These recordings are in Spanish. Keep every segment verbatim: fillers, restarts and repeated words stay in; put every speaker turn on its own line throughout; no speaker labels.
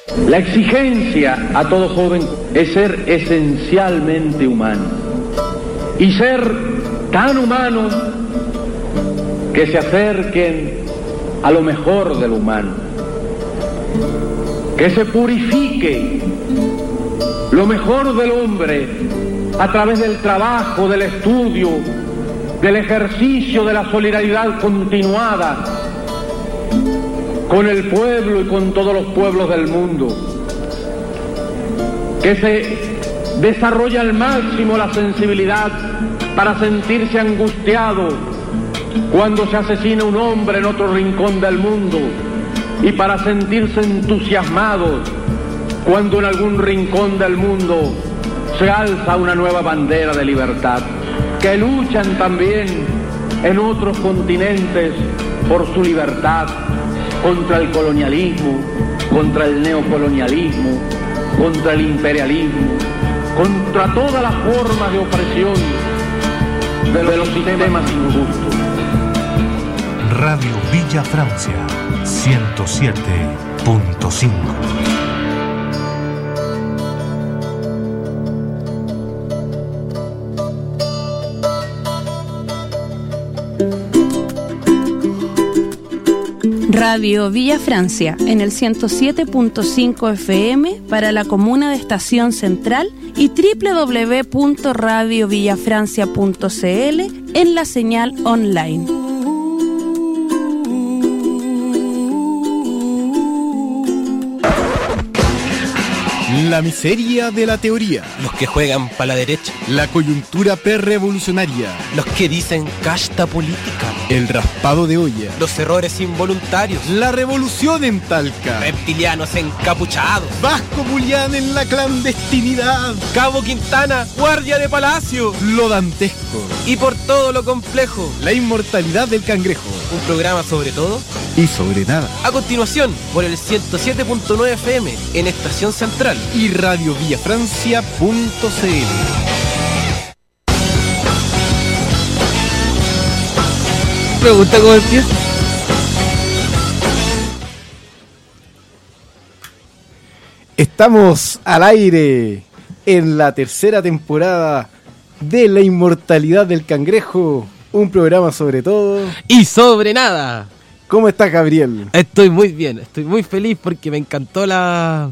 La exigencia a todo joven es ser esencialmente humano y ser tan humano que se acerquen a lo mejor del humano, que se purifique lo mejor del hombre a través del trabajo, del estudio, del ejercicio de la solidaridad continuada con el pueblo y con todos los pueblos del mundo, que se desarrolle al máximo la sensibilidad para sentirse angustiado cuando se asesina un hombre en otro rincón del mundo y para sentirse entusiasmado cuando en algún rincón del mundo se alza una nueva bandera de libertad, que luchan también en otros continentes por su libertad, contra el colonialismo, contra el neocolonialismo, contra el imperialismo, contra todas las formas de opresión de los, de los sistemas injustos.
Radio Villa Francia, ciento siete punto cinco.
Radio Villa Francia en el ciento siete punto cinco F M para la comuna de Estación Central y doble u doble u doble u punto radio villafrancia punto c l en la señal online.
La miseria de la teoría.
Los que juegan para la derecha.
La coyuntura pre-revolucionaria.
Los que dicen casta política.
El raspado de olla.
Los errores involuntarios.
La revolución en Talca.
Reptilianos encapuchados.
Vasco Julián en la clandestinidad.
Cabo Quintana, guardia de palacio.
Lo dantesco.
Y por todo lo complejo.
La inmortalidad del cangrejo.
Un programa sobre todo
y sobre nada.
A continuación, por el ciento siete punto nueve F M en Estación Central
y radio villafrancia punto c l.
Pregunta cómo empieza.
Estamos al aire en la tercera temporada de La Inmortalidad del Cangrejo, un programa sobre todo
y sobre nada.
¿Cómo estás, Gabriel?
Estoy muy bien, estoy muy feliz porque me encantó la,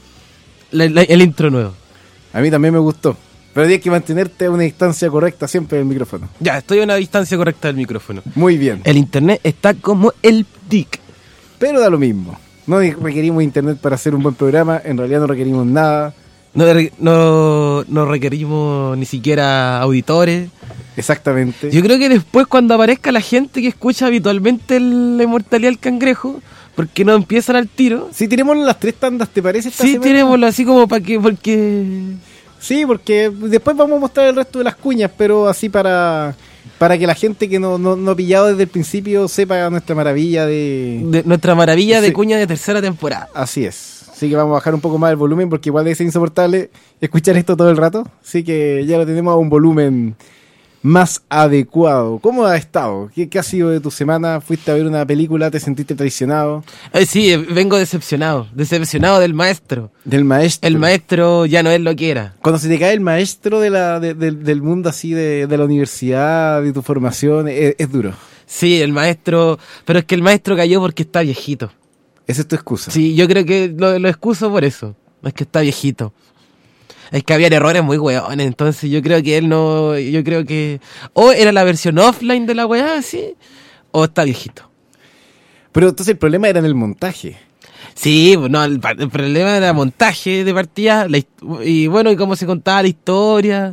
la, la el intro nuevo.
A mí también me gustó, pero tienes que mantenerte a una distancia correcta siempre del micrófono.
Ya, estoy a una distancia correcta del micrófono.
Muy bien.
El internet está como el dick.
Pero da lo mismo. No requerimos internet para hacer un buen programa, en realidad no requerimos nada.
No, no, no requerimos ni siquiera auditores.
Exactamente.
Yo creo que después, cuando aparezca la gente que escucha habitualmente el, La Inmortalidad del Cangrejo, porque no empiezan al tiro.
Sí, tenemos las tres tandas, ¿te parece? Esta
sí,
semana?
Tirémoslo así como para que, porque...
Sí, porque después vamos a mostrar el resto de las cuñas, pero así para, para que la gente que no, no, no ha pillado desde el principio sepa nuestra maravilla de...
de nuestra maravilla
sí.
de cuña de tercera temporada.
Así es. Así que vamos a bajar un poco más el volumen porque igual debe ser insoportable escuchar esto todo el rato. Así que ya lo tenemos a un volumen más adecuado. ¿Cómo has estado? ¿Qué, qué ha sido de tu semana? ¿Fuiste a ver una película? ¿Te sentiste traicionado?
Eh, sí, vengo decepcionado. Decepcionado del maestro.
Del maestro.
El maestro ya no es lo que era.
Cuando se te cae el maestro de la, de, de, del mundo así, de, de la universidad, de tu formación, es, es duro.
Sí, el maestro... Pero es que el maestro cayó porque está viejito.
Esa es tu excusa.
Sí, yo creo que lo, lo excuso por eso. Es que está viejito. Es que había errores muy weones, entonces yo creo que él no... Yo creo que... O era la versión offline de la weá, sí, o está viejito.
Pero entonces el problema era en el montaje.
Sí, no, el, el problema era el montaje de partida, la, y bueno, y cómo se contaba la historia.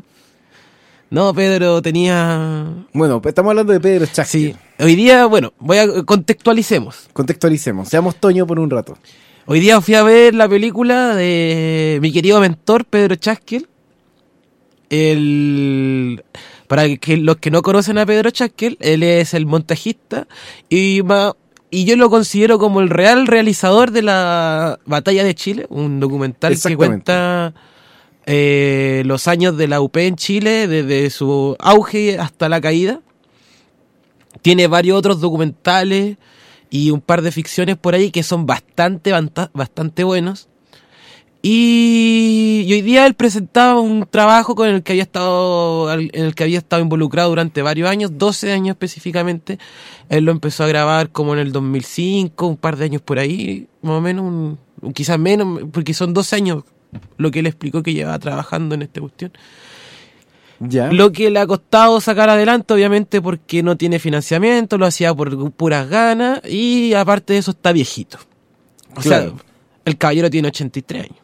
No, Pedro tenía...
Bueno, estamos hablando de Pedro Chaskel.
Sí, hoy día, bueno, voy a contextualicemos.
Contextualicemos, seamos Toño por un rato.
Hoy día fui a ver la película de mi querido mentor, Pedro Chaskel. El... Para que los que no conocen a Pedro Chaskel, él es el montajista y, y yo lo considero como el real realizador de la Batalla de Chile, un documental que cuenta eh, los años de la U P en Chile, desde su auge hasta la caída. Tiene varios otros documentales y un par de ficciones por ahí que son bastante, bastante buenos. Y, y hoy día él presentaba un trabajo con el que había estado, en el que había estado involucrado durante varios años, doce años específicamente. Él lo empezó a grabar como en el dos mil cinco, un par de años por ahí, más o menos, un, quizás menos, porque son doce años lo que él explicó que llevaba trabajando en esta cuestión.
Ya.
Lo que le ha costado sacar adelante, obviamente, porque no tiene financiamiento, lo hacía por puras ganas, y aparte de eso está viejito. O
Claro.
sea, el caballero tiene ochenta y tres años.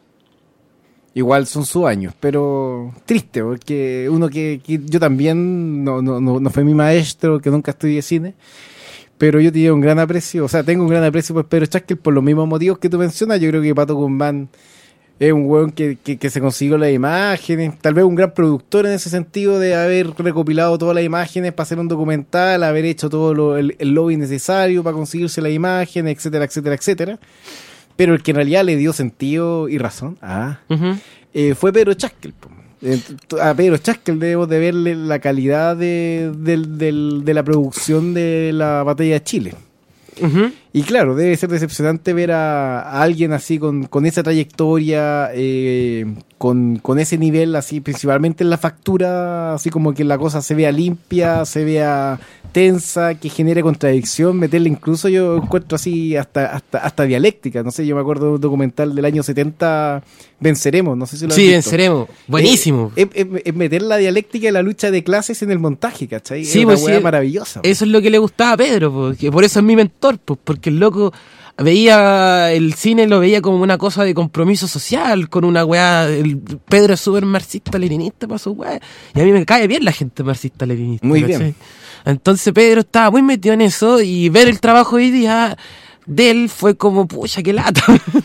Igual son sus años, pero triste, porque uno que, que yo también no, no, no, no fue mi maestro, que nunca estudié cine, pero yo tenía un gran aprecio, o sea, tengo un gran aprecio por Pedro Chaskel por los mismos motivos que tú mencionas. Yo creo que Pato Guzmán es un weón que, que, que se consiguió las imágenes, tal vez un gran productor en ese sentido de haber recopilado todas las imágenes para hacer un documental, haber hecho todo lo, el, el lobby necesario para conseguirse las imágenes, etcétera, etcétera, etcétera. Pero el que en realidad le dio sentido y razón ah,
Uh-huh.
eh, fue Pedro Chaskel. Po. Eh, a Pedro Chaskel debemos de verle la calidad de, del- del- de la producción de la Batalla de Chile.
Uh-huh.
Y claro, debe ser decepcionante ver a, a alguien así con, con esa trayectoria, eh, con, con ese nivel, así principalmente en la factura, así como que la cosa se vea limpia, se vea tensa, que genere contradicción, meterle incluso, yo encuentro así hasta, hasta, hasta dialéctica. No sé, yo me acuerdo de un documental del año setenta, Venceremos, no sé si lo has
Sí,
visto.
venceremos. Buenísimo.
Es, es- es meter la dialéctica y la lucha de clases en el montaje, ¿cachai?
Sí,
es una
pues,
weá
sí,
maravillosa. po.
Eso es lo que le gustaba a Pedro, porque por eso es mi mentor, pues, porque el loco veía el cine, lo veía como una cosa de compromiso social, con una weá. El Pedro es súper marxista-leninista para su weá, y a mí me cae bien la gente marxista-leninista.
Muy
¿cachai?
bien.
Entonces Pedro estaba muy metido en eso, y ver el trabajo hoy día de él fue como, pucha, qué lata.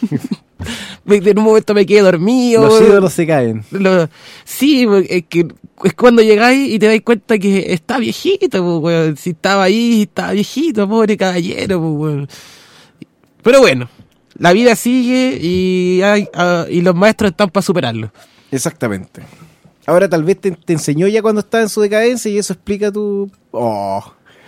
En un momento me quedé dormido.
Los ídolos se caen.
Lo- sí, es que es cuando llegáis y te dais cuenta que está viejito, pues, weón. Si estaba ahí, estaba viejito, pobre caballero, pues, weón. Pero bueno, la vida sigue y, hay, ah, y los maestros están para superarlo.
Exactamente. Ahora tal vez te, te enseñó ya cuando estaba en su decadencia y eso explica tu... Oh,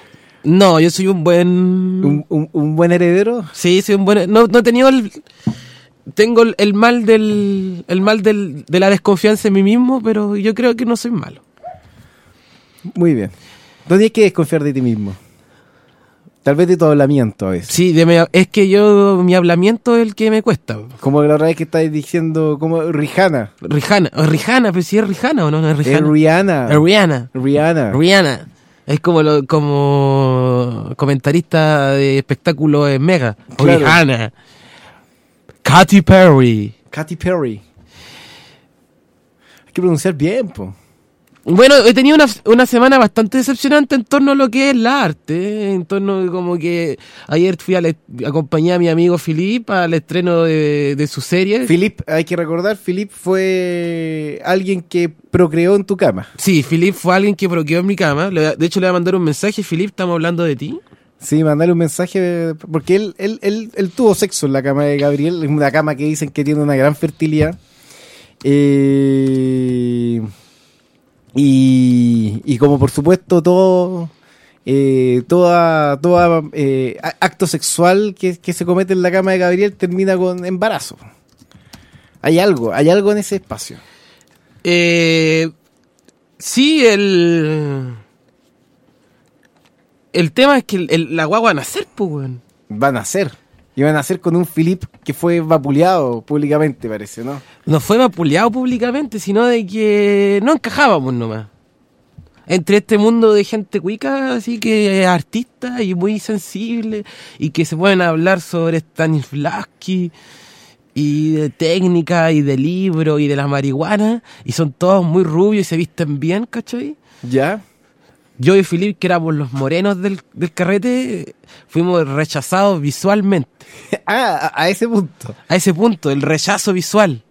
No, yo soy un buen...
un, un- un buen heredero.
Sí, soy un buen... No, no he tenido el... Tengo el, el mal del... El mal del, de la desconfianza en mí mismo, pero yo creo que no soy malo.
Muy bien. No tienes que desconfiar de ti mismo. Tal vez de tu hablamiento a veces.
Sí, de me- es que yo... Mi hablamiento es el que me cuesta.
Como la otra vez que estáis diciendo, como Rihanna.
Rihanna, o Rihanna, pero si es Rihanna o no, no es
Es
Rihanna.
Rihanna.
Es Rihanna.
Rihanna.
Rihanna. Es como lo, como comentarista de espectáculos en Mega.
Claro.
Rihanna. Katy Perry.
Katy Perry. Hay que pronunciar bien, po.
Bueno, he tenido una, una semana bastante decepcionante en torno a lo que es la arte, ¿eh? En torno a como que ayer fui a le- acompañé a mi amigo Philip al estreno de, de su serie.
Philip, hay que recordar, Philip fue alguien que procreó en tu cama.
Sí, Philip fue alguien que bloqueó en mi cama. Le- De hecho, le voy a mandar un mensaje. Philip, estamos hablando de ti.
Sí, mandarle un mensaje, porque él, él, él, él tuvo sexo en la cama de Gabriel, es una cama que dicen que tiene una gran fertilidad. Eh, y, y como por supuesto todo, eh, toda, toda eh, a- acto sexual que, que se comete en la cama de Gabriel termina con embarazo. Hay algo, hay algo en ese espacio.
Eh, sí, el... El tema es que el- el- la guagua va a nacer, pues, weón.
Van a ser. Y van a ser con un Philip que fue vapuleado públicamente, parece, ¿no?
No fue vapuleado públicamente, sino de que no encajábamos nomás. Entre este mundo de gente cuica, así que es artista y muy sensible, y que se pueden hablar sobre Stanislavski, y de técnica, y de libro, y de la marihuana, y son todos muy rubios y se visten bien, ¿cachai?
¿Ya?
Yo y Philip, que éramos los morenos del, del carrete, fuimos rechazados visualmente.
Ah, a, a ese punto.
A ese punto, el rechazo visual.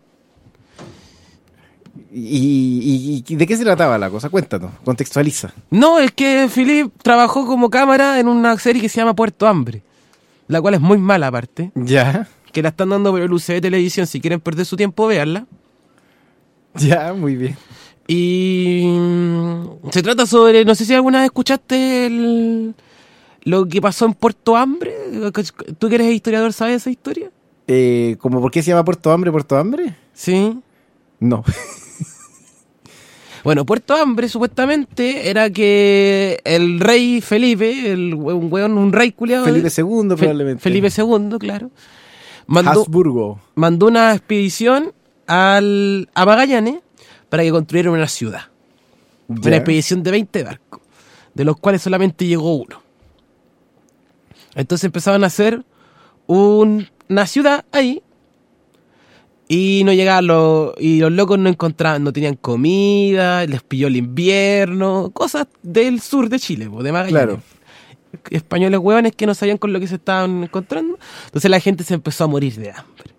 ¿Y, y- y de qué se trataba la cosa? Cuéntanos, contextualiza.
No, es que Philip trabajó como cámara en una serie que se llama Puerto Hambre, la cual es muy mala aparte,
¿Ya?
que la están dando por el U C B Televisión. Si quieren perder su tiempo, véanla.
Ya, muy bien.
Y mm, se trata sobre, no sé si alguna vez escuchaste el- lo que pasó en Puerto Hambre. ¿Tú que eres historiador, sabes esa historia?
Eh, ¿Cómo por qué se llama Puerto Hambre, Puerto Hambre?
Sí.
No.
Bueno, Puerto Hambre supuestamente era que el rey Felipe, el, un weón, un rey culiado.
Felipe segundo
Fe,
probablemente.
Felipe segundo, claro. Mandó,
Habsburgo.
mandó una expedición al, a Magallanes para que construyeran una ciudad.
Ya.
Una expedición de veinte barcos, de los cuales solamente llegó uno. Entonces empezaban a hacer un, una ciudad ahí. Y no llegaban los, y los locos no encontraban, no tenían comida, les pilló el invierno, cosas del sur de Chile, de Magallanes.
Claro.
Españoles hueones que no sabían con lo que se estaban encontrando. Entonces la gente se empezó a morir de hambre.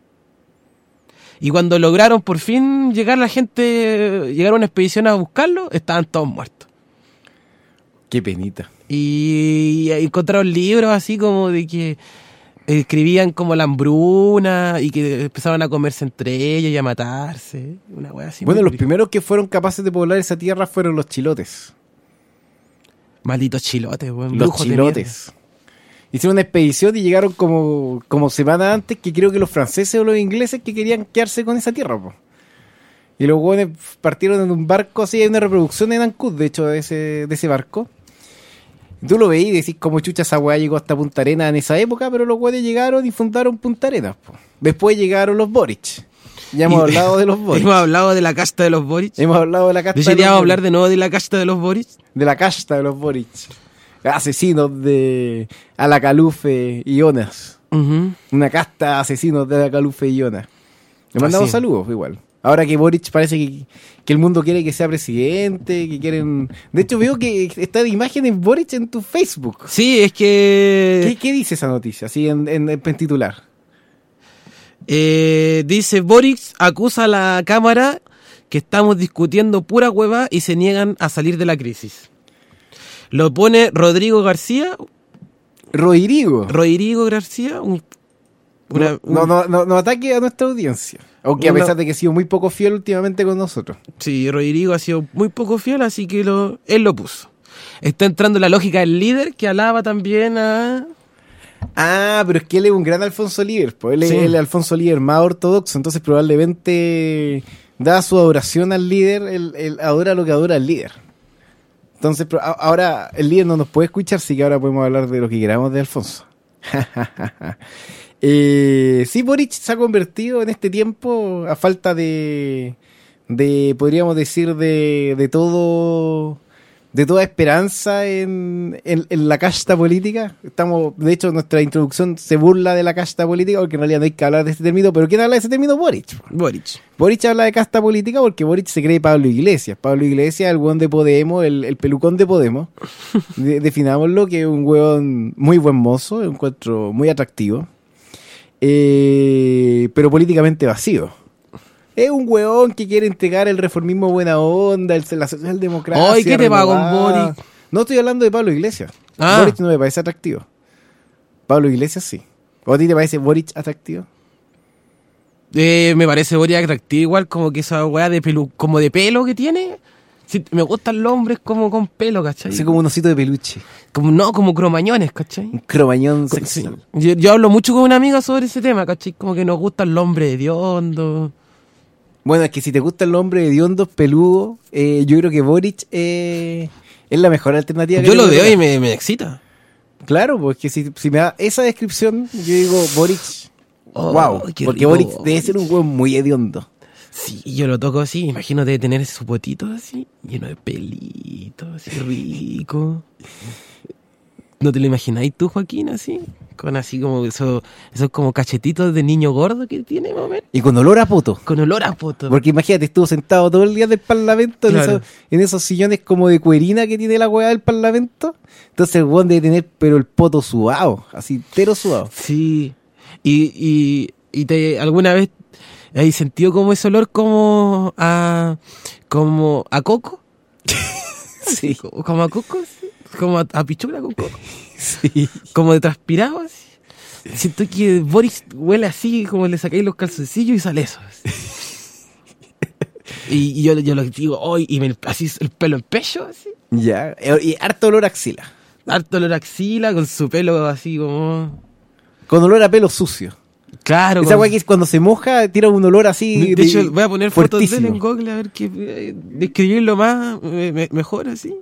Y cuando lograron por fin llegar la gente, llegar a una expedición a buscarlo, estaban todos muertos.
Qué penita.
Y, y encontraron libros así como de que escribían como la hambruna y que empezaban a comerse entre ellos y a matarse. Una wea así.
Bueno, los
triste.
primeros que fueron capaces de poblar esa tierra fueron los chilotes.
Malditos chilotes, weón.
Los
brujos de
chilotes. Hicieron una expedición y llegaron como, como semana antes, que creo que los franceses o los ingleses que querían quedarse con esa tierra, po. Y los hueones partieron en un barco así, hay una reproducción en Ancud, de hecho, de ese, de ese barco. Tú lo veís y decís cómo chucha esa weá llegó hasta Punta Arenas en esa época, pero los weones llegaron y fundaron Punta Arenas, po. Después llegaron los Boric. Ya hemos
Y-
hablado de los Boric.
Hemos hablado de la casta de los Boric.
Hemos hablado de la casta
De
de
hecho,
los
ya vamos a
Boric.
hablar de nuevo de la casta de los Boric.
De la casta de los Boric. Asesinos de Alacalufe y Onas.
Ujú.
Una casta de asesinos de Alacalufe y Onas. Le mandamos
Así.
saludos igual. Ahora que Boric parece que, que el mundo quiere que sea presidente, que quieren... De hecho veo que está de imágenes Boric en tu Facebook.
Sí, es que
¿Qué, qué dice esa noticia? Así en, en, en titular.
eh, dice Boric acusa a la Cámara que estamos discutiendo pura hueva y se niegan a salir de la crisis. Lo pone Rodrigo García,
Rodrigo.
Rodrigo García, un, una-
no, no,
un-
no, no, no ataque a nuestra audiencia. Aunque a
Una-
pesar de que ha sido muy poco fiel últimamente con nosotros.
Sí, Rodrigo ha sido muy poco fiel, así que lo, él lo puso. Está entrando la lógica del líder que alaba también a...
Ah, pero es que él es un gran Alfonso Líder, pues él, es-
Sí.
él es Alfonso Líder más ortodoxo, entonces probablemente da su adoración al líder, él, él adora lo que adora el líder. Entonces, pero a- ahora el líder no nos puede escuchar, así que ahora podemos hablar de lo que queramos de Alfonso. eh, sí, Boric se ha convertido en este tiempo, a falta de, de podríamos decir, de, de todo... de toda esperanza en, en, en la casta política. Estamos, de hecho, nuestra introducción se burla de la casta política porque en realidad no hay que hablar de este término, pero ¿quién habla de ese término? Boric.
Boric.
Boric habla de casta política porque Boric se cree Pablo Iglesias. Pablo Iglesias, el hueón de Podemos, el, el pelucón de Podemos. De, definámoslo, que es un hueón muy buen mozo, un encuentro muy atractivo, eh, pero políticamente vacío. Es un hueón que quiere entregar el reformismo buena onda, el, la socialdemocracia.
Ay, ¿qué te va con
renovada.
Boric?
No estoy hablando de Pablo Iglesias.
Ah.
Boric no me parece atractivo. Pablo Iglesias sí. ¿O a ti te parece Boric atractivo?
Eh, me parece Boric atractivo igual, como que esa weá de pelo, como de pelo que tiene. Sí, me gustan los hombres como con pelo, ¿cachai?
Así como un osito de peluche.
Como, no, como cromañones, ¿cachai?
Un cromañón
Sí.
sexual.
Yo, yo hablo mucho con una amiga sobre ese tema, ¿cachai? Como que nos gustan los hombres hediondos.
Bueno, es que si te gusta el hombre hediondo, peludo, eh, yo creo que Boric eh, es la mejor alternativa. que
Yo
te
lo
puede
veo y
tocar.
me, me excita.
Claro, pues que si, si me da esa descripción, yo digo Boric,
Oh,
wow,
qué
porque
rico
Boric debe
Boric.
ser un huevo muy hediondo.
Sí, yo lo toco así, imagínate tener ese potito así, lleno de pelitos, así rico. ¿No te lo imagináis tú, Joaquín, así? Con así como esos, esos como cachetitos de niño gordo que tiene, más o menos.
Y con olor a poto.
Con olor a poto.
Porque imagínate, estuvo sentado todo el día del parlamento en,
Claro.
esos, en esos sillones como de cuerina que tiene la hueá del parlamento. Entonces el hueón debe tener, pero el poto sudado, así, entero sudado.
Sí. Y, y, y te, ¿alguna vez has sentido como ese olor como a, como a coco?
Sí,
Como, como a coco, sí. Como a, a pichula con coco.
sí.
Como de transpirado, así. Siento que Boris huele así, como le sacáis los calzoncillos y sale eso. así. Y, y yo, yo lo digo, hoy y me, así el pelo en pecho, así.
Ya, y harto olor a axila.
Harto olor a axila, con su pelo así como...
Con olor a pelo sucio.
Claro.
Esa weá que es cuando se moja, tira un olor así.
De hecho, voy a poner fotos de él
fuertísimo.
en Google a ver qué. eh, Describirlo más, eh, me- mejor así.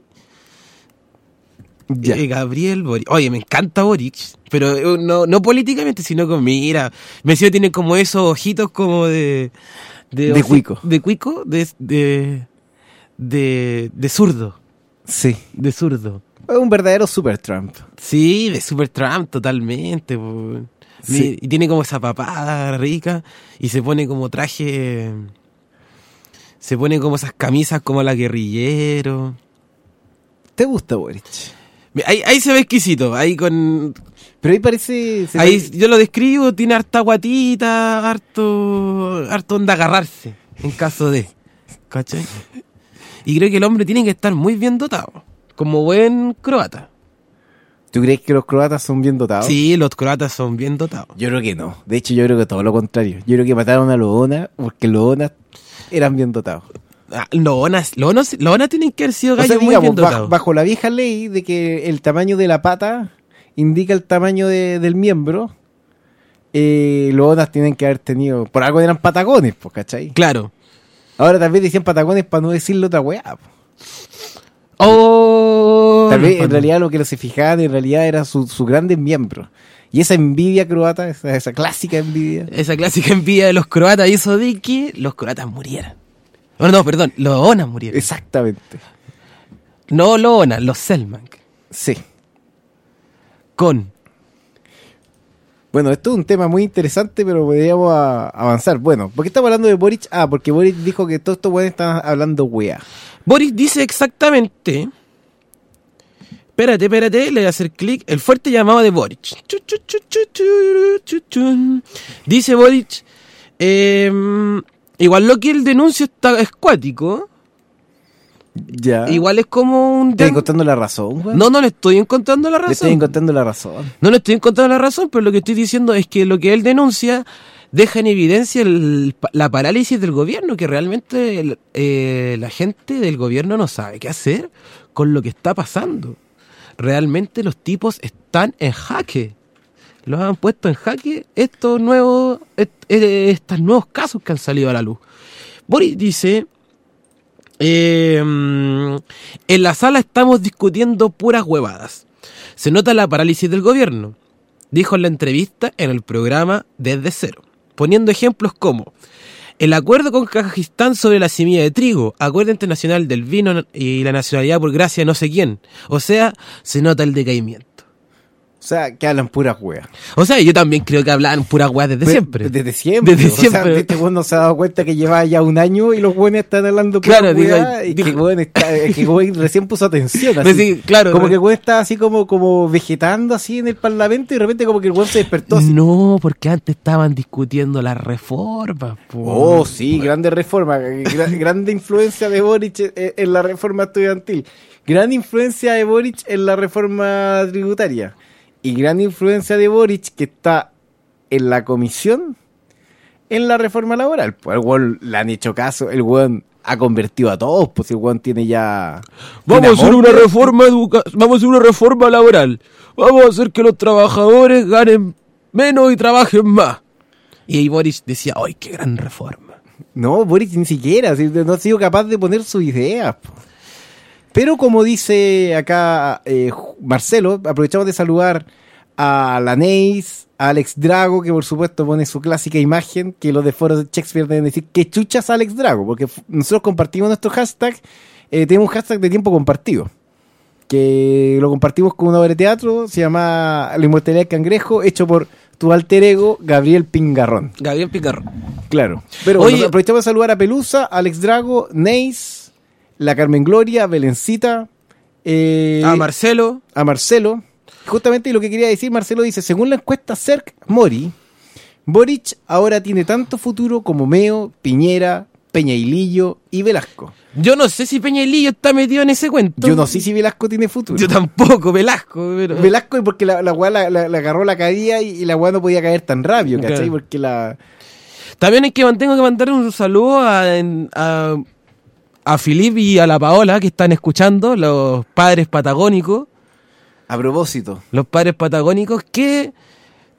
Ya.
Eh, Gabriel Boric. Oye, me encanta Boric. Pero eh, no, no políticamente, sino como, mira. Messi tiene como esos ojitos como de.
De
oji-
cuico.
De cuico, de. de. de, de zurdo.
Sí.
De zurdo.
Es un verdadero super Trump.
Sí, de Super Trump totalmente. Po.
Sí.
Y tiene como esa papada rica y se pone como traje. Se pone como esas camisas como la guerrillero.
¿Te gusta Boric?
Ahí, ahí se ve exquisito, ahí con.
Pero ahí parece... se
Ahí
parece-
yo lo describo, tiene harta guatita, harto. harto onda agarrarse, en caso de. ¿Cachai? Y creo que el hombre tiene que estar muy bien dotado, como buen croata.
¿Tú crees que los croatas son bien dotados?
Sí, los croatas son bien dotados.
Yo creo que no. De hecho, yo creo que todo lo contrario. Yo creo que mataron a los ONA porque los ONA eran bien dotados.
Ah, los ONAS, los ONAS, los ONAS tienen que haber sido
O
gallos
sea,
muy
digamos,
bien
bajo,
dotados.
bajo la vieja ley de que el tamaño de la pata indica el tamaño de- del miembro, eh, los ONAS tienen que haber tenido... Por algo eran patagones, pues, ¿cachai?
Claro.
Ahora tal vez decían patagones para no decirle otra weá. po.
Oh,
Tal vez en
cuando-
realidad lo que se fijaban en realidad eran sus sus grandes miembros. Y esa envidia croata, esa, esa clásica envidia.
Esa clásica envidia de los croatas hizo de que los croatas murieran. Oh, no, perdón, los ONAS murieron.
Exactamente.
No los ONAS, los Selman.
Sí.
Con.
Bueno, esto es un tema muy interesante, pero podríamos a- avanzar. Bueno, ¿por qué estamos hablando de Boric? Ah, porque Boric dijo que todos estos weones están hablando weá.
Boris dice exactamente. Espérate, espérate, le voy a hacer clic. El fuerte llamado de Boric. Chu, chu, chu, chu, chu, chu, chu. Dice Boric. eh, igual lo que él denuncia está es cuático.
Ya.
Igual es como un.
¿Estás encontrando la razón, weón?
No, no le estoy encontrando la
Le estoy
razón.
encontrando la razón.
No le estoy encontrando la razón, pero lo que estoy diciendo es que lo que él denuncia deja en evidencia el- la parálisis del gobierno, que realmente el- eh, la gente del gobierno no sabe qué hacer con lo que está pasando. Realmente los tipos están en jaque. Los han puesto en jaque estos nuevos, est- eh, estos nuevos casos que han salido a la luz. Boris dice... Eh, en la sala estamos discutiendo puras huevadas. Se nota la parálisis del gobierno, dijo en la entrevista en el programa Desde Cero, poniendo ejemplos como el acuerdo con Kazajistán sobre la semilla de trigo, acuerdo internacional del vino y la nacionalidad por gracia de no sé quién. O sea, se nota el decaimiento.
O sea, que hablan puras weas.
O sea, yo también creo que hablan puras huevadas desde
Pe-
siempre.
Desde siempre.
Desde
O sea,
siempre.
este weón no se ha dado cuenta que lleva ya un año y los weones están hablando puras
Claro, digo,
weas. Y que
digo-
el weón está, eh, que el weón recién puso atención.
Pues
Así.
sí, claro.
Como que el weón está así como, como vegetando así en el parlamento y de repente como que el weón se despertó así.
No, porque antes estaban discutiendo las reformas. Po.
Oh, sí, grande reforma, gra- grande influencia de Boric en, en la reforma estudiantil, gran influencia de Boric en la reforma tributaria y gran influencia de Boric que está en la comisión en la reforma laboral. Pues el weón le han hecho caso, el weón ha convertido a todos, pues el weón tiene ya...
Vamos a
tiene
hacer
amor,
una
¿no?
reforma educa vamos a hacer una reforma laboral. Vamos a hacer que los trabajadores ganen menos y trabajen más. Y ahí Boris decía, ¡ay, qué gran reforma!
No, Boric ni siquiera, así, no ha sido capaz de poner sus ideas. po. Pero como dice acá eh, Marcelo, aprovechamos de saludar a la Neis, a Alex Drago, que por supuesto pone su clásica imagen, que los de foros de Shakespeare deben decir, ¿qué chuchas Alex Drago? Porque f- nosotros compartimos nuestro hashtag, eh, tenemos un hashtag de tiempo compartido, que lo compartimos con una obra de teatro, se llama La Inmortalidad del Cangrejo, hecho por tu alter ego, Gabriel Pingarrón.
Gabriel Picarro.
Claro. Pero
Oye-
bueno, aprovechamos de saludar a Pelusa, Alex Drago, Neis, la Carmen Gloria, Belencita, eh,
A Marcelo.
a Marcelo. Justamente lo que quería decir, Marcelo dice, según la encuesta Cerc Mori, Boric ahora tiene tanto futuro como Meo, Piñera, Peñailillo y Velasco.
Yo no sé si Peñalillo está metido en ese cuento.
Yo no sé si Velasco tiene futuro.
Yo tampoco, Velasco. Pero...
Velasco porque la, la weá la, la- la agarró la caída y, y la weá no podía caer tan rápido, ¿cachai?
Claro.
Porque la...
También hay que, tengo que mandar un saludo a, en- a, a Filip y a la Paola, que están escuchando, los padres patagónicos.
A propósito.
Los padres patagónicos que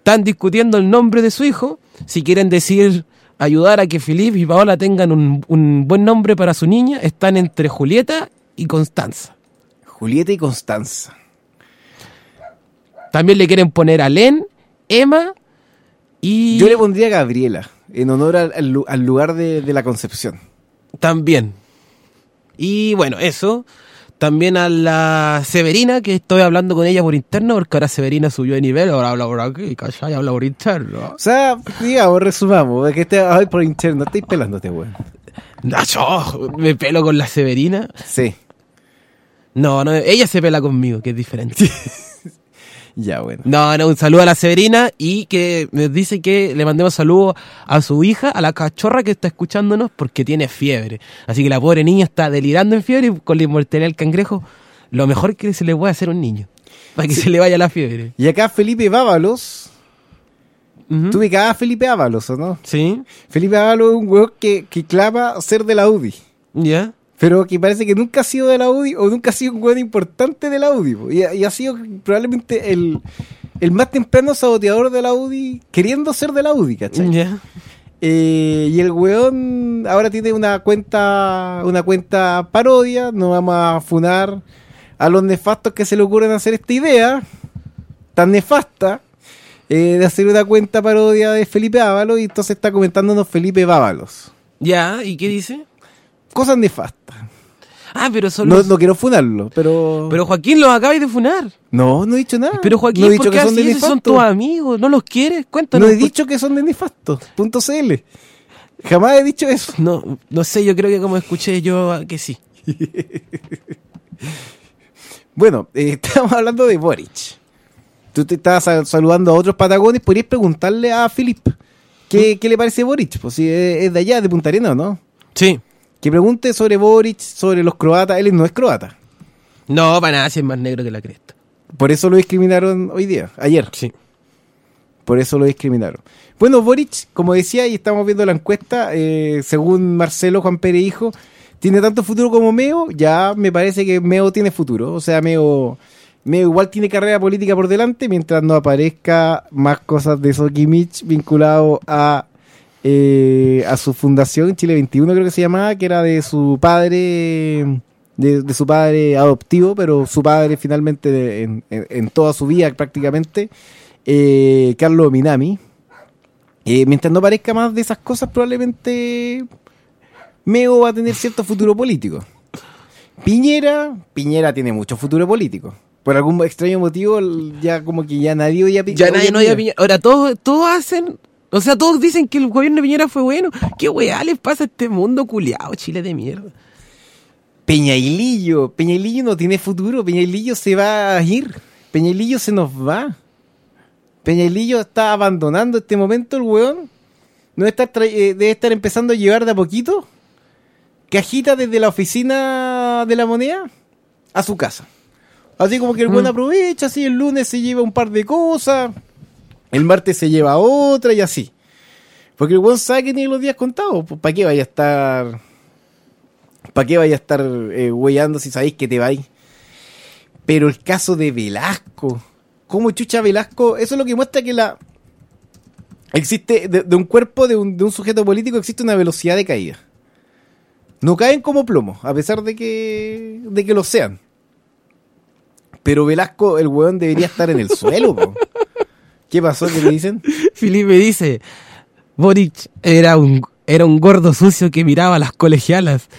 están discutiendo el nombre de su hijo, si quieren decir ayudar a que Felipe y Paola tengan un, un buen nombre para su niña, están entre Julieta y Constanza.
Julieta y Constanza.
También le quieren poner a Len, Emma y...
Yo le pondría Gabriela, en honor al, al, al lugar de, de la concepción.
También. Y bueno, eso. También a la Severina, que estoy hablando con ella por interno, porque ahora Severina subió de nivel, ahora habla por aquí, ¿cachai? Habla por interno.
O sea, digamos, resumamos, que este ay, por interno, estáis pelándote, weón.
No, yo me pelo con la Severina.
Sí.
No, no, ella se pela conmigo, que es diferente.
Ya, bueno.
No, no, un saludo a la Severina y que me dice que le mandemos saludos a su hija, a la cachorra que está escuchándonos porque tiene fiebre. Así que la pobre niña está delirando en fiebre y con la inmortalidad del cangrejo, lo mejor que se le puede hacer a un niño, para que sí. se le vaya la fiebre.
Y acá Felipe Bábalos, uh-huh. tú ubicabas a Felipe Ábalos, ¿o no?
Sí.
Felipe Ábalos es un weón que, que clama ser de la U D I.
Ya. Yeah.
Pero que parece que nunca ha sido de la U D I o nunca ha sido un weón importante de la U D I. Y, y ha sido probablemente el, el más temprano saboteador de la U D I queriendo ser de la U D I, ¿cachai?
Yeah.
Eh, y el weón ahora tiene una cuenta una cuenta parodia. No vamos a funar a los nefastos que se le ocurren hacer esta idea tan nefasta eh, de hacer una cuenta parodia de Felipe Ábalos. Y entonces está comentándonos Felipe Bábalos.
Ya, ¿y qué dice?
Cosas nefastas.
Ah, pero son
no,
los...
no quiero funarlo, pero...
Pero Joaquín, los acabas de funar.
No, no he dicho nada.
Pero Joaquín,
no he
¿por
dicho
qué
que son
así?
de
Esos son
nefastos.
tus amigos, ¿no los quieres? Cuéntanos.
No he
por...
dicho que son de nefastos. Punto cl. Jamás he dicho eso.
No, no sé, yo creo que como escuché yo que sí.
Bueno, eh, estamos hablando de Boric. Tú te estabas saludando a otros patagones. ¿Podrías preguntarle a Filip qué, qué le parece Boric? Pues si es, es de allá, de Punta Arenas, ¿no?
Sí.
Que pregunte sobre Boric, sobre los croatas. Él no es croata.
No, para nada, si es más negro que la cresta.
Por eso lo discriminaron hoy día, ayer.
Sí.
Por eso lo discriminaron. Bueno, Boric, como decía, y estamos viendo la encuesta, eh, según Marcelo Juan Pérez Hijo, tiene tanto futuro como Meo. Ya me parece que Meo tiene futuro. O sea, Meo, Meo igual tiene carrera política por delante mientras no aparezca más cosas de Sokimich vinculado a... Eh, a su fundación Chile veintiuno, creo que se llamaba, que era de su padre de, de su padre adoptivo, pero su padre finalmente de, en, en, en toda su vida prácticamente, eh, Carlos Minami. Eh, mientras no parezca más de esas cosas, probablemente Meo va a tener cierto futuro político. Piñera Piñera tiene mucho futuro político. Por algún extraño motivo ya como que ya nadie oía
Piñera. Ya nadie no oía Piñera. Ahora todos, todos hacen... O sea, todos dicen que el gobierno de Piñera fue bueno. ¿Qué weá les pasa a este mundo culiado, Chile de mierda?
Peñailillo. Peñailillo no tiene futuro. Peñailillo se va a ir. Peñailillo se nos va. Peñailillo está abandonando este momento, el weón. No debe estar, tra- eh, debe estar empezando a llevar de a poquito cajitas desde la oficina de la moneda a su casa. Así como que el weón mm. aprovecha, así el lunes se lleva un par de cosas... El martes se lleva otra y así. Porque el weón sabe que tiene los días contados. Pues, ¿para qué vaya a estar... ¿Para qué vaya a estar eh, weyando si sabéis que te vais? Pero el caso de Velasco. ¿Cómo chucha Velasco? Eso es lo que muestra que la... Existe... De, de un cuerpo de un, de un sujeto político existe una velocidad de caída. No caen como plomo, a pesar de que... De que lo sean. Pero Velasco, el weón debería estar en el suelo, po. ¿Qué pasó? ¿Qué le dicen?
Felipe dice, Boric era un, era un gordo sucio que miraba a las colegialas.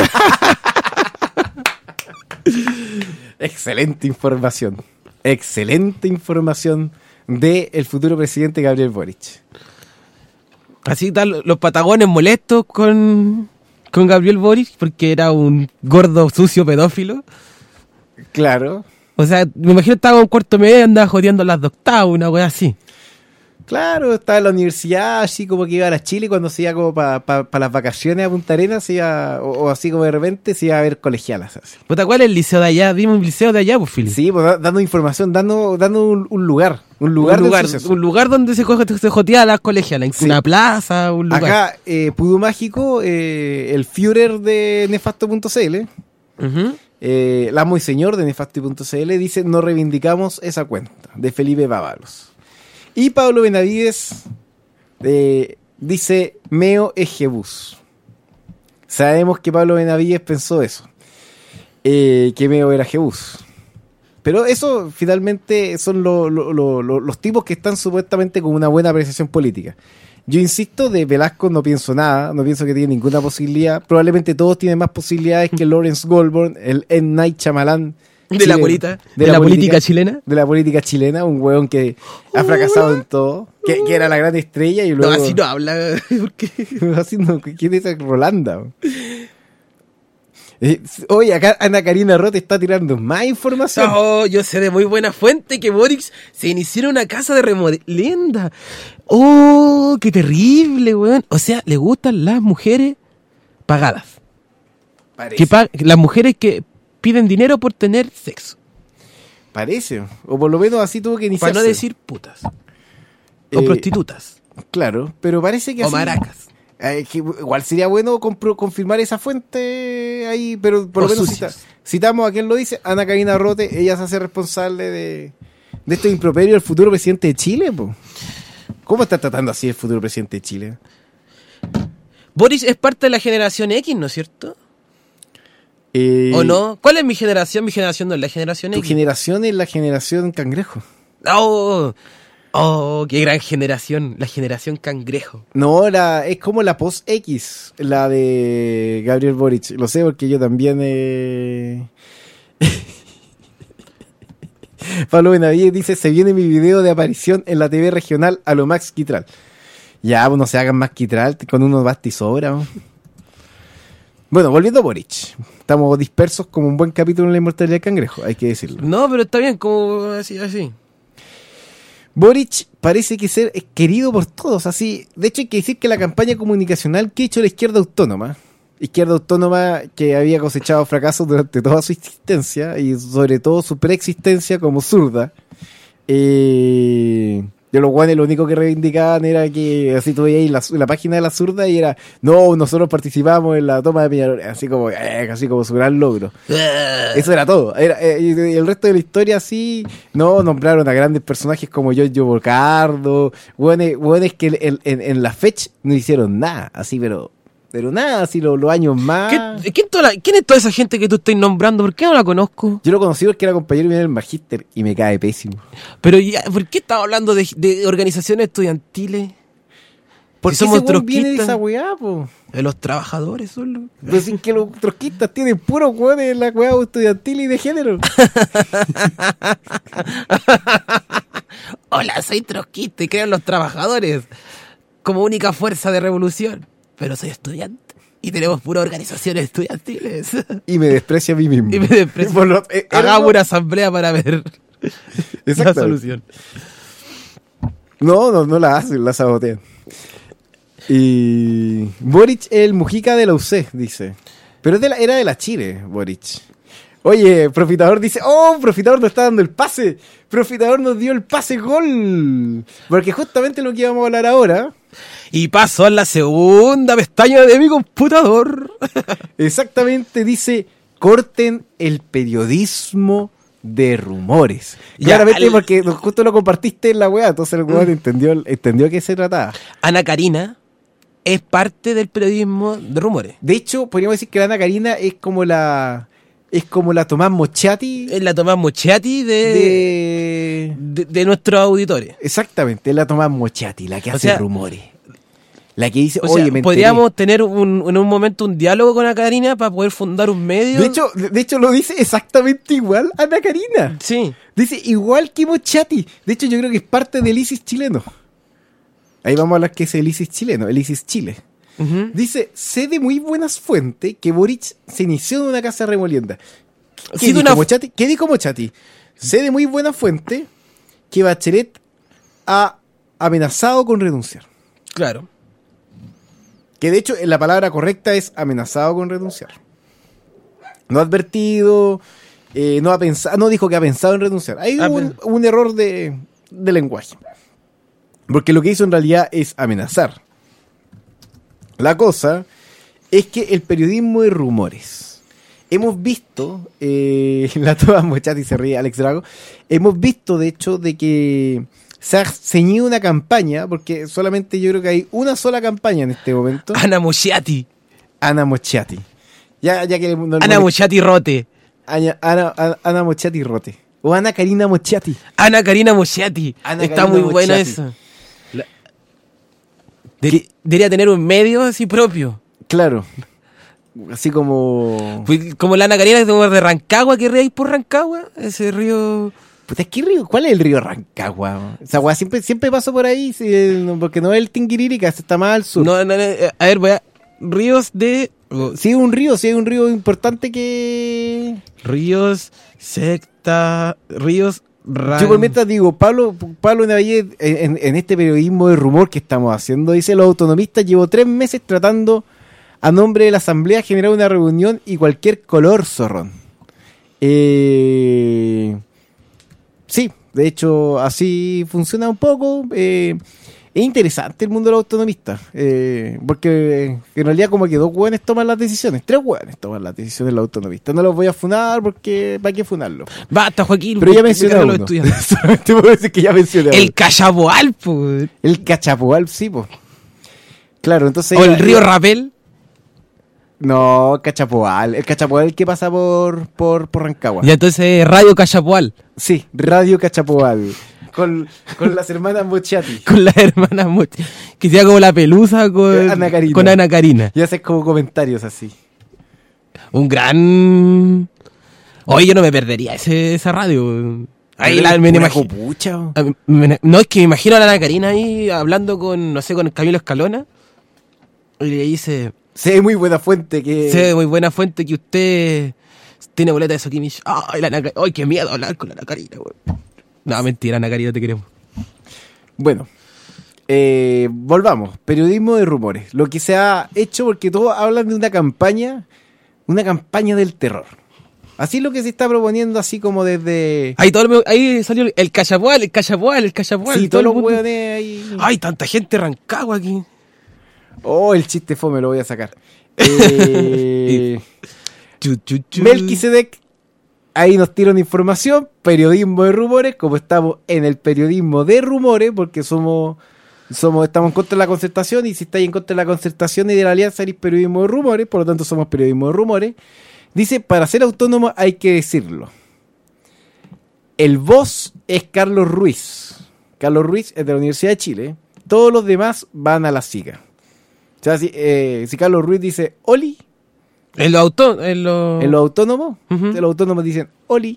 Excelente información. Excelente información del futuro presidente Gabriel Boric.
Así tal, los patagones molestos con, con Gabriel Boric porque era un gordo sucio pedófilo.
Claro.
O sea, me imagino que estaba en cuarto medio y andaba jodiendo las de octavo, una wea así.
Claro, estaba en la universidad, así como que iba a la Chile cuando se iba como para pa, pa las vacaciones a Punta Arenas, se iba, o, o así como de repente se iba a ver colegialas. Así.
Puta, ¿cuál es el liceo de allá? Vimos un liceo de allá, pues, Fili.
Sí, pues dando información, dando dando un, un lugar. Un lugar,
un lugar, un lugar donde se, coge, se jotea las colegialas, sí. Una plaza, un lugar.
Acá, eh, Pudú Mágico, eh, el Führer de nefasto punto cl, uh-huh. eh, el amo y señor de nefasto punto cl, dice, no reivindicamos esa cuenta de Felipe Bábalos. Y Pablo Benavides eh, dice, Meo es Jebús. Sabemos que Pablo Benavides pensó eso, eh, que Meo era Jebús. Pero eso finalmente son lo, lo, lo, lo, los tipos que están supuestamente con una buena apreciación política. Yo insisto, de Velasco no pienso nada, no pienso que tiene ninguna posibilidad. Probablemente todos tienen más posibilidades que Lawrence Goldberg, el M. Night Shyamalan
De
chileno,
la política, de,
de
la,
la
política,
política
chilena.
De la política chilena, un hueón que ha fracasado en todo, que, que era la gran estrella y luego...
No, así no habla. ¿Por qué?
así no, ¿quién es esa Rolanda? Eh, Oye, acá Ana Karina Roth está tirando más información.
No, yo sé de muy buena fuente que Boric se inició en una casa de remolienda. Oh, qué terrible, weón. O sea, le gustan las mujeres pagadas.
Parece.
Que pa- las mujeres que piden dinero por tener sexo.
Parece. O por lo menos así tuvo que iniciarse.
Para no decir putas. O
Eh,
prostitutas.
Claro, pero parece que
O
así...
maracas.
Eh, que igual sería bueno compro- confirmar esa fuente ahí, pero por
O
lo menos
sucias.
cita- citamos a quien lo dice, Ana Karina Rote, ella se hace responsable de, de este improperio del futuro presidente de Chile, po. ¿Cómo está tratando así el futuro presidente de Chile?
Boric es parte de la generación X, ¿no es cierto?
Eh,
¿O no? ¿Cuál es mi generación? Mi generación no es la generación
Tu
X.
generación es la generación cangrejo.
Oh, oh, qué gran generación. La generación cangrejo.
No, la, es como la post-X, la de Gabriel Boric. Lo sé porque yo también... Eh... Pablo Benavides dice, se viene mi video de aparición en la T V regional a lo Max Quitral. Ya, pues no se hagan más Quitral, con uno basta y sobra. ¿No? Bueno, volviendo a Boric. Estamos dispersos como un buen capítulo en la inmortalidad del cangrejo, hay que decirlo.
No, pero está bien, como así, así.
Boric parece que ser querido por todos, así. De hecho, hay que decir que la campaña comunicacional que ha hecho la izquierda autónoma, izquierda autónoma que había cosechado fracasos durante toda su existencia y sobre todo su preexistencia como zurda, eh, de los guanes lo único que reivindicaban era que, así tú veías la, la página de la zurda y era, no, nosotros participamos en la toma de Peñarol, así como, eh, así como su gran logro. Eso era todo. Era, eh, y el resto de la historia sí, no, nombraron a grandes personajes como Giorgio Bocardo, hueones, hueones que en, en, en la fecha no hicieron nada, así, pero pero nada, así los, los años más.
¿Qué- ¿Quién, toda la- ¿Quién es toda esa gente que tú estás nombrando? ¿Por qué no la conozco?
Yo lo conocí porque era compañero mío en el magíster y me cae pésimo.
Pero ya, ¿por qué estaba hablando de, de organizaciones estudiantiles?
Porque
Si somos
ese weón viene de
trotskistas.
esa weá, po.
De los trabajadores solo.
Pero sin que los trotskistas tienen puros weones en la weá estudiantil y de género.
Hola, soy trotskista y creo en los trabajadores como única fuerza de revolución. Pero soy estudiante y tenemos puras organizaciones estudiantiles.
Y me desprecia a mí mismo.
Y me desprecio.
Por lo- eh,
Hagamos
ergo-
una asamblea para ver la
Exactamente.
solución.
No, no, no la hacen, la sabotean. Y Boric el Mujica de la U C, dice. Pero es de la, era de la Chile, Boric. Oye, Profitador dice, oh, Profitador nos está dando el pase. Profitador nos dio el pase gol. Porque justamente lo que íbamos a hablar ahora,
Y paso a la segunda pestaña de mi computador.
exactamente dice, corten el periodismo de rumores.
Ya,
Claramente
al-
porque justo lo compartiste en la weá, entonces el weón entendió, entendió a qué se trataba.
Ana Karina es parte del periodismo de rumores.
De hecho, podríamos decir que la Ana Karina es como la es como la Tomás Mochati
Es la Tomás Mochati de,
de...
de, de nuestros auditores.
Exactamente, es la Tomás Mochati, la que
O
hace
sea-
rumores. La que dice,
O
oye,
sea,
me enteré.
podríamos tener un, en un momento un diálogo con Ana Karina para poder fundar un medio.
De hecho, de hecho lo dice exactamente igual Ana Karina.
sí.
Dice igual que Mochati. De hecho, yo creo que es parte del ISIS chileno. Ahí vamos a hablar que es el ISIS chileno, el ISIS Chile.
Ujú.
Dice, sé de muy buenas fuentes que Boric se inició en una casa remolienda. ¿Qué,
Sí, de
dijo
una-
Mochati? ¿Qué dijo Mochati? Sé de muy buena fuente que Bachelet ha amenazado con renunciar.
Claro.
Que de hecho la palabra correcta es amenazado con renunciar. No ha advertido, eh, no ha pensado, no dijo que ha pensado en renunciar. Hay
Ah,
un,
pero-
un error de, de lenguaje. Porque lo que hizo en realidad es amenazar. La cosa es que el periodismo de rumores. Hemos visto, eh, la toda Mochati se ríe, Alex Drago, hemos visto de hecho de que se ha ceñido una campaña, porque solamente yo creo que hay una sola campaña en este momento.
Ana Mochiati.
Ana Mochiati. Ya, ya que no,
Ana
no,
Mochiati Rote.
Ana, Ana, Ana, Ana Mochiati Rote. O Ana Karina Mochiati.
Ana Karina Mochiati.
Ana
Está
Karina
muy bueno
Mochiati.
eso. La- De- debería tener un medio así propio.
Claro. Así como...
Pues, como la Ana Karina que tengo de Rancagua, que ríe por Rancagua. Ese río.
Puta, ¿qué río? ¿Cuál es el río Rancagua? O sea, weá, siempre, siempre paso por ahí, sí, eh, porque no es el Tinguiririca, ese está más al sur.
No, no, no, eh, a ver, voy a. Ríos de.
Sí, es un río, sí, es un río importante que...
Ríos, secta. Ríos. Ran...
Yo por mientras digo, Pablo, Pablo Navalle, en, en este periodismo de rumor que estamos haciendo, dice: los autonomistas llevo tres meses tratando a nombre de la Asamblea generar una reunión y cualquier color, zorrón. Eh, sí, de hecho, así funciona un poco. Eh, es interesante el mundo de los autonomistas, eh, porque en realidad como que dos hueones toman las decisiones, tres hueones toman las decisiones de los autonomistas. No los voy a funar porque ¿para qué funarlos?
Basta, Joaquín.
Pero ya
me
mencioné
cargan
a
los
uno.
estudiantes.
Solamente puedo decir que ya mencioné a uno.
El Cachaboal, pues.
El Cachapoal, sí, po. Claro, entonces...
O el río Rapel.
No, Cachapoal. El Cachapoal que pasa por, por, por Rancagua.
Y entonces Radio Cachapoal.
Sí, Radio Cachapoal. Con, con las hermanas Mochiati.
Con las hermanas Mochi. Que sea como la pelusa con
Ana Karina.
con Ana Karina.
Y haces como comentarios así.
Un gran... Oye, yo no me perdería ese, esa radio. Ahí la, me
Una
imagino.
copucha, o-
Ah, me- No, es que me imagino a la Ana Karina ahí hablando con, no sé, con Camilo Escalona. Y le dice,
Sí, es muy buena fuente que...
sé muy buena fuente que usted tiene boleta de Sokimich. Ay, la Ana Ka- ay, qué miedo hablar con la Ana Karina, güey. No, mentira, Ana Karina, te queremos.
Bueno, eh, volvamos. Periodismo de rumores. Lo que se ha hecho, porque todos hablan de una campaña, una campaña del terror. Así es lo que se está proponiendo, así como desde...
Ahí, todo el- ahí salió el Cachapoal, el Cachapoal, el Cachapoal.
Sí,
todo
todos
el
los
mundo.
hueones ahí...
Ay, tanta gente Rancagua aquí.
Oh, el chiste fome, lo voy a sacar. Eh,
Chu, chu, chu.
Melquisedec, ahí nos tiran información, periodismo de rumores, como estamos en el periodismo de rumores, porque somos, somos estamos en contra de la concertación, y si estáis en contra de la concertación y de la alianza, eres periodismo de rumores, por lo tanto somos periodismo de rumores. Dice, para ser autónomo hay que decirlo. El voz es Carlos Ruiz. Carlos Ruiz es de la Universidad de Chile. Todos los demás van a la SIGA. O sea, si, eh, si Carlos Ruiz dice Oli,
En los auto, en los...
en los autónomos,
Ujú.
los autónomos dicen Oli,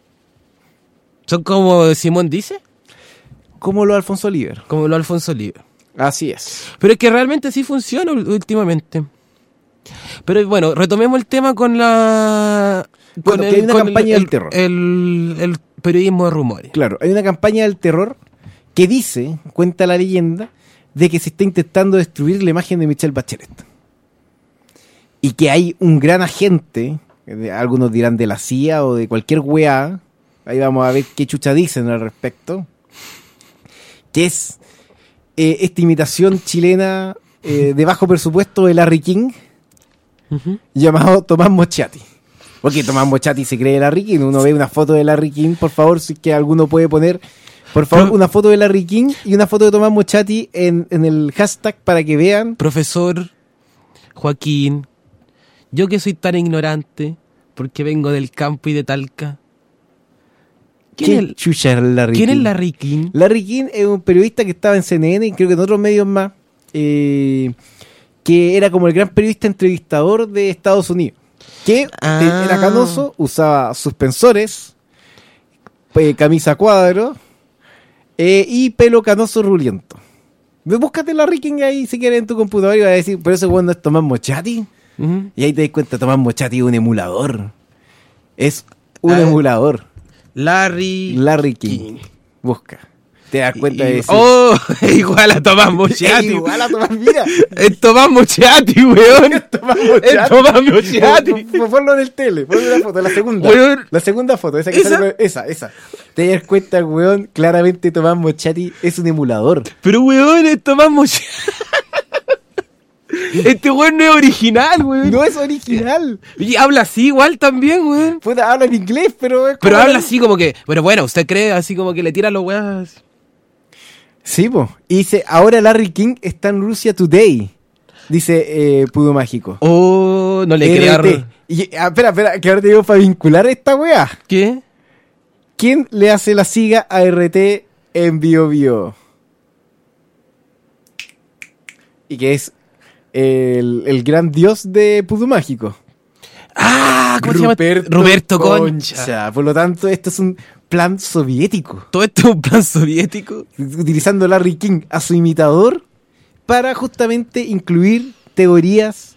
Son como Simón dice,
como los Alfonso Oliver.
como los Alfonso Oliva.
Así es.
Pero es que realmente sí funciona ul- últimamente. Pero bueno, retomemos el tema con la...
Bueno, que hay una
con
campaña
el,
del terror.
El, el periodismo de rumores.
Claro, hay una campaña del terror que dice, cuenta la leyenda, de que se está intentando destruir la imagen de Michelle Bachelet. Y que hay un gran agente, eh, algunos dirán de la C I A o de cualquier weá, ahí vamos a ver qué chucha dicen al respecto, que es eh, esta imitación chilena eh, de bajo presupuesto de Larry King,
Ujú.
llamado Tomás Mochiati. Porque Tomás Mochiati se cree Larry King. Uno ve una foto de Larry King, por favor, si es que alguno puede poner, por favor,
Pero-
una foto de Larry King y una foto de Tomás Mochiati en, en el hashtag para que vean.
Profesor Joaquín, yo que soy tan ignorante, porque vengo del campo y de Talca. ¿Quién,
¿Qué
es, el-
chucha es Larry
¿quién
King?
es Larry King?
Larry King es un periodista que estaba en C N N y creo que en otros medios más, eh, que era como el gran periodista entrevistador de Estados Unidos. Que eh,
Ah.
era canoso, usaba suspensores, eh, camisa a cuadro eh, y pelo canoso ruliento. Ve, búscate Larry King ahí si quieres en tu computador y vas a decir, pero eso bueno es Tomás Mochiati.
Ujú.
Y ahí te das cuenta, Tomás Mochiati es un emulador. Es un
Ah.
emulador.
Larry...
Larry King. Busca. Te das cuenta de
Y-
eso.
Oh, igual a Tomás
Es
Mochiati.
igual a Tomás, mira.
Es Tomás Mochiati, weón.
Tomás
Es
Mochiati.
Tomás Mochiati.
Pon- pon- Ponlo en el tele, ponle la foto, la segunda.
Weón.
La segunda foto, esa que
¿Esa?
sale con- esa, esa. Te das cuenta, weón, claramente Tomás Mochiati es un emulador.
Pero weón, es Tomás Mochiati. Este weón no es original, weón.
No es original.
Y habla así igual también, weón.
Puta, habla en inglés, pero es
Pero
como-
habla así como que, pero bueno, usted cree así como que le tira los weas.
Sí, po. Y dice, ahora Larry King está en Rusia Today. Dice eh, Pudo Mágico.
Oh, no le
R T.
creo.
Y, ah, espera, espera, que ahora te digo para vincular esta weá.
¿Qué?
¿Quién le hace la siga a R T en Bio Bio? Y que es el, el gran dios de Pudo Mágico.
Ah, ¿cómo se llama? Roberto Concha.
Concha. Por lo tanto, esto es un plan soviético.
Todo esto es un plan soviético.
Utilizando a Larry King a su imitador para justamente incluir teorías.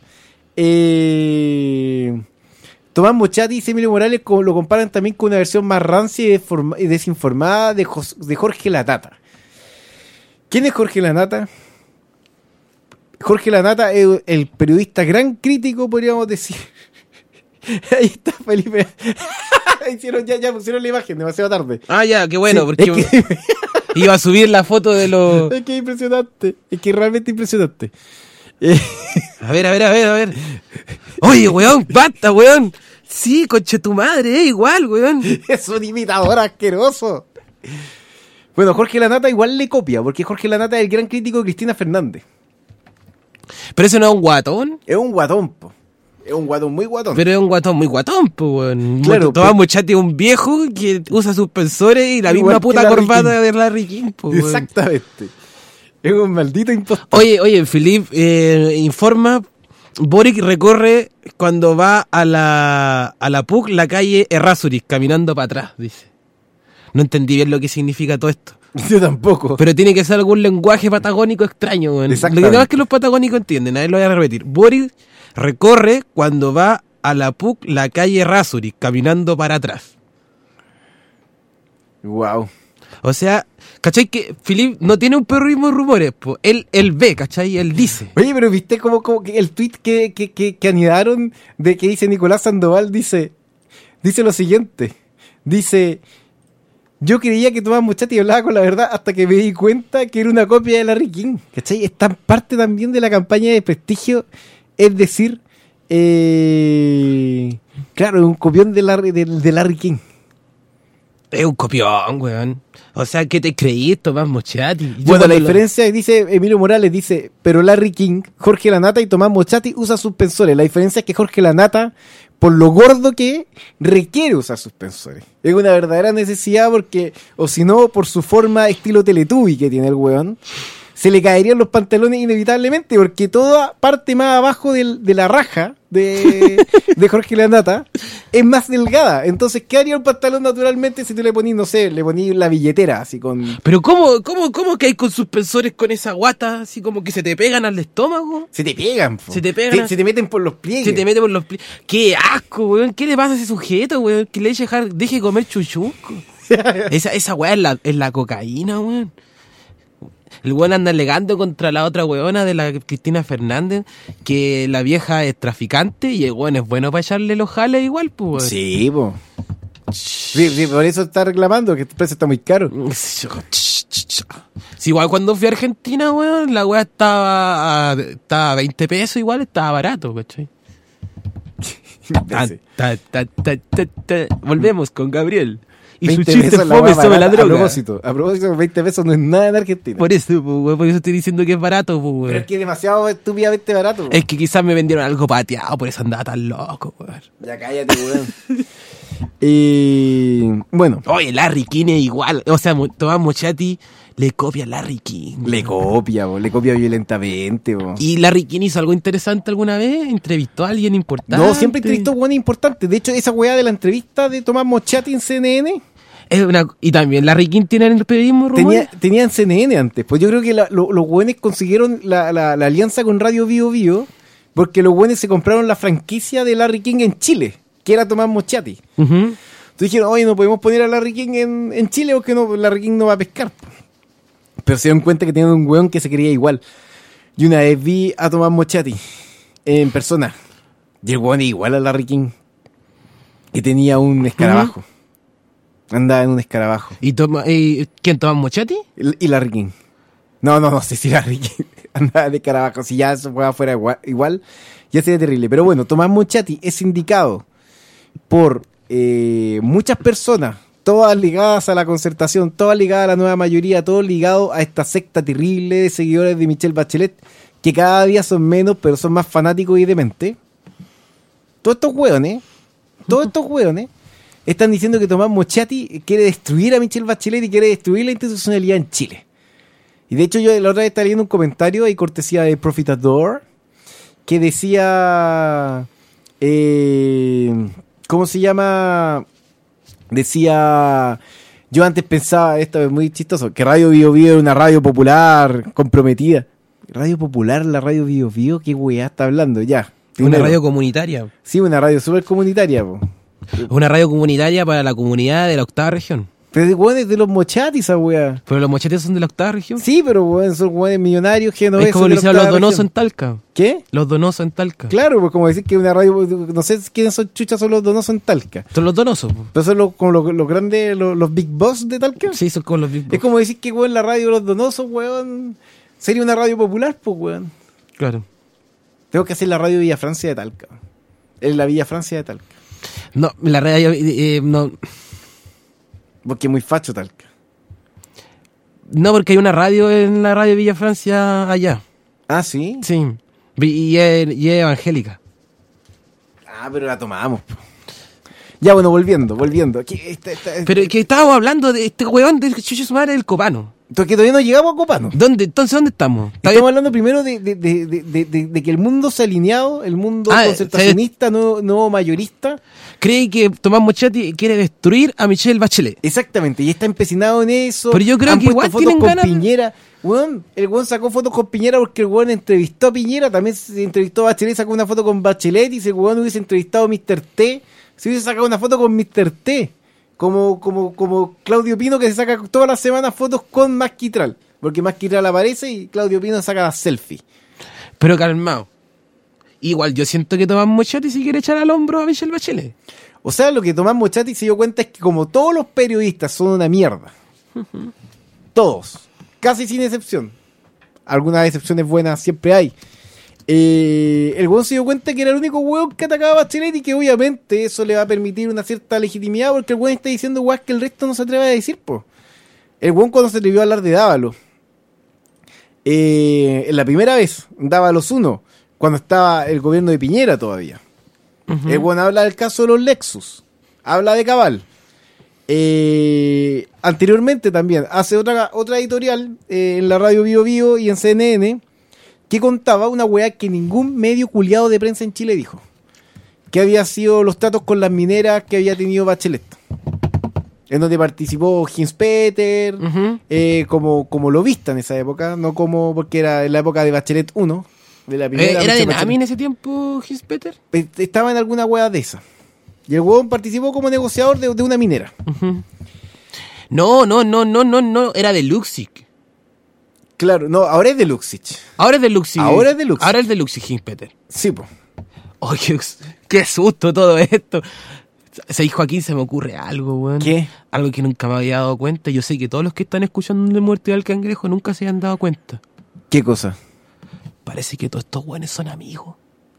Eh, Tomás Mochati y Emilio Morales co- lo comparan también con una versión más rancia y, deforma- y desinformada de, Jos- de Jorge Lanata. ¿Quién es Jorge Lanata? Jorge Lanata es el periodista gran crítico, podríamos decir. Ahí está Felipe. Hicieron, ya, ya pusieron la imagen, demasiado tarde.
Ah, ya, qué bueno,
Sí,
porque
es que,
iba a subir la foto de los...
es que es impresionante. Es que es realmente impresionante. Eh,
A ver, a ver, a ver, a ver. Oye, weón, basta, weón. Sí, conche tu madre, eh, igual, weón.
es un imitador asqueroso. Bueno, Jorge Lanata igual le copia, porque Jorge Lanata es el gran crítico de Cristina Fernández.
Pero ese no es un guatón.
Es un guatón, po. Es un guatón muy guatón.
Pero es un guatón muy guatón, pues, weón.
Claro,
Tomás
pero-
Mochati es un viejo que usa suspensores y la
Igual
misma
que
puta
Larry
corbata
King.
de Larry King, pues, weón.
Exactamente. Es un maldito impostor.
Oye, oye, Filip eh, informa, Boric recorre cuando va a la, a la P U C la calle Errázuriz, caminando para atrás, dice. No entendí bien lo que significa todo esto.
Yo tampoco.
Pero tiene que ser algún lenguaje patagónico extraño, weón. Lo
Exactamente.
que no es que los patagónicos entienden, a ver, lo voy a repetir. Boric recorre cuando va a la P U C la calle Errázuriz, caminando para atrás.
Wow.
O sea, ¿cachai? Que Filip no tiene un periodismo de rumores, po. Él, él ve, ¿cachai? Él dice.
Oye, pero viste como, como que el tweet que, que, que, que anidaron de que dice Nicolás Sandoval, dice, dice lo siguiente. Dice, yo creía que Tomás Mochati hablaba con la verdad hasta que me di cuenta que era una copia de Larry King. ¿Cachai? Es tan parte también de la campaña de prestigio, es decir, eh, claro, un copión de Larry, de, de Larry King.
Es un copión, weón. O sea, ¿qué te creí, Tomás Mochati? Yo
Bueno, la
cuando lo-
diferencia, dice Emilio Morales, dice, pero Larry King, Jorge Lanata y Tomás Mochati usan suspensores. La diferencia es que Jorge Lanata, por lo gordo que es, requiere usar suspensores. Es una verdadera necesidad porque, o si no, por su forma estilo Teletubby que tiene el weón, se le caerían los pantalones inevitablemente porque toda parte más abajo del- de la raja de, de Jorge Lanata es más delgada. Entonces, ¿qué haría el pantalón naturalmente si tú le ponís, no sé, le ponís la billetera así con...
Pero ¿cómo, cómo, cómo que hay con suspensores con esa guata? Así como que se te pegan al estómago.
Se te pegan, po.
Se te pegan.
se te meten por los pliegues.
Se te mete por los pli- ¡Qué asco, weón! ¿Qué le pasa a ese sujeto, weón? Que le deje, dejar, deje comer chuchusco. esa, esa weá es la, es la cocaína, weón. El weón anda alegando contra la otra weona de la Cristina Fernández que la vieja es traficante y el weón es bueno para echarle los jales igual, pues, weón.
Sí, po. Sí, sí, por eso está reclamando que el precio está muy caro.
Sí, igual cuando fui a Argentina, weón, la weá estaba a, estaba a veinte pesos, igual estaba barato, ¿cachai? Ta, ta, ta, ta, ta, ta. Volvemos con Gabriel. Y su
veinte
chiste
pesos la
fome
hueá
sobre la
barata.
droga.
A propósito, a propósito, veinte pesos no es nada en Argentina.
Por eso, po, weón, por eso estoy diciendo que es barato, po,
Pero
weón.
es que es demasiado estúpidamente barato.
Es que quizás me vendieron algo pateado, por eso andaba tan loco, weón.
Ya cállate, weón. Y bueno,
Oye, Larry King es igual. O sea, Mo- Tomás Mochati le copia a Larry King.
le copia, bo, le copia violentamente. Bo.
¿Y Larry King hizo algo interesante alguna vez? ¿Entrevistó a alguien importante?
No, siempre entrevistó buenas importantes. De hecho, esa weá de la entrevista de Tomás Mochati en C N N
Es una... Y también Larry King tiene el periodismo rumores.
tenía, tenía en C N N antes. Pues yo creo que la- lo- los weones consiguieron la, la- la alianza con Radio Bio Bio porque los weones se compraron la franquicia de Larry King en Chile, que era Tomás Mochati.
Ujú.
Entonces dijeron, oye, no podemos poner a Larry King en, en Chile porque no, Larry King no va a pescar. Pero se dieron cuenta que tenían un weón que se creía igual. Y una vez vi a Tomás Mochati en persona. Y el weón es igual a Larry King. Y tenía un escarabajo. Andaba en un escarabajo.
¿Y, toma, y quién, Tomás Mochati?
Y, y Larry King. No, no, no sé si Larry King andaba de escarabajo. Si ya eso fuera igual, igual, ya sería terrible. Pero bueno, Tomás Mochati es indicado por eh, muchas personas todas ligadas a la concertación, todas ligadas a la nueva mayoría, todo ligado a esta secta terrible de seguidores de Michelle Bachelet, que cada día son menos, pero son más fanáticos y dementes. Todos estos hueones, todos estos hueones, están diciendo que Tomás Mochati quiere destruir a Michelle Bachelet y quiere destruir la institucionalidad en Chile. Y de hecho yo la otra vez estaba leyendo un comentario y cortesía de Profitador que decía, eh, ¿cómo se llama? Decía, yo antes pensaba, esto es muy chistoso, que Radio Bio Bio era una radio popular comprometida. Radio popular, la Radio Bio Bio, ¿qué weá está hablando? Ya.
Una radio comunitaria.
Sí, una radio súper comunitaria, po.
Una radio comunitaria para la comunidad de la octava región.
Pero weón es de los Mochatis esa weá.
Pero los Mochatis son de la octava región.
Sí, pero weón, son weones millonarios, genoveses.
Es como lo hicieron los Donosos en Talca.
¿Qué?
Los Donosos en Talca.
Claro, pues como decir que una radio, no sé quiénes son chuchas, son los Donosos en Talca.
Son los Donosos. Po.
Pero son los, como los, los grandes, los, los Big Boss de Talca.
Sí, son como los Big Boss.
Es como decir que weón la radio de los Donosos, weón, sería una radio popular, pues weón.
Claro.
Tengo que hacer la radio Villa Francia de Talca. Es la Villa Francia de Talca.
No, la radio, eh, eh, no.
Porque es muy facho Talca.
No, porque hay una radio en la radio Villa Francia allá.
Ah, ¿sí?
Sí. Y es, y es evangélica.
Ah, pero la tomamos. Po. Ya, bueno, volviendo, volviendo. Aquí, esta, esta, esta,
Pero que estábamos hablando de este weón de Chucho su madre del Copano.
Que todavía no llegamos a Copano.
¿Dónde? Entonces, ¿dónde estamos?
Estamos hablando primero de, de, de, de, de, de, de que el mundo se ha alineado, el mundo
ah,
concertacionista, no, no mayorista.
Cree que Tomás Mochati quiere destruir a Michelle Bachelet.
Exactamente, y está empecinado en eso.
Pero yo creo
Han
que
puesto
igual
fotos
tienen
con
ganas.
Piñera. Weón, el weón sacó fotos con Piñera porque el weón entrevistó a Piñera, también se entrevistó a Bachelet, sacó una foto con Bachelet, y si el weón hubiese entrevistado a mister T, se hubiese sacado una foto con mister T. Como, como, como Claudio Pino, que se saca todas las semanas fotos con Masquitral. Porque Masquitral aparece y Claudio Pino saca las selfies.
Pero calmado. Igual yo siento que Tomás Mochati sí quiere echar al hombro a Michelle Bachelet.
O sea, lo que Tomás Mochati se dio cuenta es que como todos los periodistas son una mierda. Uh-huh. Todos. Casi sin excepción. Algunas excepciones buenas siempre hay. Eh, el weón se dio cuenta que era el único weón que atacaba a Bachelet y que obviamente eso le va a permitir una cierta legitimidad porque el weón está diciendo weón que el resto no se atreve a decir, po. El weón cuando se atrevió a hablar de Dávalos, eh, en la primera vez, Dávalos uno, cuando estaba el gobierno de Piñera todavía. Uh-huh. El weón habla del caso de los Lexus, habla de Cabal. Eh, anteriormente también hace otra, otra editorial eh, en la radio Bio Bio y en C N N que contaba una weá que ningún medio culiado de prensa en Chile dijo, que había sido los tratos con las mineras que había tenido Bachelet, en donde participó Hinspeter, uh-huh. eh, como, como lobista en esa época, no como porque era en la época de Bachelet uno, de la primera.
Eh, ¿Era de
Bachelet.
Nami en ese tiempo Hinspeter?
Estaba en alguna weá de esa. Y el huevón participó como negociador de, de una minera.
Uh-huh. No, no, no, no, no, no, era de Luxic.
Claro, no, ahora es de Luxich.
Ahora es de Luxic.
Ahora es de Luxich.
Ahora es de Luxic Hinspeter.
Sí, po.
Oh, qué, qué susto todo esto. Se dijo aquí, se me ocurre algo, weón.
¿Qué?
Algo que nunca me había dado cuenta. Yo sé que todos los que están escuchando de Muerte del Cangrejo nunca se han dado cuenta.
¿Qué cosa?
Parece que todos estos weones son amigos.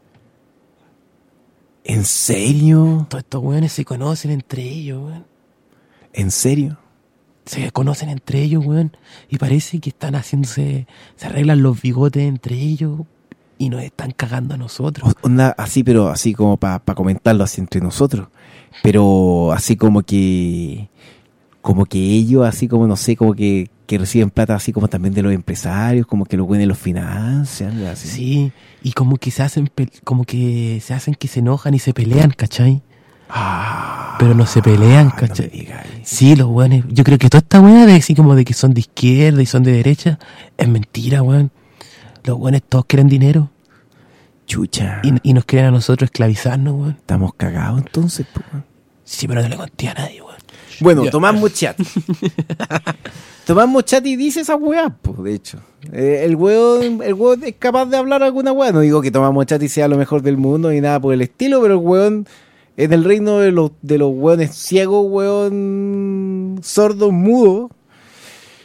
¿En serio?
Todos estos weones se conocen entre ellos, weón.
¿En serio?
Se conocen entre ellos, weón. Y parece que están haciéndose... Se arreglan los bigotes entre ellos y nos están cagando a nosotros.
Onda así, pero así como para pa comentarlo así entre nosotros. Pero así como que... Como que ellos, así como, no sé, como que, que reciben plata así como también de los empresarios, como que los buenos los financian. Así.
Sí, y como que se hacen como que se hacen que se enojan y se pelean, ¿cachai?
Ah,
pero no se pelean, ¿cachai?
No me digas.
Sí, los weones, yo creo que toda esta weá de así como de que son de izquierda y son de derecha, es mentira, weón. Los weones todos quieren dinero.
Chucha.
Y, y nos quieren a nosotros esclavizarnos, weón.
Estamos cagados entonces, pues.
Sí, pero no le conté a nadie, weón.
Bueno, Tomás Mochati. Tomás Mochati dice esa weá, pues, de hecho. Eh, el weón el weón es capaz de hablar alguna weá. No digo que Tomás Mochati sea lo mejor del mundo ni nada por el estilo, pero el weón en el reino de los, de los weones ciegos, weón sordos, mudos,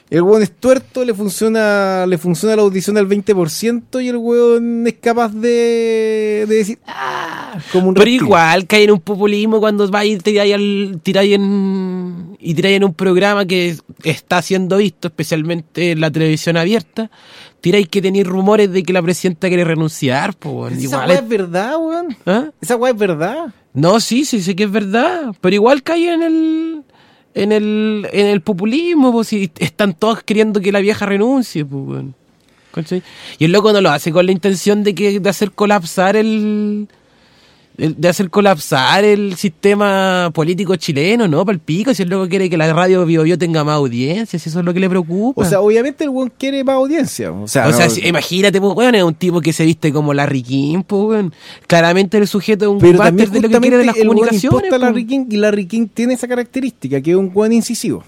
El weón es tuerto, le funciona le funciona la audición al veinte por ciento y el weón es capaz de, de decir, ah, como un
Pero
reptil.
igual cae en un populismo cuando vais y tiráis, al, tiráis en y tiráis en un programa que está siendo visto, especialmente en la televisión abierta, tiráis que tenéis rumores de que la presidenta quiere renunciar, pues weón.
Esa
Igual
weá
es-
es verdad, weón.
¿Ah?
Esa weá es verdad.
No, sí, sí, sé que es verdad, pero igual cae en el en el en el populismo, pues si están todos queriendo que la vieja renuncie, pues weón. ¿Cachai? Y el loco no lo hace con la intención de que de hacer colapsar el, el- de hacer colapsar el sistema político chileno, ¿no? Para el pico, si el loco quiere que la radio Bio Bio tenga más audiencia, si eso es lo que le preocupa.
O sea, obviamente el weón quiere más audiencia. O sea,
O sea,
no-
si- imagínate, pues, weón, es un tipo que se viste como Larry King, pues, weón. Claramente el sujeto es un
pero
máster
también
de lo que quiere de las
justamente el weón
comunicaciones.
importa a Larry
pues.
King y Larry King tiene esa característica, que es un weón incisivo.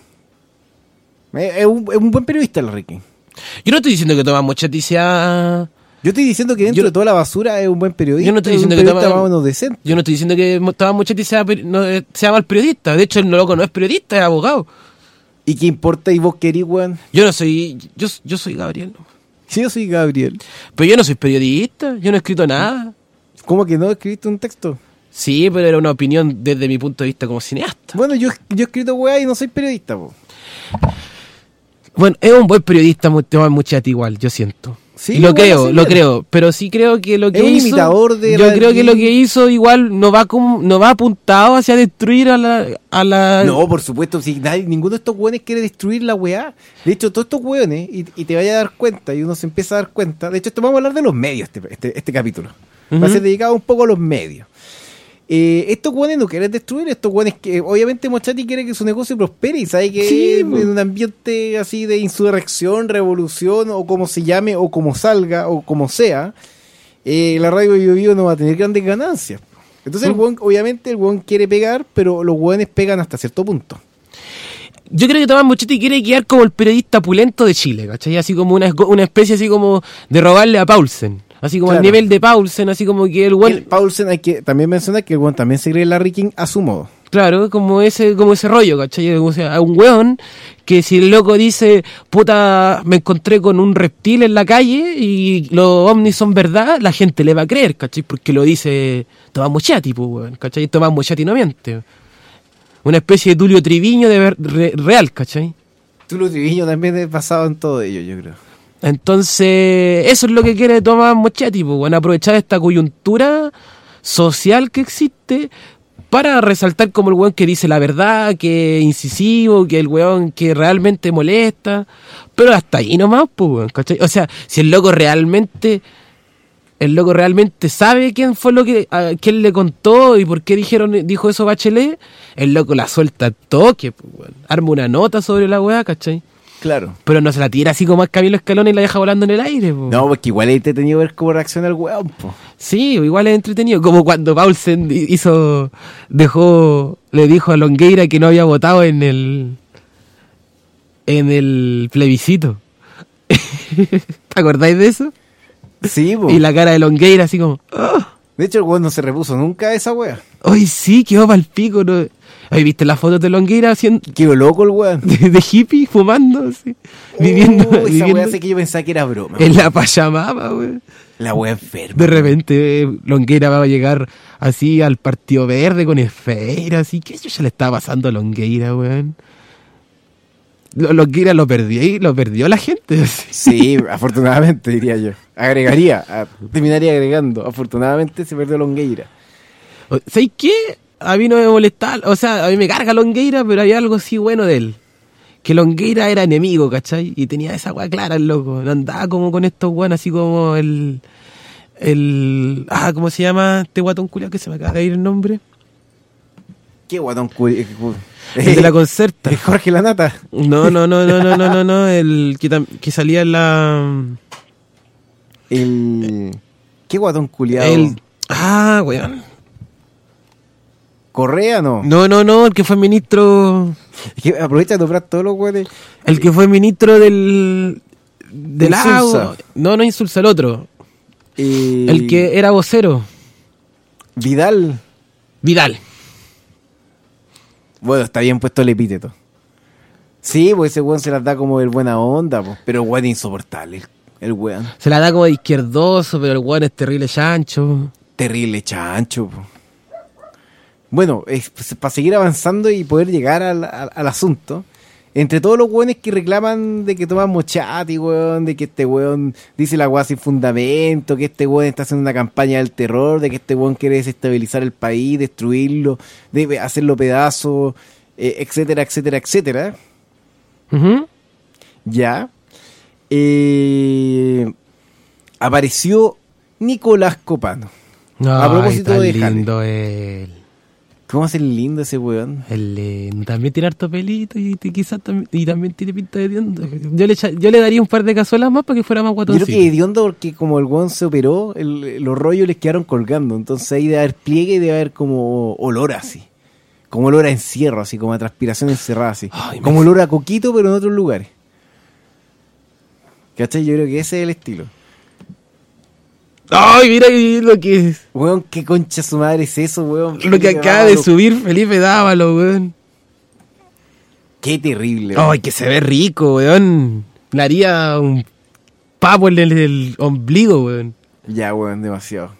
Es, es un, es un buen periodista Larry King.
Yo no estoy diciendo que Tomás Moschetti sea...
Yo estoy diciendo que dentro
Yo-
de toda la basura es un buen periodista.
Yo no estoy
es un
diciendo que
periodista
Tomás-
más o menos decente.
Yo no estoy diciendo que Mo- Tomás Moschetti sea, peri- no, eh, sea mal periodista. De hecho, el loco no es periodista, es abogado.
¿Y qué importa y vos querís, weón?
Yo no soy... Yo, yo soy Gabriel. ¿no?
Sí, yo soy Gabriel.
Pero yo no soy periodista. Yo no he escrito nada.
¿Cómo que no escribiste un texto?
Sí, pero era una opinión desde mi punto de vista como cineasta.
Bueno, yo, yo he escrito weá y no soy periodista, po.
Bueno, es un buen periodista Mo- Tomás Moschetti igual, yo siento.
Sí,
y lo
bueno,
creo,
sí,
lo
bien.
creo, pero sí creo que lo que
Es un
hizo,
imitador de
yo
la-
creo que lo que hizo igual no va como, no va apuntado hacia destruir a la, a la
No, por supuesto, si nadie, ninguno de estos weones quiere destruir la weá. De hecho, todos estos weones, y, y te vaya a dar cuenta, y uno se empieza a dar cuenta. De hecho, esto vamos a hablar de los medios, este, este, este capítulo. Va a
Ujú.
ser dedicado un poco a los medios. Eh, estos weones no quieren destruir, estos weones que obviamente Moschetti quiere que su negocio prospere y sabe que
Sí,
en
po.
un ambiente así de insurrección, revolución o como se llame o como salga o como sea, eh, la radio Bio Bio no va a tener grandes ganancias. Entonces el
Mm.
weón, obviamente el weón quiere pegar, pero los weones pegan hasta cierto punto.
Yo creo que Tomás Moschetti quiere quedar como el periodista pulento de Chile, ¿cachai? Así como una, una especie así como de robarle a Paulsen. Así como al
Claro.
nivel de Paulsen, así como que el
El
weón,
Paulsen hay que también mencionar que el weón también se cree Larry King a su modo.
claro, como ese, como ese rollo, ¿cachai? O sea, un weón que si el loco dice, puta, me encontré con un reptil en la calle y los ovnis son verdad, la gente le va a creer, ¿cachai? Porque lo dice Tomás Moschetti, pues, weón, ¿cachai? Tomás Moschetti no miente. Una especie de Tulio Triviño de ver- re- real, ¿cachai?
Tulio Triviño también es basado en todo ello, yo creo.
Entonces, eso es lo que quiere Tomás Moschetti, pues, bueno, aprovechar esta coyuntura social que existe para resaltar como el weón que dice la verdad, que es incisivo, que el weón que realmente molesta, pero hasta ahí nomás, pues, weón, ¿cachai? O sea, si el loco realmente, el loco realmente sabe quién fue lo que, a quién le contó y por qué dijeron, dijo eso Bachelet, el loco la suelta al toque, pues, weón, arma una nota sobre la weá, ¿cachai?
Claro.
Pero no se la tira así como a Camilo Escalón y la deja volando en el aire, po.
No, porque igual es entretenido ver cómo reacciona el weón, po.
Sí, igual es entretenido. Como cuando Paulsen hizo, dejó, le dijo a Longueira que no había votado en el, en el plebiscito. ¿Te acordáis de eso?
Sí, po.
Y la cara de Longueira así como, ¡ah!
De hecho, el weón no se repuso nunca de esa wea.
¡Ay, sí! Quedó pa'l pico, ¿no? Ay, ¿viste las fotos de Longueira haciendo,
Quedó loco el weón.
de, de hippie, fumando, así, viviendo,
Oh, esa
viviendo
wea hace que yo pensaba que era broma.
en la Pachamama, güey?
La wea enferma.
De repente eh, Longueira va a llegar así al Partido Verde con esfera, así que eso ya le estaba pasando a Longueira, weón. Lo- Longueira lo perdió y lo perdió la gente. así.
Sí, afortunadamente diría yo. Agregaría, a- terminaría agregando. Afortunadamente se perdió Longueira.
O- ¿Sabes qué? A mí no me molesta, o sea, a mí me carga Longueira, pero hay algo así bueno de él. Que Longueira era enemigo, ¿cachai? Y tenía esa weá clara, el loco. No andaba como con estos weón, así como el... el ah, ¿cómo se llama este guatón culiao que se me acaba de ir el nombre?
Qué guatón curi- cu-
El de la concerta.
Eh, Jorge Lanata.
No, no, no, no, no, no, no, no, el que, tam- que salía en la...
El. Qué guatón culiado.
El... Ah, weón.
Correa, no.
No, no, no, el que fue ministro...
Es que aprovecha de nombrar todos los weones.
El que fue ministro del... Del
Insulza.
agua. No, no Insulza, el otro.
Eh,
El que era vocero.
Sí, pues ese weón se las da como el buena onda, pues. Pero el weón es insoportable, el, el weón.
Se la da como de izquierdoso, pero el weón es terrible chancho.
Terrible chancho, pues. Bueno, es, pues, para seguir avanzando y poder llegar al, al, al asunto, entre todos los weones que reclaman de que toman mochati, weón, de que este weón dice la weá sin fundamento, que este weón está haciendo una campaña del terror, de que este weón quiere desestabilizar el país, destruirlo, de hacerlo pedazos, eh, etcétera, etcétera, etcétera.
Uh-huh.
Ya. Eh, apareció Nicolás Copano.
No,
a propósito
está
de
lindo él.
¿Cómo hace lindo ese weón?
Él eh, también tiene harto pelito y, y quizás también, y también tiene pinta de hediondo. Yo le, echa- yo le daría un par de cazuelas más para que fuera más
Yo
guatoncito.
creo que hediondo porque como el weón se operó, el- los rollos les quedaron colgando. Entonces ahí debe haber pliegue y debe haber como olor así. Como olor a encierro, así como a transpiración encerrada, así.
Ay, me-
como olor a coquito, pero en otros lugares. ¿Cachai? Yo creo que ese es el estilo.
Ay, mira lo que es.
Weón, qué concha su madre es eso, weón.
Lo que acaba de subir Felipe Dávalo, weón.
Qué terrible. weón.
Ay, que se ve rico, weón. Le haría un papo en el, el ombligo, weón.
Ya, weón, demasiado.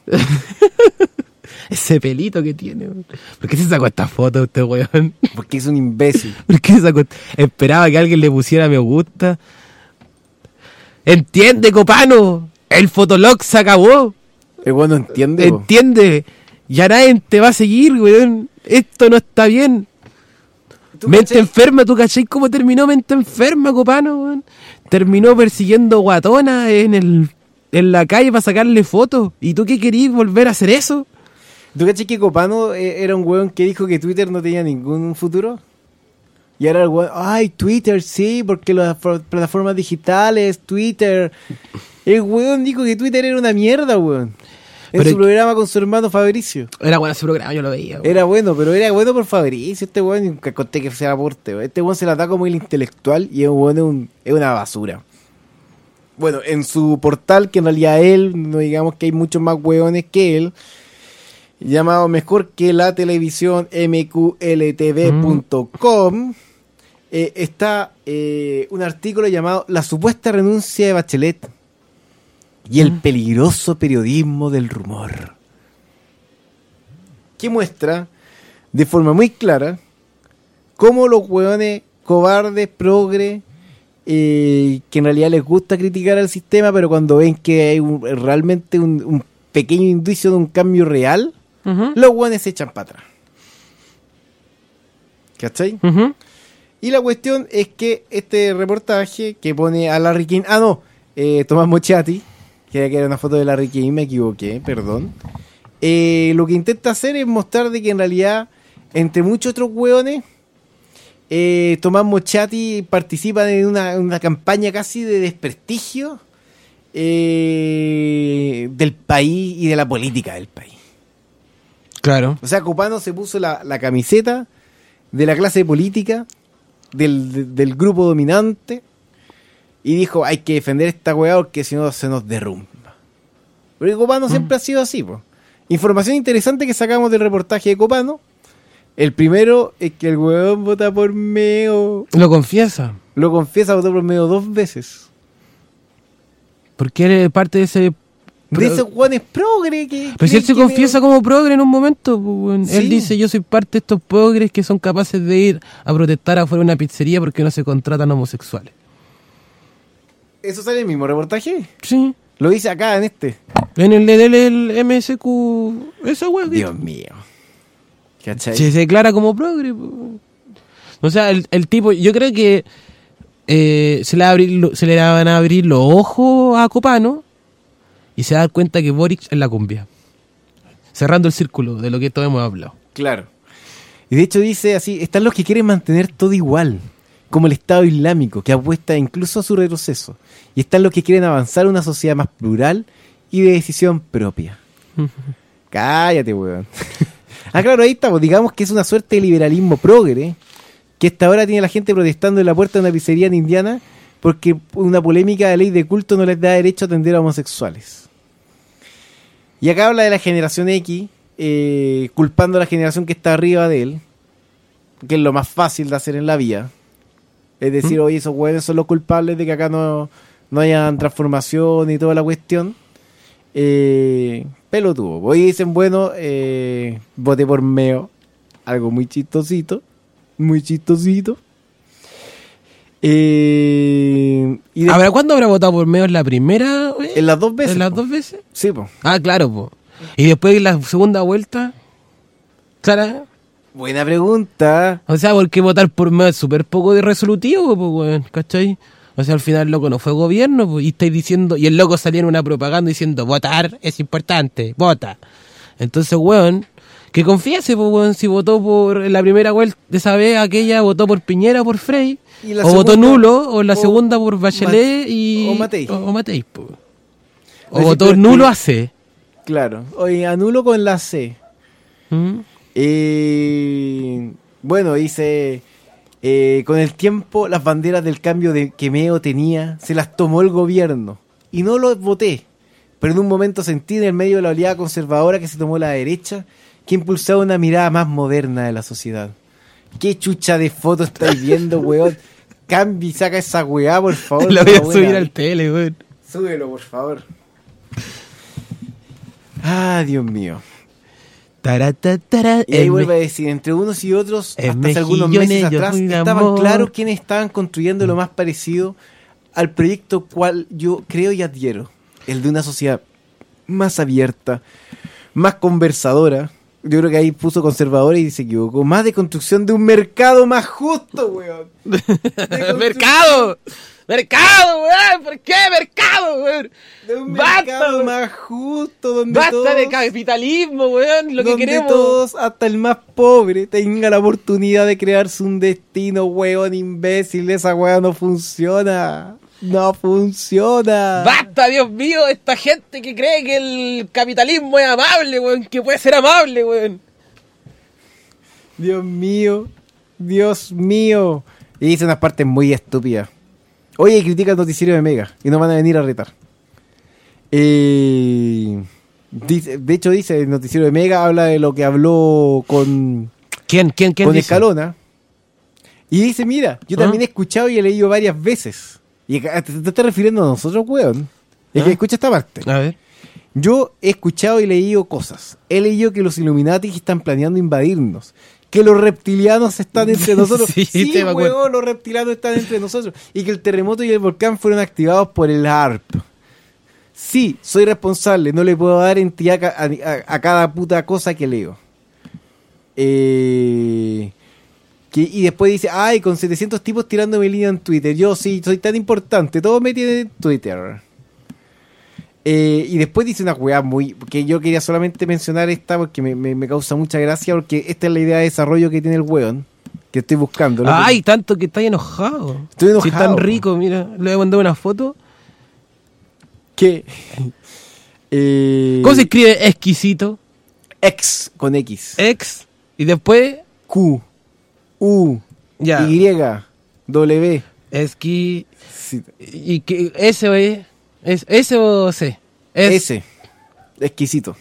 Ese pelito que tiene, weón. ¿Por qué se sacó esta foto este weón?
Porque es un imbécil.
¿Por qué se sacó? Esperaba que alguien le pusiera me gusta. ¡Entiende, Copano! El Fotolog se acabó.
El weón no entiende. po.
Entiende. Ya nadie te va a seguir, weón. Esto no está bien.
¿Tú
Mente
cachai?
enferma, ¿tú cachai cómo terminó Mente enferma, Copano, weón? Terminó persiguiendo guatonas en el en la calle para sacarle fotos. ¿Y tú qué querías volver a hacer eso?
¿Tú cachai que Copano eh, era un weón que dijo que Twitter no tenía ningún futuro? Y ahora el weón, ay, Twitter, sí, porque las fo- plataformas digitales, Twitter. El weón dijo que Twitter era una mierda, weón. En
Pero-
su programa con su hermano Fabricio.
Era bueno ese programa, yo lo veía, weón.
Era bueno, pero era bueno por Fabricio. Este weón nunca conté que sea aporte. weón. Este weón se la da como el intelectual y es, un weón, es, un- es una basura. Bueno, en su portal, que en realidad él, no digamos que hay muchos más weones que él, llamado mejor que la televisión m q l t v punto com, eh, está eh, un artículo llamado La supuesta renuncia de Bachelet y el peligroso periodismo del rumor, que muestra de forma muy clara cómo los hueones cobardes, progre, eh, que en realidad les gusta criticar al sistema, pero cuando ven que hay un- realmente un, un pequeño indicio de un cambio real,
Ujú,
los hueones se echan para atrás. ¿Cachai?
ujú.
Y la cuestión es que este reportaje que pone a Larry King, ah no, eh, Tomás Mochati, que era una foto de Larry King, me equivoqué, perdón. Eh, lo que intenta hacer es mostrar de que en realidad, entre muchos otros hueones, eh, Tomás Mochati participa en una, una campaña casi de desprestigio eh, del país y de la política del país.
Claro.
O sea, Copano se puso la, la camiseta de la clase política, del, de- del grupo dominante, y dijo, hay que defender esta weá porque si no se nos derrumba. Porque Copano siempre ha sido así, po. Información interesante que sacamos del reportaje de Copano. El primero es que el weón vota por Meo.
Lo confiesa.
Lo confiesa, votó por Meo dos veces.
Porque eres parte de ese...
De esos weones progre que...
Pero si él se
que
confiesa
Meo-
como progre en un momento, pues, weón.
Sí.
Él dice, yo soy parte de estos progres que son capaces de ir a protestar afuera de una pizzería porque no se contratan homosexuales.
¿Eso sale en el mismo reportaje?
Sí.
Lo dice acá en este.
En el del el M S Q, esa weá que
Dios mío. ¿Cachai?
se declara como progre. po. O sea, el, el tipo, yo creo que eh, se, le va a abrir lo- se le van a abrir los ojos a Copano y se va a dar cuenta que Boric es la cumbia. Cerrando el círculo de lo que todos hemos hablado.
Claro. Y de hecho dice así, están los que quieren mantener todo igual, como el Estado Islámico, que apuesta incluso a su retroceso. Y están los que quieren avanzar a una sociedad más plural y de decisión propia. Cállate, weón. Ah, claro, ahí está, pues, digamos que es una suerte de liberalismo progre, que hasta ahora tiene la gente protestando en la puerta de una pizzería en Indiana porque una polémica de ley de culto no les da derecho a atender a homosexuales. Y acá habla de la generación X, eh, culpando a la generación que está arriba de él, que es lo más fácil de hacer en la vida. Es decir,
¿Mm?
oye, esos hueones son los culpables de que acá no, no hayan transformación y toda la cuestión. Eh, pelotudo. Hoy dicen, bueno, eh, voté por Meo. Algo muy chistosito. Muy chistosito. Eh, y de-
¿Habrá cuándo habrá votado por Meo? ¿En la primera vez?
en las dos veces.
¿En las
po.
dos veces?
Sí, pues.
Ah, claro, po. Y después en la segunda vuelta, ¿Sara?
Buena pregunta.
O sea, porque votar por Meo es súper poco de resolutivo, pues, weón, ¿cachai? O sea, al final el loco no fue gobierno, pues, y estáis diciendo, y el loco salía en una propaganda diciendo, votar es importante, vota. Entonces, weón, que confiese, pues, weón, si votó por la primera vuelta de esa vez, aquella, votó por Piñera o por Frey,
Y la
o votó
segunda-
nulo, o la
o
segunda por Bachelet
Ma-
y...
o Matei.
O, o Matei, pues. O
Oye,
votó
pero es
nulo
que-
a C.
Claro. Oye, anulo con la C.
¿Mm?
Eh, bueno, dice, eh, con el tiempo las banderas del cambio de que Meo tenía se las tomó el gobierno y no lo voté, pero en un momento sentí en el medio de la oleada conservadora que se tomó la derecha que impulsaba una mirada más moderna de la sociedad. ¿Qué chucha de foto estáis viendo, weón? Cambia y saca esa weá, por favor.
Lo voy a
una buena-
subir al tele, weón.
Súbelo, por favor. Ah, Dios mío.
Taratatara,
Y ahí
en
vuelve a
Me-
decir, entre unos y otros,
en
hasta hace algunos
mejillones
meses
yo
atrás,
fui de
estaban
amor.
claros quienes estaban construyendo lo más parecido al proyecto cual yo creo y adhiero. El de una sociedad más abierta, más conversadora. Yo creo que ahí puso conservadora y se equivocó. Más de construcción de un mercado más justo, weón. De construcción
¡Mercado! ¡Mercado, weón! ¿Por qué mercado, weón?
De un
¡Basta,
mercado
weón!
más justo donde
¡Basta
todos,
de capitalismo, weón! Lo que
donde
queremos.
todos, hasta el más pobre, tenga la oportunidad de crearse un destino, weón, imbécil. Esa weá no funciona. No funciona.
¡Basta, Dios mío! Esta gente que cree que el capitalismo es amable, weón. Que puede ser amable, weón.
Dios mío. Dios mío. Y dice unas partes muy estúpidas. Oye, critica el noticiero de Mega y no van a venir a retar. Eh, dice, de hecho dice, el noticiero de Mega habla de lo que habló con,
¿Quién, quién, quién
con
dice?
Escalona. Y dice, mira, yo
¿Ah?
también he escuchado y he leído varias veces. Y acá te, te estás refiriendo a nosotros, weón. Es que
¿Ah?
escucha esta parte.
A ver.
Yo he escuchado y leído cosas. He leído que los Illuminati están planeando invadirnos. Que los reptilianos están entre nosotros.
Sí,
Sí,
te me acuerdo.
huevón, los reptilianos están entre nosotros. Y que el terremoto y el volcán fueron activados por el A R P. Sí, soy responsable. No le puedo dar entidad a, a- a cada puta cosa que leo. Eh... Que, y después dice, ay, con setecientos tipos tirándome línea en Twitter. Yo sí, soy tan importante. Todos me tienen en Twitter. Eh, y después dice una weá muy... Que yo quería solamente mencionar esta porque me, me- me causa mucha gracia. Porque esta es la idea de desarrollo que tiene el weón. Que estoy buscando. ¿no?
Ay, tanto que estáis enojado.
Estoy enojado.
Si tan rico, mira. Le voy a mandar una foto.
Que... eh,
¿Cómo se escribe exquisito?
X con X.
Ex. Y después,
Q. U.
ya.
Y. W.
Esqui.
Sí,
¿Y que S o E? ¿Es S o C? Es
S. Exquisito.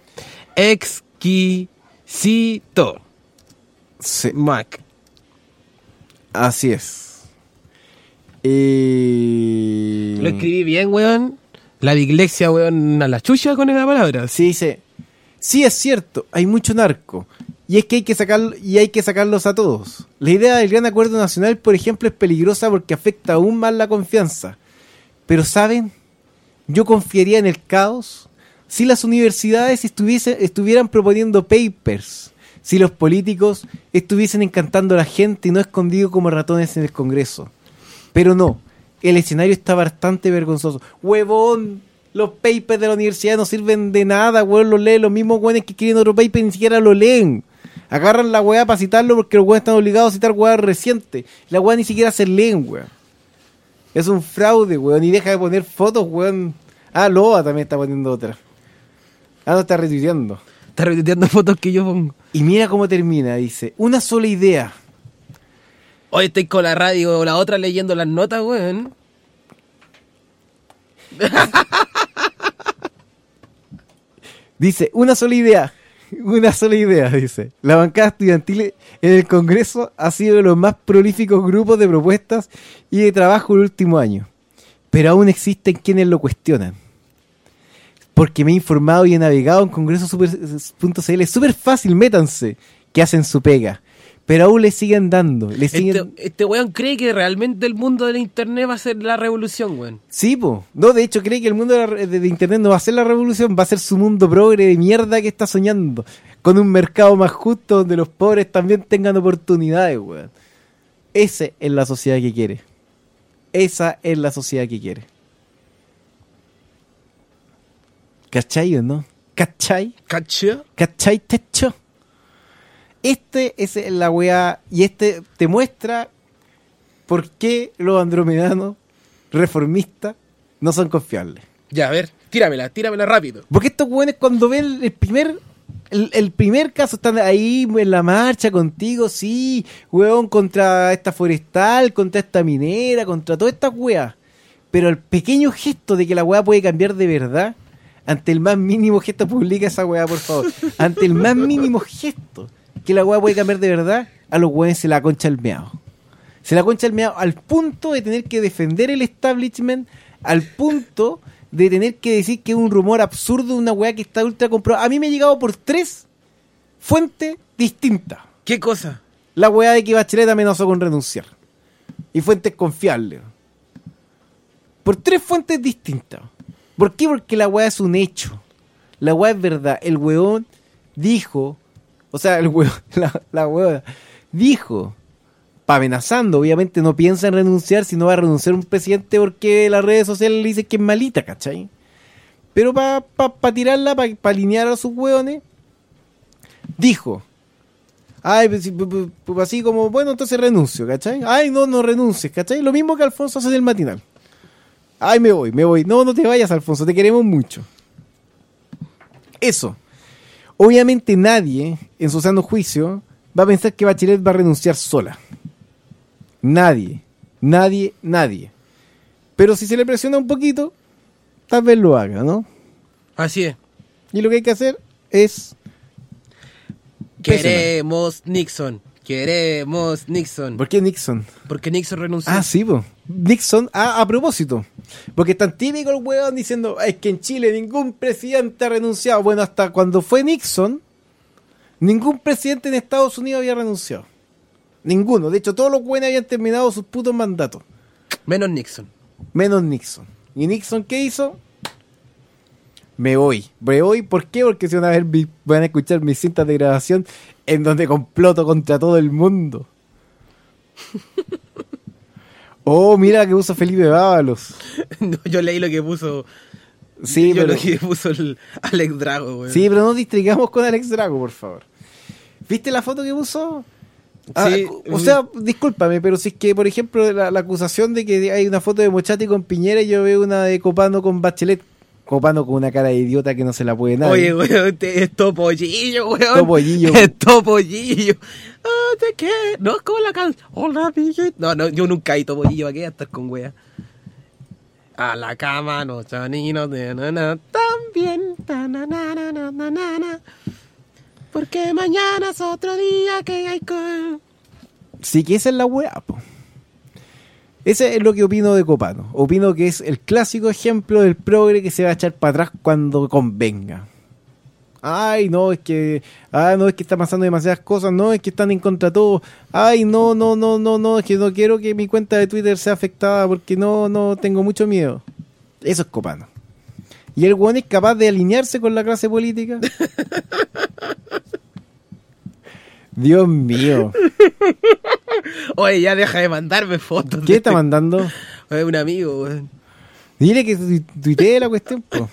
exquisito.
Sí,
Mac.
así es. Eh,
Lo escribí bien, weón. La dislexia, weón, a la chucha con esa palabra.
Sí, dice, sí es cierto, hay mucho narco. Y es que hay que sacarlo, y hay que sacarlos a todos. La idea del gran acuerdo nacional, por ejemplo, es peligrosa porque afecta aún más la confianza. Pero ¿saben? Yo confiaría en el caos si las universidades estuviese, estuvieran proponiendo papers, si los políticos estuviesen encantando a la gente y no escondidos como ratones en el Congreso. Pero no, el escenario está bastante vergonzoso. ¡Huevón! Los papers de la universidad no sirven de nada, weón, los leen los mismos weones que quieren otro paper ni siquiera lo leen. Agarran la weá para citarlo porque los weones están obligados a citar weá reciente. La weá ni siquiera se leen, weón. Es un fraude, weón, y deja de poner fotos, weón. Ah, Loa también está poniendo otra. Ah, no, está retuiteando.
Está retuiteando fotos que yo pongo.
Y mira cómo termina, dice, una sola idea.
Hoy estoy con la radio o la otra leyendo las notas, weón.
Dice, una sola idea. una sola idea, dice. La bancada estudiantil en el Congreso ha sido de los más prolíficos grupos de propuestas y de trabajo el último año. Pero aún existen quienes lo cuestionan. Porque me he informado y he navegado en congreso punto c l. Es súper fácil, métanse, que hacen su pega. Pero aún le siguen dando. Le siguen...
Este, este weón cree que realmente el mundo del internet va a ser la revolución, weón.
Sí, po. No, de hecho cree que el mundo de, la, de, de internet no va a ser la revolución, va a ser su mundo progre de mierda que está soñando. Con un mercado más justo donde los pobres también tengan oportunidades, weón. Esa es la sociedad que quiere. Esa es la sociedad que quiere. ¿Cachai o no? ¿Cachai?
¿Cachai?
¿Cachai, techo? Este es la weá, y este te muestra por qué los andromedanos reformistas no son confiables.
Ya, a ver, tíramela, tíramela rápido.
Porque estos weones cuando ven el primer el, el primer caso están ahí en la marcha contigo, sí, weón, contra esta forestal, contra esta minera, contra todas estas weas. Pero el pequeño gesto de que la weá puede cambiar de verdad, ante el más mínimo gesto, publica esa weá, por favor. Ante el más mínimo gesto que la weá puede cambiar de verdad, a los weones se la concha el meao. Se la concha el meao al punto de tener que defender el establishment, al punto de tener que decir que es un rumor absurdo, una weá que está ultra comprobada. A mí me ha llegado por tres fuentes distintas.
¿Qué cosa?
La weá de que Bachelet amenazó con renunciar. Y fuentes confiables. Por tres fuentes distintas. ¿Por qué? Porque la weá es un hecho. La weá es verdad. El weón dijo... O sea, el weón, la, la weá dijo... Pa amenazando, obviamente no piensa en renunciar, si no va a renunciar un presidente porque las redes sociales le dicen que es malita, ¿cachai? Pero para pa, pa tirarla, para pa alinear a sus hueones, dijo, ay, pues, pues, pues, así como, bueno, entonces renuncio, ¿cachai? Ay, no, no renuncies, ¿cachai? Lo mismo que Alfonso hace en el matinal. Ay, me voy, me voy. No, no te vayas, Alfonso, te queremos mucho. Eso. Obviamente nadie, en su sano juicio, va a pensar que Bachelet va a renunciar sola. Nadie, nadie, nadie. Pero si se le presiona un poquito, tal vez lo haga, ¿no?
Así es.
Y lo que hay que hacer es...
Queremos presionar. Nixon, queremos Nixon.
¿Por qué Nixon?
Porque Nixon renunció.
Ah, sí, po. Nixon, ah, a propósito. Porque es tan típico el huevón diciendo, es que en Chile ningún presidente ha renunciado. Bueno, hasta cuando fue Nixon, ningún presidente en Estados Unidos había renunciado. Ninguno. De hecho, todos los buenos habían terminado sus putos mandatos.
Menos Nixon.
Menos Nixon. ¿Y Nixon qué hizo? Me voy. Me voy, ¿por qué? Porque se van a ver, van a escuchar mis cintas de grabación en donde comploto contra todo el mundo. Oh, mira lo que puso Felipe Bábalos.
No, yo leí lo que puso...
Sí,
yo
pero...
lo que puso el Alex Drago, güey.
Sí, pero no distraigamos con Alex Drago, por favor. ¿Viste la foto que puso? Ah,
Sí,
o sea, discúlpame, pero si es que, por ejemplo, la, la acusación de que hay una foto de Mochati con Piñera y yo veo una de Copano con Bachelet, Copano con una cara de idiota que no se la puede nadie.
Oye, weón, te- es Topollillo, weón.
Topollillo.
Es Topollillo. Ah, ¿de qué? No, es como la canción. Hola, Piñera. No, no, yo nunca he Topollillo. ¿A qué estar con wea? A la cama, no, chanino, de na, na, también. Ta, na, na, na, na, na, na, na. Porque mañana es otro día que hay que...
Sí, que esa es la weá, po. Ese es lo que opino de Copano. Opino que es el clásico ejemplo del progre que se va a echar para atrás cuando convenga. Ay, no, es que... Ah, no, es que está pasando demasiadas cosas. No, es que están en contra de todo. Ay, no, no, no, no, no. Es que no quiero que mi cuenta de Twitter sea afectada porque no, no, tengo mucho miedo. Eso es Copano. ¿Y el weón es capaz de alinearse con la clase política? Dios mío.
Oye, ya deja de mandarme fotos.
¿Qué
de
está
este-
mandando?
Oye, un amigo, weón.
Dile que tu- tuitee la cuestión, po.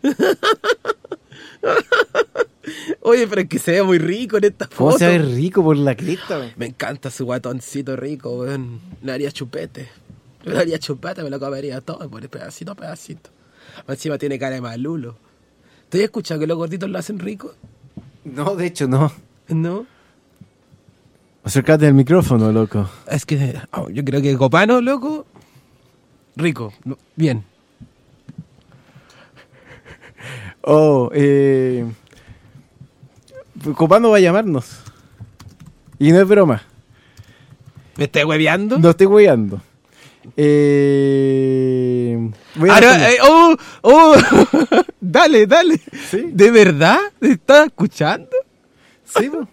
Oye, pero es que se ve muy rico en esta
¿Cómo
foto.
se ve rico por la cresta, weón?
Me encanta su guatoncito rico, weón. Le haría chupete. Le haría chupete, me lo comería todo, por pedacito a pedacito. Encima tiene cara de malulo. ¿Te has escuchado que los gorditos lo hacen rico?
No, de hecho no.
¿No?
Acércate al micrófono, loco.
Es que oh, yo creo que Copano, loco, rico. No, bien.
Oh, eh... Copano va a llamarnos. Y no es broma.
¿Me estás hueveando?
No estoy hueveando. Eh... Voy a
Ahora,
responder.
eh, oh, oh. Dale, dale.
¿Sí?
¿De verdad? ¿Te estás escuchando?
Sí, po.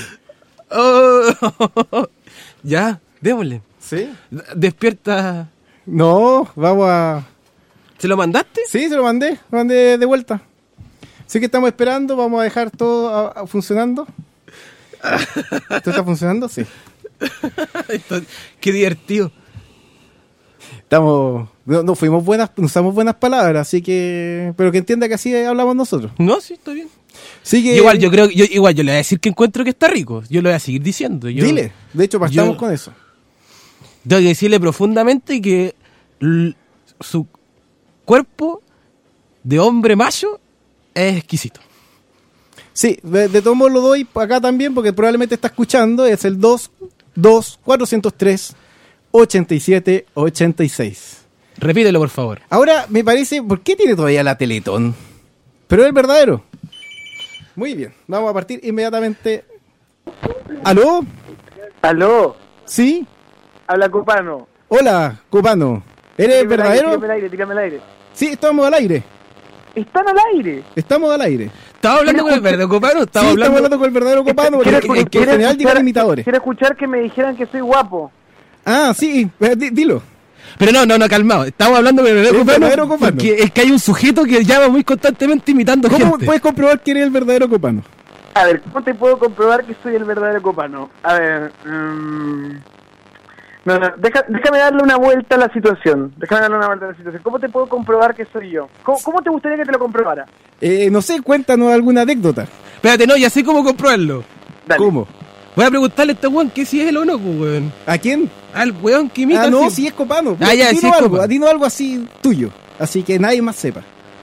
Oh. Ya, démosle.
Sí.
Despierta.
No, vamos a...
¿Se lo mandaste?
Sí, se lo mandé, lo mandé de vuelta. Así que estamos esperando, vamos a dejar todo a- a- funcionando. ¿Esto está funcionando? Sí.
Entonces, qué divertido.
Estamos... No, no fuimos buenas, no usamos buenas palabras, así que... Pero que entienda que así hablamos nosotros.
No, sí, está bien.
Así que...
Igual, yo creo yo, igual yo le voy a decir que encuentro que está rico. Yo lo voy a seguir diciendo. Yo,
Dile, de hecho, partamos
yo-
con eso.
Tengo que decirle profundamente que l- su cuerpo de hombre macho es exquisito.
Sí, de, de todos modos lo doy acá también porque probablemente está escuchando. Es el dos dos cuatro cero tres ochenta y siete ochenta y seis.
Repítelo, por favor.
Ahora me parece, ¿por qué tiene todavía la Teletón? Pero es el verdadero. Muy bien, vamos a partir inmediatamente. ¿Aló?
Aló,
¿Sí?
habla Copano.
Hola, Copano. ¿Eres el
Tírame al aire,
verdadero?
Tírame al aire, tírame al aire.
Sí, estamos al aire.
Están al aire.
Estamos al aire.
¿Estaba hablando con el verdadero copano?
Sí,
¿Estaba
estamos
hablando?
hablando con el verdadero Copano porque
Quiero-
en- en
quiero
general llegan
escuchar-
imitadores.
Quiero escuchar que me dijeran que soy guapo.
Ah, sí, eh, di- dilo.
Pero no, no, no, calmado. Estamos hablando con el verdadero
El
copano.
verdadero copano.
Porque es que hay un sujeto que llama muy constantemente imitando
¿Cómo
gente.
puedes comprobar que eres el verdadero Copano?
A ver, ¿cómo te puedo comprobar que soy el verdadero Copano? A ver... mm, no, no, deja- déjame darle una vuelta a la situación. Déjame darle una vuelta a la situación. ¿Cómo te puedo comprobar que soy yo? ¿Cómo, cómo te gustaría que te lo comprobara?
Eh, no sé, cuéntanos alguna anécdota.
Espérate, no, ya sé cómo comprobarlo.
Dale.
¿Cómo?
Voy a preguntarle a este weón que si es él o no, pues, weón.
¿A quién?
Al weón que imita.
Ah, no,
así.
sí es Copano.
Ah, ya,
dinos
sí es
algo,
Copano.
dinos algo así tuyo. Así que nadie más sepa.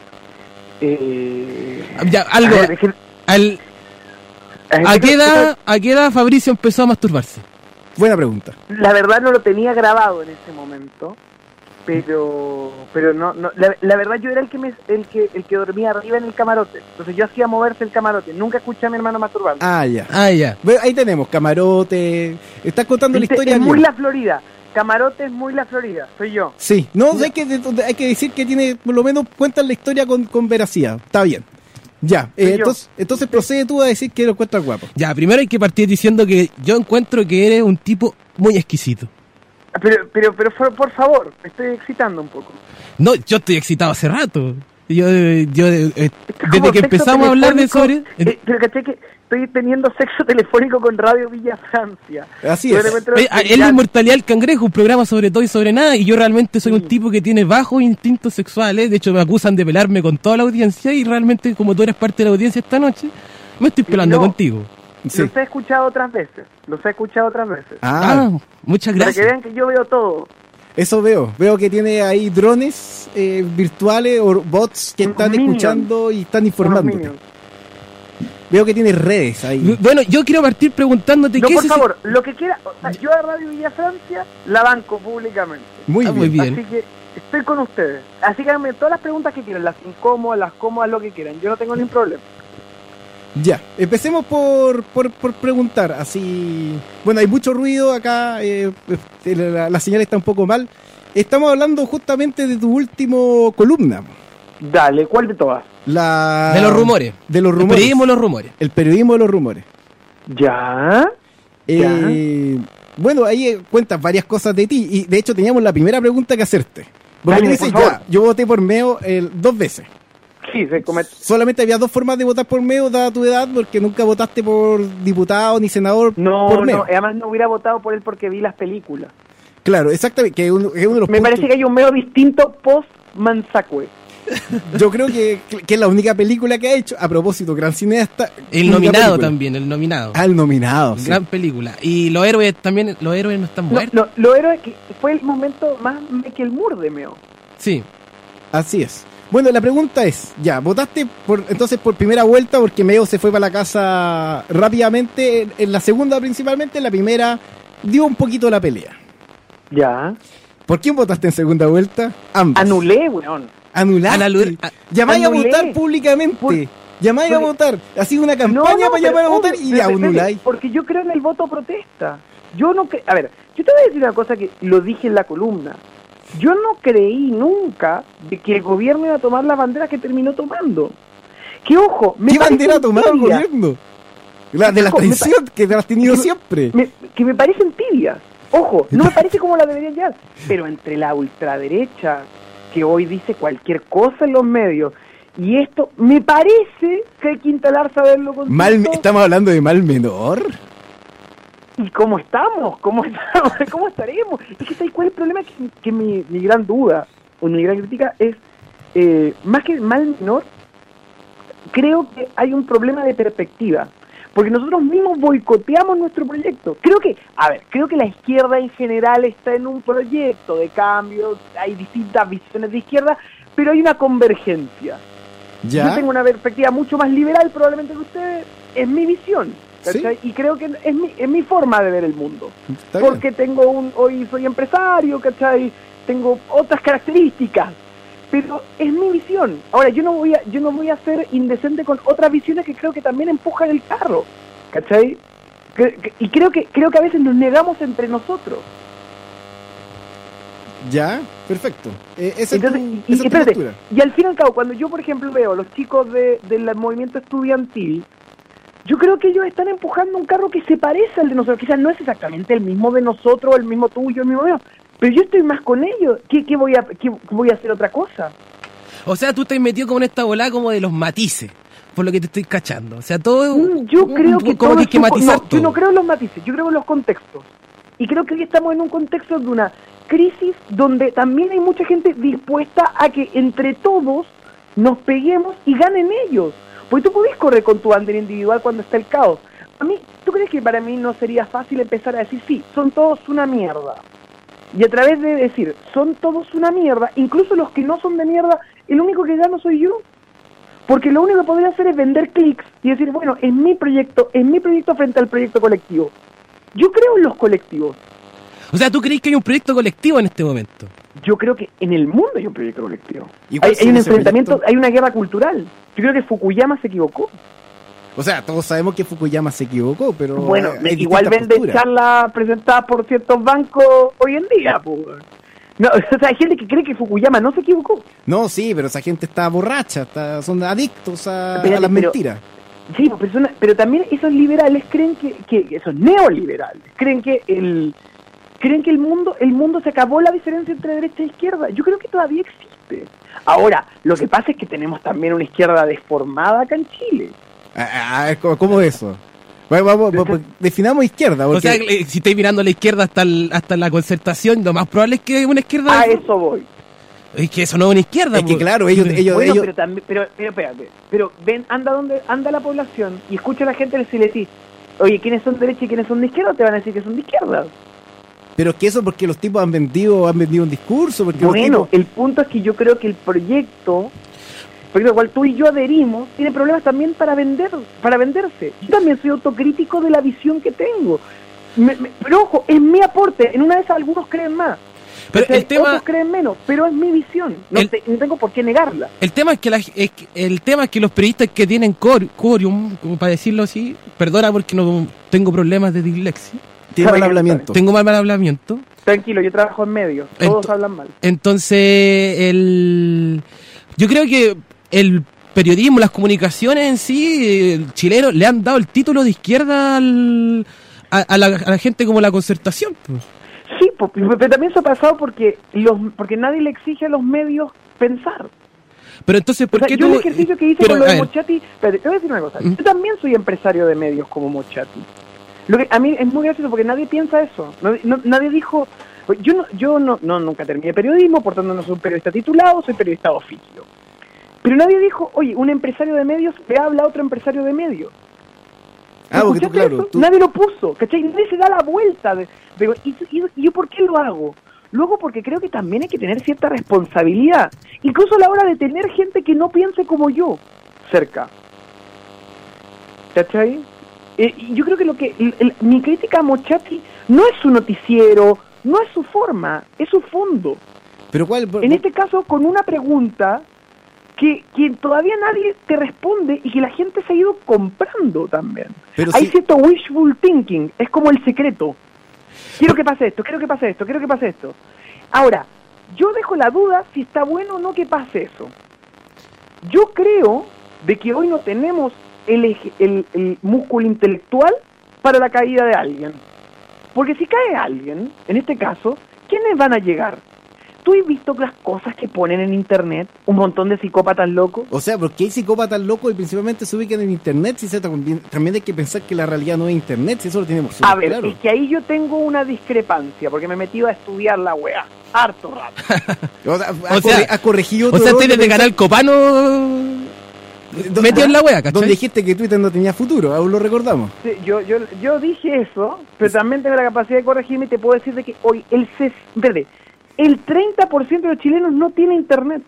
Eh...
Ya, algo.
a ver, deje-
Al,
a ver,
¿a,
deje-
qué edad, ¿A qué edad Fabricio empezó a masturbarse?
Buena pregunta.
La verdad no lo tenía grabado en ese momento, pero pero no, no la, la verdad yo era el que me el que el que dormía arriba en el camarote. Entonces yo hacía moverse el camarote. Nunca escuché a mi hermano masturbarse.
Ah, ya.
Ah, ya.
Bueno, ahí tenemos, camarote. Estás contando la
¿Viste?
historia
Es muy
bien.
la Florida. Camarote es muy la Florida. Soy yo.
Sí, no, hay que, hay que decir que tiene, por lo menos cuentan la historia con, con veracidad. Está bien. Ya, eh,
Soy yo.
entonces, entonces procede tú a decir que lo encuentras guapo.
Ya, primero hay que partir diciendo que yo encuentro que eres un tipo muy exquisito.
Pero pero pero por, por favor, me estoy excitando un poco.
No, yo estoy excitado hace rato. Yo, eh, yo eh, eh,
Como
desde que
sexo
empezamos a hablar de sobre...
telefónico, eh, pero caché que estoy teniendo sexo telefónico con Radio Villa Francia.
Así
Yo
es.
de repente-
Eh, Es la inmortalidad del cangrejo, un programa sobre todo y sobre nada, y yo realmente soy un
Sí.
tipo que tiene bajos instintos sexuales. De hecho, me acusan de pelarme con toda la audiencia, y realmente, como tú eres parte de la audiencia esta noche, me estoy pelando
No.
contigo.
Sí.
Los he escuchado otras veces. Los he escuchado otras veces.
Ah,
Ah, muchas
Para que
gracias.
vean que yo veo todo.
eso veo. Veo que tiene ahí drones eh, virtuales o bots que
Unos
están
minions.
escuchando y están
Unos
informando.
minions.
Veo que tiene redes ahí.
Bueno, yo quiero partir preguntándote
No,
qué
por
es
favor, lo que quiera. o sea, yo a Radio Villa Francia la banco públicamente.
Muy
Ah,
bien.
muy bien.
Así que estoy con ustedes. Así que háganme todas las preguntas que quieran, las incómodas, las cómodas, lo que quieran. Yo no tengo ningún problema.
Ya, empecemos por, por, por preguntar, así... Bueno, hay mucho ruido acá, eh, eh, la, la señal está un poco mal. Estamos hablando justamente de tu último columna,
Dale, ¿cuál de todas?
la...
De los rumores.
De los
El
rumores.
periodismo de los rumores.
El periodismo de los rumores.
¿Ya?
Eh, bueno, ahí eh, cuentas varias cosas de ti, y de hecho teníamos la primera pregunta que hacerte. Porque
Dale,
tú dices,
por favor.
ya, yo voté por Meo eh, dos veces.
Sí, se comete.
Solamente había dos formas de votar por Meo, dada tu edad, porque nunca votaste por diputado ni senador
No,
por Meo.
no, además no hubiera votado por él porque vi las películas.
Claro, exactamente, que es uno, es uno de los
Me
puntos.
parece que hay un medio distinto post-Manzacue.
Yo creo que, que es la única película que ha hecho. A propósito, gran cineasta.
El
única
nominado
película.
también, el nominado.
Ah, el nominado, sí.
Gran película. Y los héroes también, los héroes no están
No,
muertos.
no, lo héroe que fue el momento más Michael Moore de Meo.
Sí.
Así es. Bueno, la pregunta es, ya, votaste por entonces por primera vuelta porque Meo se fue para la casa rápidamente, en, en la segunda principalmente, en la primera dio un poquito la pelea.
Ya.
¿Por quién votaste en segunda vuelta? Ambas.
Anulé, weón.
Anulaste.
Analu- a-
Llamáis a
anulé.
votar públicamente.
Por-
llamáis a votar. Así una campaña
No, no,
para llamar a
pero,
votar y ya,
pero, pero,
anuláis.
Porque yo creo en el voto protesta. Yo no cre- A ver, yo te voy a decir una cosa que lo dije en la columna. Yo no creí nunca de que el gobierno iba a tomar la bandera que terminó tomando. Que ojo, me
¿Qué
parece
bandera ha tomado el
tibia,
gobierno? La de la
Ojo, me
traición, que te has tenido
me-
siempre.
me- que me parecen tibias. Ojo, no me parece como la deberían llevar. Pero entre la ultraderecha, que hoy dice cualquier cosa en los medios, y esto, me parece que hay que instalar saberlo con
Mal, ¿estamos hablando de mal menor?
¿Y cómo estamos? ¿Cómo estamos? ¿Cómo estaremos? Es que ¿sabes cuál es el problema? Que, que mi, mi gran duda, o mi gran crítica es, eh, más que mal menor, creo que hay un problema de perspectiva. Porque nosotros mismos boicoteamos nuestro proyecto. Creo que, a ver, creo que la izquierda en general está en un proyecto de cambio, hay distintas visiones de izquierda, pero hay una convergencia.
¿Ya?
Yo tengo una perspectiva mucho más liberal probablemente que ustedes, es mi visión, ¿cachai?
¿Sí?
Y creo que es mi, es mi forma de ver el mundo.
Está bien.
Porque tengo un, hoy soy empresario, ¿cachai? Tengo otras características, pero es mi visión. Ahora, yo no voy a, yo no voy a ser indecente con otras visiones que creo que también empujan el carro, ¿cachai? Que- que- y creo que, creo que a veces nos negamos entre nosotros.
Ya, perfecto. Eh, esa
Entonces,
es tu,
y,
esa
y
es tu
espérate,
postura.
y al fin y al cabo, cuando yo, por ejemplo, veo a los chicos de, del movimiento estudiantil, yo creo que ellos están empujando un carro que se parece al de nosotros. Quizás no es exactamente el mismo de nosotros, el mismo tuyo, el mismo mío, pero yo estoy más con ellos. ¿Qué, qué voy a qué voy a hacer otra cosa?
O sea, tú te has metido como en esta volada como de los matices, por lo que te estoy cachando. O sea, todo...
Mm, Yo
un-
creo
un-
que
como
todo
que hay
es
que
un-
matizar
no,
todo.
yo no creo en los matices, yo creo en los contextos. Y creo que hoy estamos en un contexto de una crisis donde también hay mucha gente dispuesta a que entre todos nos peguemos y ganen ellos. Porque tú podés correr con tu bandera individual cuando está el caos. A mí, ¿tú crees que para mí no sería fácil empezar a decir, sí, son todos una mierda? Y a través de decir, son todos una mierda, incluso los que no son de mierda, el único que gano soy yo. Porque lo único que podría hacer es vender clics y decir, bueno, es mi proyecto, es mi proyecto frente al proyecto colectivo. Yo creo en los colectivos.
O sea, ¿tú crees que hay un proyecto colectivo en este momento?
Yo creo que en el mundo hay un proyecto colectivo.
¿Y cuál
Hay, hay
sería
un
ese
enfrentamiento,
proyecto?
hay una guerra cultural. Yo creo que Fukuyama se equivocó.
O sea, todos sabemos que Fukuyama se equivocó, pero...
Bueno,
hay
igual
distintas
vende
posturas.
charlas presentadas por ciertos bancos hoy en día. Pues. No, o sea, hay gente que cree que Fukuyama no se equivocó.
No, sí, pero esa gente está borracha, está, son adictos a,
Espérate,
a las
pero-
mentiras.
Sí, pues, persona- pero también esos liberales creen que, que esos neoliberales creen que el creen que el mundo el mundo se acabó la diferencia entre derecha e izquierda. Yo creo que todavía existe. Ahora, lo que pasa es que tenemos también una izquierda deformada acá en Chile.
Ah, ah, ¿Cómo, cómo es eso? Bueno, vamos, vamos, definamos izquierda. Porque...
O sea, eh, si estáis mirando a la izquierda hasta, el- hasta la concertación, lo más probable es que una izquierda...
A eso voy.
Es que eso no es una izquierda.
es que
po.
claro, ellos... ellos,
Bueno,
ellos-
pero también, pero, pero espérate, pero ven, anda donde anda la población y escucha a la gente y le decís, oye, ¿quiénes son de derecha y quiénes son de izquierda? Te van a decir que son de izquierda.
pero es que eso porque los tipos han vendido han vendido un discurso, porque los
Bueno,
tipos-
el punto es que yo creo que el proyecto, porque al cual tú y yo adherimos, tiene problemas también para vender, para venderse. Yo también soy autocrítico de la visión que tengo. Me- me- pero ojo, es mi aporte. En una de esas algunos creen más.
Pero
O sea,
el tema-
otros creen menos, pero es mi visión. No,
El-
te- no tengo por qué negarla.
El tema es que, la, es que- el tema es que los periodistas que tienen cor, quórum, como para decirlo así, perdona porque no tengo problemas de dislexia,
tiene mal
Sabe que-
hablamiento.
tengo mal, mal hablamiento.
Tranquilo, yo trabajo en medios. Todos
Ento-
hablan mal.
Entonces, el, yo creo que el periodismo, las comunicaciones en sí, el chileno, le han dado el título de izquierda al- a, a la, a la gente como la concertación. pues.
Sí, po- pero también eso ha pasado porque los porque nadie le exige a los medios pensar.
Pero entonces, ¿por
O sea,
qué
yo
tú...?
el ejercicio que hice
pero,
con lo
a
de
ver,
Mochati, espérate, te voy a decir una cosa,
¿Mm?
yo también soy empresario de medios como Mochati. Lo que a mí es muy gracioso porque nadie piensa eso, no- no- nadie dijo, yo no, yo no, no nunca terminé periodismo, por tanto no soy un periodista titulado, soy periodista de oficio. Pero nadie dijo, oye, un empresario de medios le habla a otro empresario de medios.
Ah, porque tú,
¿Escuchaste
claro,
eso?
tú-
Nadie lo puso, ¿cachai? Nadie se da la vuelta. De, de- y, y- y yo por qué lo hago? Luego porque creo que también hay que tener cierta responsabilidad, incluso a la hora de tener gente que no piense como yo cerca. ¿Cachai? Eh, y yo creo que lo que el- el- mi crítica a Mochati no es su noticiero, no es su forma, es su fondo.
pero cuál por-
En este caso, con una pregunta que, que todavía nadie te responde y que la gente se ha ido comprando también.
Pero
Hay
sí-
cierto wishful thinking, es como el secreto. Quiero que pase esto, quiero que pase esto, quiero que pase esto. Ahora, yo dejo la duda si está bueno o no que pase eso. Yo creo de que hoy no tenemos el, eje- el, el músculo intelectual para la caída de alguien. Porque si cae alguien, en este caso, ¿quiénes van a llegar? ¿Tú has visto las cosas que ponen en internet? Un montón de psicópatas locos.
O sea, porque hay psicópatas locos y principalmente se ubican en internet. Si se también, también hay que pensar que la realidad no es internet, si eso lo tenemos súper
A ver,
claro.
es que ahí yo tengo una discrepancia, porque me he metido a estudiar la weá. Harto rato.
O sea,
O
ha,
sea,
corre- ha corregido
O
tu
sea,
error
tienes
de
de canal
pensar-
Copano
donde-
metido en la wea, ¿cachai?
Donde dijiste que Twitter no tenía futuro, aún lo recordamos.
Sí, yo, yo, yo dije eso, pero también tengo la capacidad de corregirme y te puedo decir de que hoy el, ses- verde, el treinta por ciento de los chilenos no tiene internet.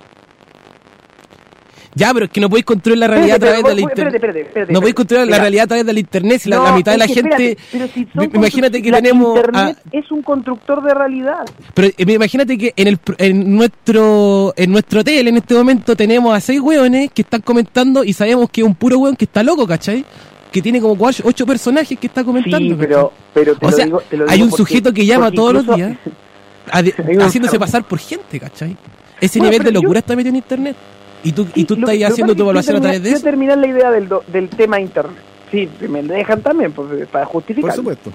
Ya, pero es que no podéis construir la realidad
Espérate,
a través de la
espérate,
internet.
espérate, espérate,
No podéis construir la
Mira.
realidad a través de la internet si la,
No,
la mitad de la
es que
gente...
espérate, pero si son
Me- imagínate que
constru- la
tenemos...
internet
a-
es un constructor de realidad.
Pero eh, imagínate que en el pr- en nuestro en nuestro hotel en este momento tenemos a seis hueones que están comentando y sabemos que es un puro hueón que está loco, ¿cachai? Que tiene como cuatro, ocho personajes que está comentando.
Sí,
¿cachai?
pero, pero te
O
lo
sea,
digo, te lo
hay
digo
un
porque-
sujeto que llama
porque
todos los
incluso-
días a de-
Hay un
haciéndose
enfermo.
pasar por gente, ¿cachai? Ese
Bueno,
nivel
pero
de
yo-
locura está metido en internet. Y tú, y
Sí,
tú
lo-
estás
lo que
haciendo
pasa
tu
es que
evaluación a
quiero
través de
terminar-
eso.
quiero terminar la idea del, do- del tema internet. Sí, me lo dejan también pues, para justificar.
Por supuesto.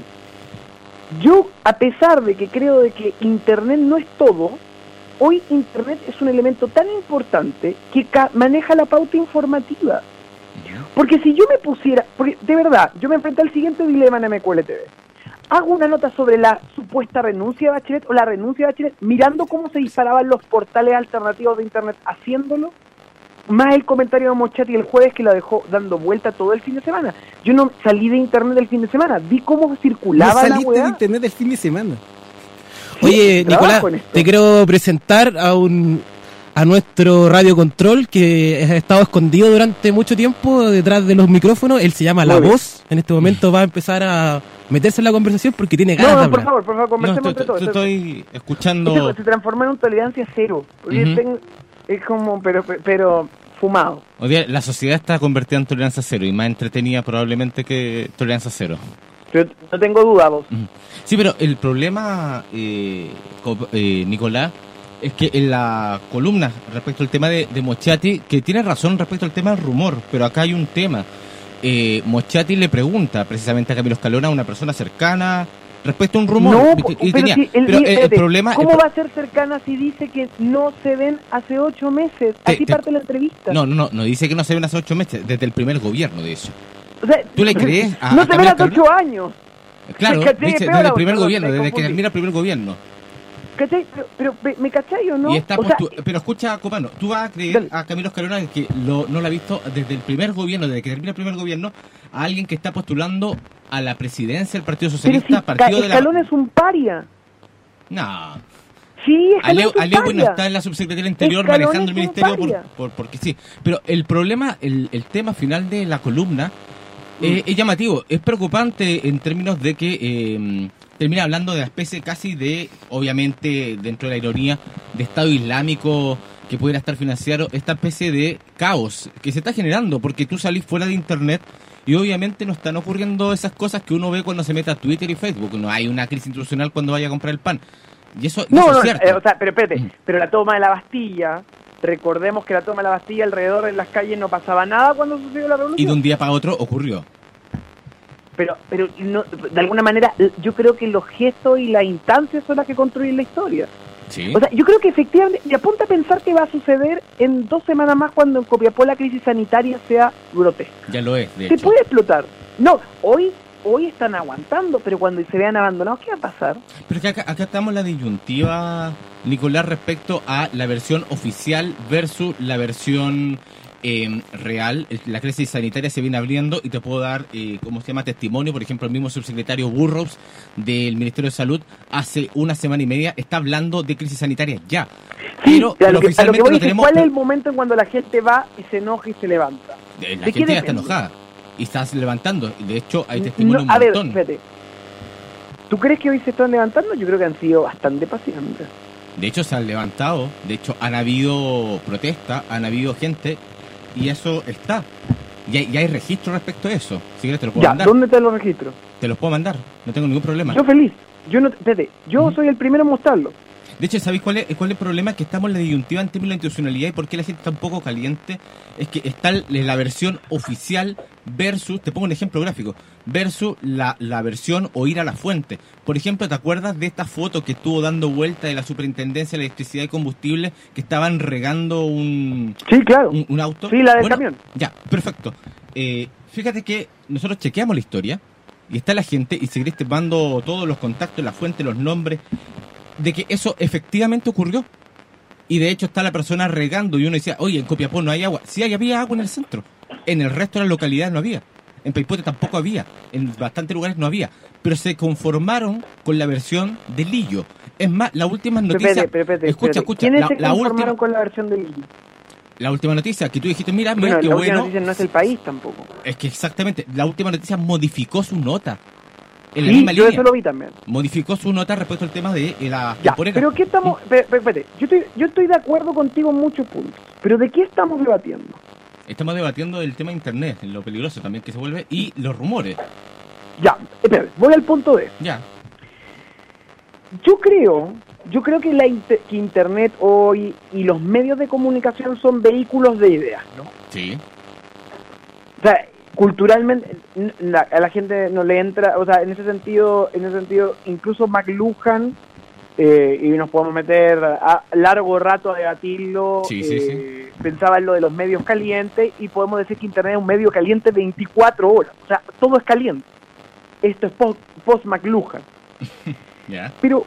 Yo, a pesar de que creo de que internet no es todo, hoy internet es un elemento tan importante que ca- maneja la pauta informativa. Porque si yo me pusiera, porque de verdad, yo me enfrenté al siguiente dilema en M Q L T V. Hago una nota sobre la supuesta renuncia de Bachelet o la renuncia de Bachelet, mirando cómo se disparaban los portales alternativos de internet haciéndolo, más el comentario de Mochati el jueves que la dejó dando vuelta todo el fin de semana. Yo no salí de internet el fin de semana, vi cómo
No
circulaba la
saliste
weá.
de internet el fin de semana.
Oye,
trabajo
Nicolás,
en esto.
te quiero presentar a un a nuestro radio control que ha estado escondido durante mucho tiempo detrás de los micrófonos. Él se llama La
Muy bien.
Voz. En este momento va a empezar a meterse en la conversación porque tiene
No,
ganas de
no, por
hablar.
favor, por favor,
No,
conversemos
estoy,
entre todos.
estoy-
Esto-
estoy escuchando.
esto se transformó en un tolerancia cero. Porque
Ujú.
tengo- es como, pero, pero fumado.
Hoy día la sociedad está convertida en tolerancia cero y más entretenida probablemente que tolerancia cero.
Yo no tengo duda, vos.
Sí, pero el problema, eh, co- eh, Nicolás, es que en la columna respecto al tema de, de Mochati, que tiene razón respecto al tema del rumor, pero acá hay un tema. Eh, Mochati le pregunta precisamente a Camilo Escalona, una persona cercana, respecto a un rumor.
No,
y-
po-
y
pero,
tenía-
si el,
pero el- el
espérate,
problema... el
¿cómo
pro-
va a ser cercana si dice que no se ven hace ocho meses?
Te-
Así
te-
parte la entrevista.
No, no, no, no dice que no se ven hace ocho meses, desde el primer gobierno, de eso.
O sea,
¿Tú le crees a-
no
a
se ven
Camila
hace ocho años.
Claro,
¿Cachai?
dice,
Peor
desde el
aún,
primer
perdón,
gobierno,
me
desde que
confundí.
termina el primer gobierno.
¿Cachai? Pero, pero ¿me, me cachai o no?
Y está
O sea,
postu- pero escucha, Copano, tú vas a creer
Dale.
a Camilo Escalona que lo, no lo ha visto desde el primer gobierno, desde que termina el primer gobierno, a alguien que está postulando a la presidencia del Partido
pero
Socialista,
si
partido
Ca-
de la...
Escalón es un paria.
No,
Sí, Escalón
Aleo,
es un
Aleo bueno,
paria.
está en la subsecretaría del Interior
Escalón
manejando el
es un
ministerio por,
paria.
por- porque sí. Pero el problema, el, el tema final de la columna eh, es llamativo, es preocupante en términos de que eh, termina hablando de la especie casi de, obviamente, dentro de la ironía, de Estado Islámico que pudiera estar financiado, esta especie de caos que se está generando, porque tú salís fuera de Internet y obviamente no están ocurriendo esas cosas que uno ve cuando se mete a Twitter y Facebook. No hay una crisis institucional cuando vaya a comprar el pan. Y eso, y
No,
eso
no,
es cierto.
eh, o sea, pero espérate,
Mm.
pero la toma de la Bastilla, recordemos que la toma de la Bastilla alrededor en las calles no pasaba nada cuando sucedió la
Y
revolución.
de un día para otro ocurrió.
Pero, pero no, de alguna manera, yo creo que los gestos y las instancias son las que construyen la historia.
Sí.
O sea, yo creo que efectivamente, y apunta a pensar que va a suceder en dos semanas más cuando en Copiapó la crisis sanitaria sea grotesca.
Ya lo es, de
Se
hecho.
puede explotar. No, hoy hoy están aguantando, pero cuando se vean abandonados, ¿qué va a pasar?
Pero es que acá, acá estamos en la disyuntiva, Nicolás, respecto a la versión oficial versus la versión eh, real. El- La crisis sanitaria se viene abriendo y te puedo dar, eh, ¿cómo se llama?, testimonio. Por ejemplo, el mismo subsecretario Burrows del Ministerio de Salud hace una semana y media está hablando de crisis sanitaria ya. Pero,
a
pero
lo que, a lo
oficialmente
que voy
no
es que
tenemos...
¿cuál es el momento en cuando la gente va y se enoja y se levanta?
Eh, La
¿De qué
gente ya está
depende?
enojada y está levantando. De hecho, hay testimonio
No, a
un
ver,
montón.
espérate. ¿Tú crees que hoy se están levantando? Yo creo que han sido bastante pacientes.
De hecho, se han levantado, de hecho, han habido protestas, han habido gente, y eso está. Y hay, y hay registro respecto a eso. Si quieres te lo puedo
Ya,
mandar.
¿dónde te lo registro?
Te los puedo mandar, no tengo ningún problema.
Yo feliz. Yo no, espérate, yo
Ujú.
soy el primero en mostrarlo.
De hecho, ¿sabéis cuál es, cuál es el problema? Que estamos en la disyuntiva en términos de institucionalidad y por qué la gente está un poco caliente. Es que está la versión oficial versus, te pongo un ejemplo gráfico, versus la, la versión o ir a la fuente. Por ejemplo, ¿te acuerdas de esta foto que estuvo dando vuelta de la Superintendencia de Electricidad y Combustible que estaban regando un,
Sí, claro.
un, un auto?
Sí, la del
Bueno,
camión.
Ya, perfecto. Eh, fíjate que nosotros chequeamos la historia y está la gente, y si querés te mando todos los contactos, la fuente, los nombres, de que eso efectivamente ocurrió. Y de hecho está la persona regando y uno decía, oye, en Copiapó no hay agua. Sí, había agua en el centro. En el resto de las localidades no había. En Paipote tampoco había. En bastantes lugares no había. Pero se conformaron con la versión de Lillo. Es más, la última noticia...
Espérate, espérate,
escucha,
espérate.
escucha.
¿Quiénes
La,
se
la
conformaron
última,
con la versión del Lillo?
la última noticia que tú dijiste, mira, mira,
Bueno,
qué
la última
bueno.
noticia no es el país tampoco.
Es que exactamente, la última noticia modificó su nota. En la
Sí,
misma
yo
línea.
eso lo vi también.
Modificó su nota respecto al tema de eh, la
Ya,
temporera.
pero ¿qué estamos...? Espérate, espérate. Yo estoy, yo estoy de acuerdo contigo en muchos puntos. Pero ¿de qué estamos debatiendo?
Estamos debatiendo el tema de internet, lo peligroso también que se vuelve, y los rumores.
Ya, espérate, voy al punto de...
Ya.
Yo creo, yo creo que la inter- que Internet hoy y los medios de comunicación son vehículos de ideas, ¿no?
Sí.
O sea, culturalmente n- la- a la gente no le entra, o sea, en ese sentido, en ese sentido, incluso McLuhan, eh, y nos podemos meter a largo rato a debatirlo,
Sí, sí,
eh, pensaba en lo de los medios calientes y podemos decir que Internet es un medio caliente veinticuatro horas, o sea, todo es caliente. Esto es post, post McLuhan.
Ya.
Pero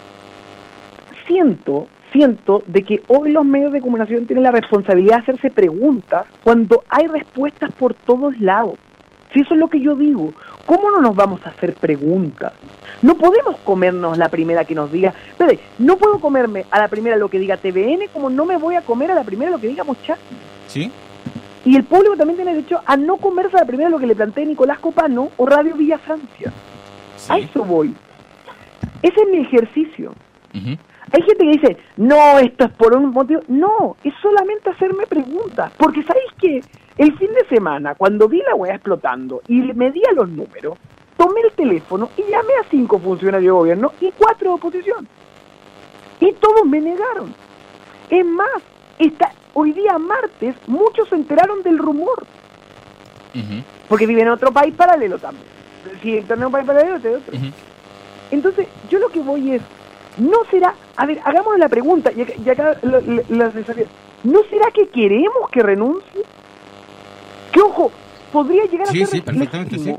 siento, siento de que hoy los medios de comunicación tienen la responsabilidad de hacerse preguntas cuando hay respuestas por todos lados. Si eso es lo que yo digo, ¿cómo no nos vamos a hacer preguntas? No podemos comernos la primera que nos diga, espere, no puedo comerme a la primera lo que diga T V N como no me voy a comer a la primera lo que diga Mochati.
¿Sí?
Y el público también tiene derecho a no comerse a la primera lo que le plantee Nicolás Copano o Radio Villa Francia. A
Sí.
eso voy. Ese es mi ejercicio.
Ujú.
Hay gente que dice, no, esto es por un motivo. No, es solamente hacerme preguntas. Porque ¿sabéis qué? El fin de semana, cuando vi la weá explotando y le medía los números, tomé el teléfono y llamé a cinco funcionarios de gobierno y cuatro de oposición. Y todos me negaron. Es más, está, hoy día martes, muchos se enteraron del rumor.
Ujú.
Porque viven en otro país paralelo también. Si Internet es un país paralelo, este es otro.
Ujú.
Entonces, yo lo que voy es, ¿no será, a ver, hagámonos la pregunta, y acá, y acá la, la- la desafío, ¿no será que queremos que renuncie? Que ojo, podría llegar
Sí,
a
sí,
ser
perfectamente,
legítimo.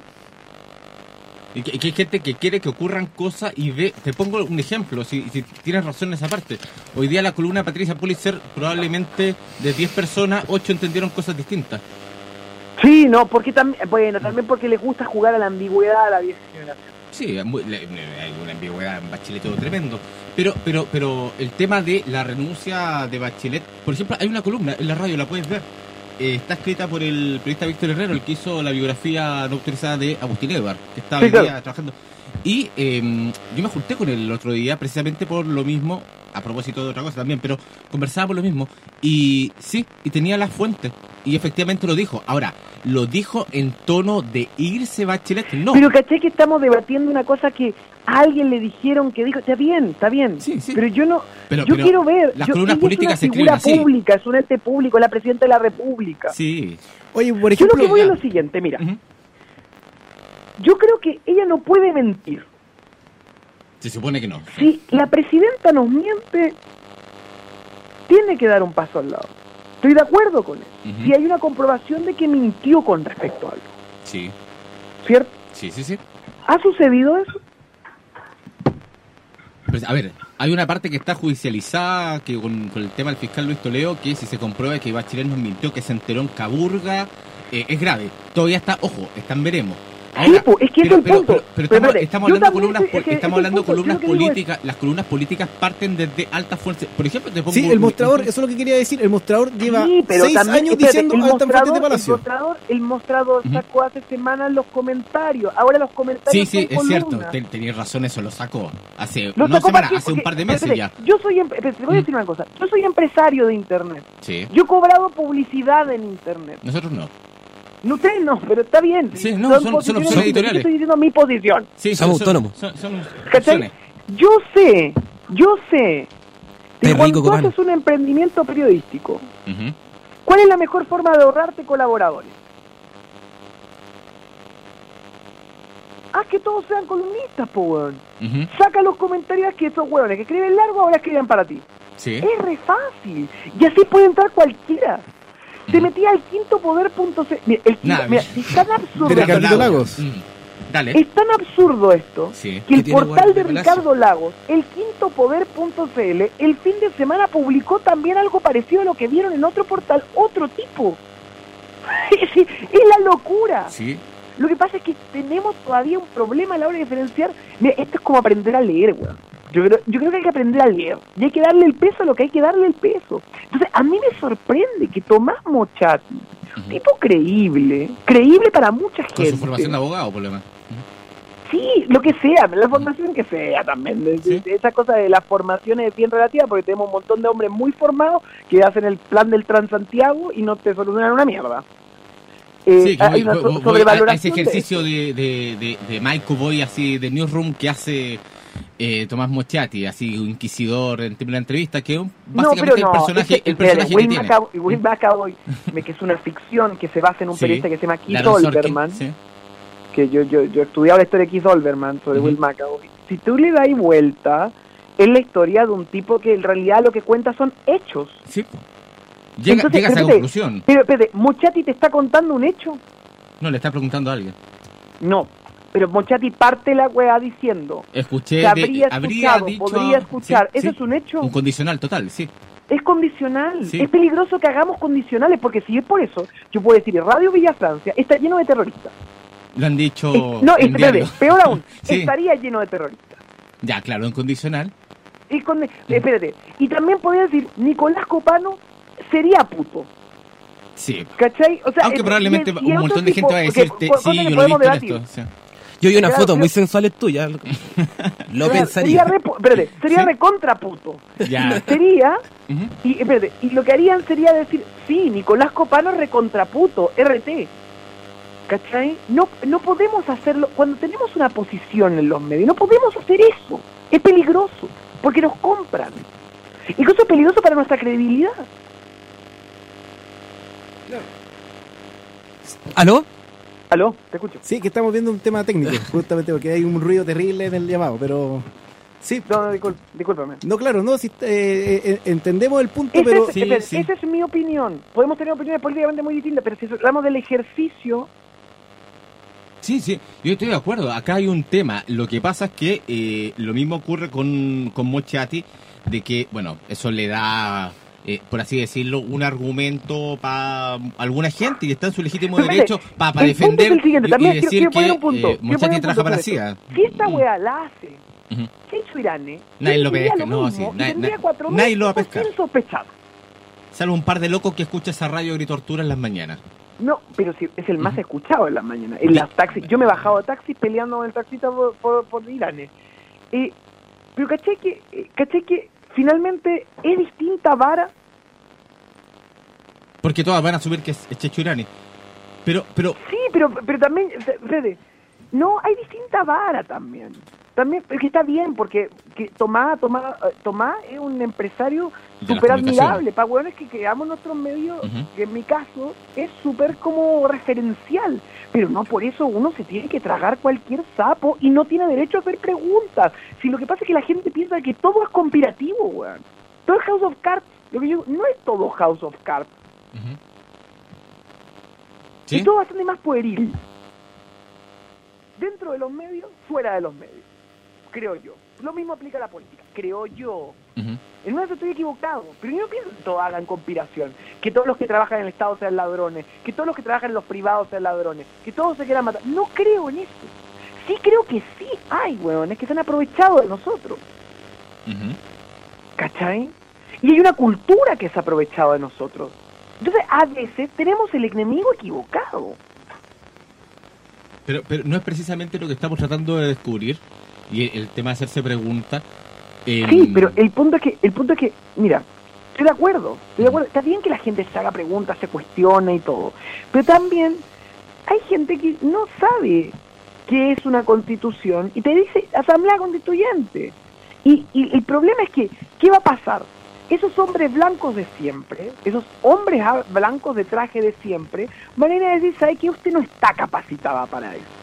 Y que, que hay gente que quiere que ocurran cosas y ve, te pongo un ejemplo, si, si tienes razón en esa parte. Hoy día la columna de Patricia Pulitzer, probablemente de diez personas, ocho entendieron cosas distintas.
Sí, no, porque también, bueno, también porque les gusta jugar a la ambigüedad a la vieja generación.
Sí, hay muy- le- le- hay una ambigüedad en Bachelet todo tremendo. Pero, pero, pero el tema de la renuncia de Bachelet, por ejemplo, hay una columna en la radio, la puedes ver. Eh, está escrita por el periodista Víctor Herrero, el que hizo la biografía no autorizada de Agustín Edward, que está
Sí,
hoy
claro.
día trabajando. Y eh, yo me junté con él el otro día precisamente por lo mismo, a propósito de otra cosa también, pero conversaba por lo mismo. Y sí, y tenía las fuentes. Y efectivamente lo dijo. Ahora, ¿lo dijo en tono de irse Bachelet? No.
Pero caché que estamos debatiendo una cosa que a alguien le dijeron que dijo, está bien, está bien,
Sí, sí.
pero yo no,
Pero-
yo
pero
quiero ver,
las
yo,
columnas
ella
políticas
es
se
una figura
escriben así.
pública, es un ente público, es la presidenta de la República.
Sí.
Oye, por
Yo lo
ejemplo,
que voy
ya.
es lo siguiente, mira,
Ujú.
yo creo que ella no puede mentir.
Se supone que no.
Si la presidenta nos miente, tiene que dar un paso al lado. Estoy de acuerdo con él.
Ujú.
Si hay una comprobación de que mintió con respecto a algo,
Sí,
¿cierto?
sí, sí, sí.
¿Ha sucedido eso?
Pues, a ver, hay una parte que está judicializada que con, con el tema del fiscal Luis Toledo, que si se comprueba que Bachelet nos mintió, que se enteró en Caburga, eh, es grave. Todavía está, ojo, está en veremos. Ahora,
pues, es que ese es el
pero,
punto.
Pero, pero
Pero,
estamos,
espérate,
estamos
yo
hablando de
también
columnas,
soy-
pol-
es que
estamos
ese es el
hablando de
punto,
columnas
yo lo que digo es-
políticas. Las columnas políticas parten desde altas fuentes. Por ejemplo, te pongo
Sí,
un-
el mostrador, eso es lo que quería decir. El mostrador lleva
Sí, pero
seis
también,
años
espérate,
diciendo
el
altas fuentes de
mostrador, el
Palacio.
mostrador, el mostrador
Ujú.
sacó hace semanas los comentarios. Ahora los comentarios
Sí, sí,
son
es cierto.
columnas.
Ten- Tenías razón, eso lo sacó hace
Lo
no
sacó
semanas,
para-
hace un
porque-
par de meses
espérate,
ya.
Yo soy, em- espérate, te voy a
Mm.
decir una cosa. Yo soy empresario de internet.
Sí.
Yo he cobrado publicidad en internet.
Nosotros no.
No, ustedes no, pero está bien.
Sí, no, son- son
posiciones
opciones
distintas.
editoriales.
Yo estoy diciendo mi posición.
Sí,
Somos autónomos.
Son, son
¿Cachai?
opciones.
Yo sé, yo sé
Qué
que cuando
rico,
tú
Copano.
haces un emprendimiento periodístico,
Ujú.
¿cuál es la mejor forma de ahorrarte colaboradores? Haz que todos sean columnistas, po, weón.
Ujú.
Saca los comentarios que esos huevones que escriben largo ahora escriben para ti.
Sí.
Es re fácil. Y así puede entrar cualquiera. Se
Ujú.
metía al quintopoder punto c. Mira, el quinto,
Nada,
mira,
mira.
es tan absurdo.
De Ricardo Lagos.
Mm. Dale.
Es tan absurdo esto
Sí.
que el
Que tiene
portal
guardia
de
de palacio.
Ricardo Lagos, el quintopoder punto c l, el fin de semana publicó también algo parecido a lo que vieron en otro portal, otro tipo. Es, es la locura.
Sí.
Lo que pasa es que tenemos todavía un problema a la hora de diferenciar. Mira, esto es como aprender a leer, weón. Yo creo, yo creo que hay que aprender a leer. Y hay que darle el peso a lo que hay que darle el peso. Entonces, a mí me sorprende que Tomás Mochati,
Ujú.
tipo creíble, creíble para mucha
Con
gente.
su formación de abogado, por lo menos.
Sí, lo que sea, la formación que sea también. de- de-
Sí.
de esa cosa de las formaciones es bien relativa, porque tenemos un montón de hombres muy formados que hacen el plan del Transantiago y no te solucionan una mierda. Eh,
Sí, que
hay
voy,
una
voy-
so-
voy a- a ese
sobrevaloración de
ejercicio
eso.
de, de, de, de Michael Boy, así, de Newsroom, que hace eh, Tomás Mochati, así, un inquisidor en la entrevista, que es un- básicamente el personaje,
ese-
el personaje que
Will
tiene.
Macaboy, Will Macaboy, me- que es una ficción que se basa en un
Sí.
periodista que se llama Keith
Darren Sorkin,
Olbermann,
sí.
que yo, yo, yo he estudiado la historia de Keith Olbermann sobre
Ujú.
Will Macaboy. Si tú le das vuelta, es la historia de un tipo que en realidad lo que cuenta son hechos.
Sí. Llega,
Entonces,
llega a esa
espérate,
conclusión.
Pero, espérate, ¿Mochati te está contando un hecho?
No, le está preguntando a alguien.
No. Pero Mochati parte la weá diciendo,
Escuché,
se
de-
habría
habría
escuchado,
dicho...
podría escuchar.
sí,
¿Eso
sí.
es un hecho?
Un condicional total, sí.
Es condicional.
Sí.
Es peligroso que hagamos condicionales, porque si es por eso, yo puedo decir, Radio Villa Francia está lleno de terroristas.
Lo han dicho
Es- no,
en
espérate,
diario.
peor aún,
Sí.
estaría lleno de terroristas.
Ya, claro, en condicional.
Y con, espérate, y también podría decir, Nicolás Copano sería puto.
Sí.
¿Cachai? O sea,
Aunque
eh,
probablemente
y- y
un
otro
montón de
tipo,
gente va a
porque
decirte,
co- cosa
sí,
que
yo lo he
podemos
visto en
debatir.
esto. Sí.
Yo vi una
Claro,
foto
pero-
muy sensuales tuyas. Lo
Claro,
pensaría.
Sería, re, espérate, sería
¿Sí?
recontra puto.
Ya.
Sería,
Ujú.
y, espérate, y lo que harían sería decir, sí, Nicolás Copano es recontraputo, R T. ¿Cachai? No, no podemos hacerlo, cuando tenemos una posición en los medios, no podemos hacer eso. Es peligroso, porque nos compran. Y eso es peligroso para nuestra credibilidad.
¿Aló?
Aló, te escucho.
Sí, que estamos viendo un tema técnico, justamente porque hay un ruido terrible en el llamado, pero... Sí,
No, no, discul- discúlpame.
no, claro, no, sí, eh, eh, entendemos el punto,
Esa
pero...
es,
Sí,
espera,
sí.
esa es mi opinión. Podemos tener opiniones políticamente muy distintas, pero si hablamos del ejercicio,
Sí, sí, yo estoy de acuerdo. Acá hay un tema. Lo que pasa es que eh, lo mismo ocurre con, con Mochati, de que, bueno, eso le da, eh, por así decirlo, un argumento para alguna gente y está en su legítimo
Pero,
derecho
espérate,
para
el punto
defender
es el siguiente,
y-
también
y
quiero-
decir
quiero poner
que
un punto,
eh,
quiero poner
Mochati
un
trabaja
punto
para la
sobre
C I A.
esto. Si esta weá la hace
Ujú.
Checho Irane,
Nadie lo
diría
pesca, no,
mismo
sí,
y
nadie-
tendría
nadie-
cuatro mil
nadie lo va a
tipos
pescar.
sin sospechar.
Salvo un par de locos que escucha esa radio Gritortura en las mañanas.
No, pero sí, es el más
Ujú.
escuchado en las mañanas. En
Sí.
las taxis, yo me he bajado de taxis peleando con el taxista por, por, por Irane. Eh, pero caché que, eh, caché que finalmente es distinta vara.
Porque todas van a subir que es, es Checho Irane. Pero, pero,
Sí, pero, pero también, Fede, no, hay distinta vara también. También, es que está bien, porque que Tomás, Tomás, eh, Tomás es un empresario
De la
súper
comunicación.
admirable. Para hueones que creamos nuestros medios,
Ujú.
que en mi caso es súper como referencial. Pero no por eso uno se tiene que tragar cualquier sapo y no tiene derecho a hacer preguntas. Si lo que pasa es que la gente piensa que todo es conspirativo, weón. Todo es House of Cards. Lo que yo digo, no es todo House of Cards.
ujú.
Es
¿Sí?
todo bastante más pueril. Dentro de los medios, fuera de los medios. creo yo. Lo mismo aplica a la política, creo yo.
Ujú.
En una estoy equivocado, pero yo no pienso que todos hagan conspiración, que todos los que trabajan en el Estado sean ladrones, que todos los que trabajan en los privados sean ladrones, que todos se quieran matar. No creo en eso. Sí creo que sí hay hueones que se han aprovechado de nosotros.
Ujú.
¿Cachai? Y hay una cultura que se ha aprovechado de nosotros. Entonces, a veces tenemos el enemigo equivocado.
Pero, pero no es precisamente lo que estamos tratando de descubrir, y el, el tema de hacerse preguntas. eh,
Sí, pero el punto es que, el punto es que, mira, estoy de acuerdo, estoy de acuerdo. Está bien que la gente se haga preguntas, se cuestione y todo, pero también hay gente que no sabe qué es una constitución y te dice asamblea constituyente. Y, y el problema es que, ¿qué va a pasar? Esos hombres blancos de siempre, esos hombres a- blancos de traje de siempre, van a ir a decir, ¿sabe qué? Usted no está capacitada para eso.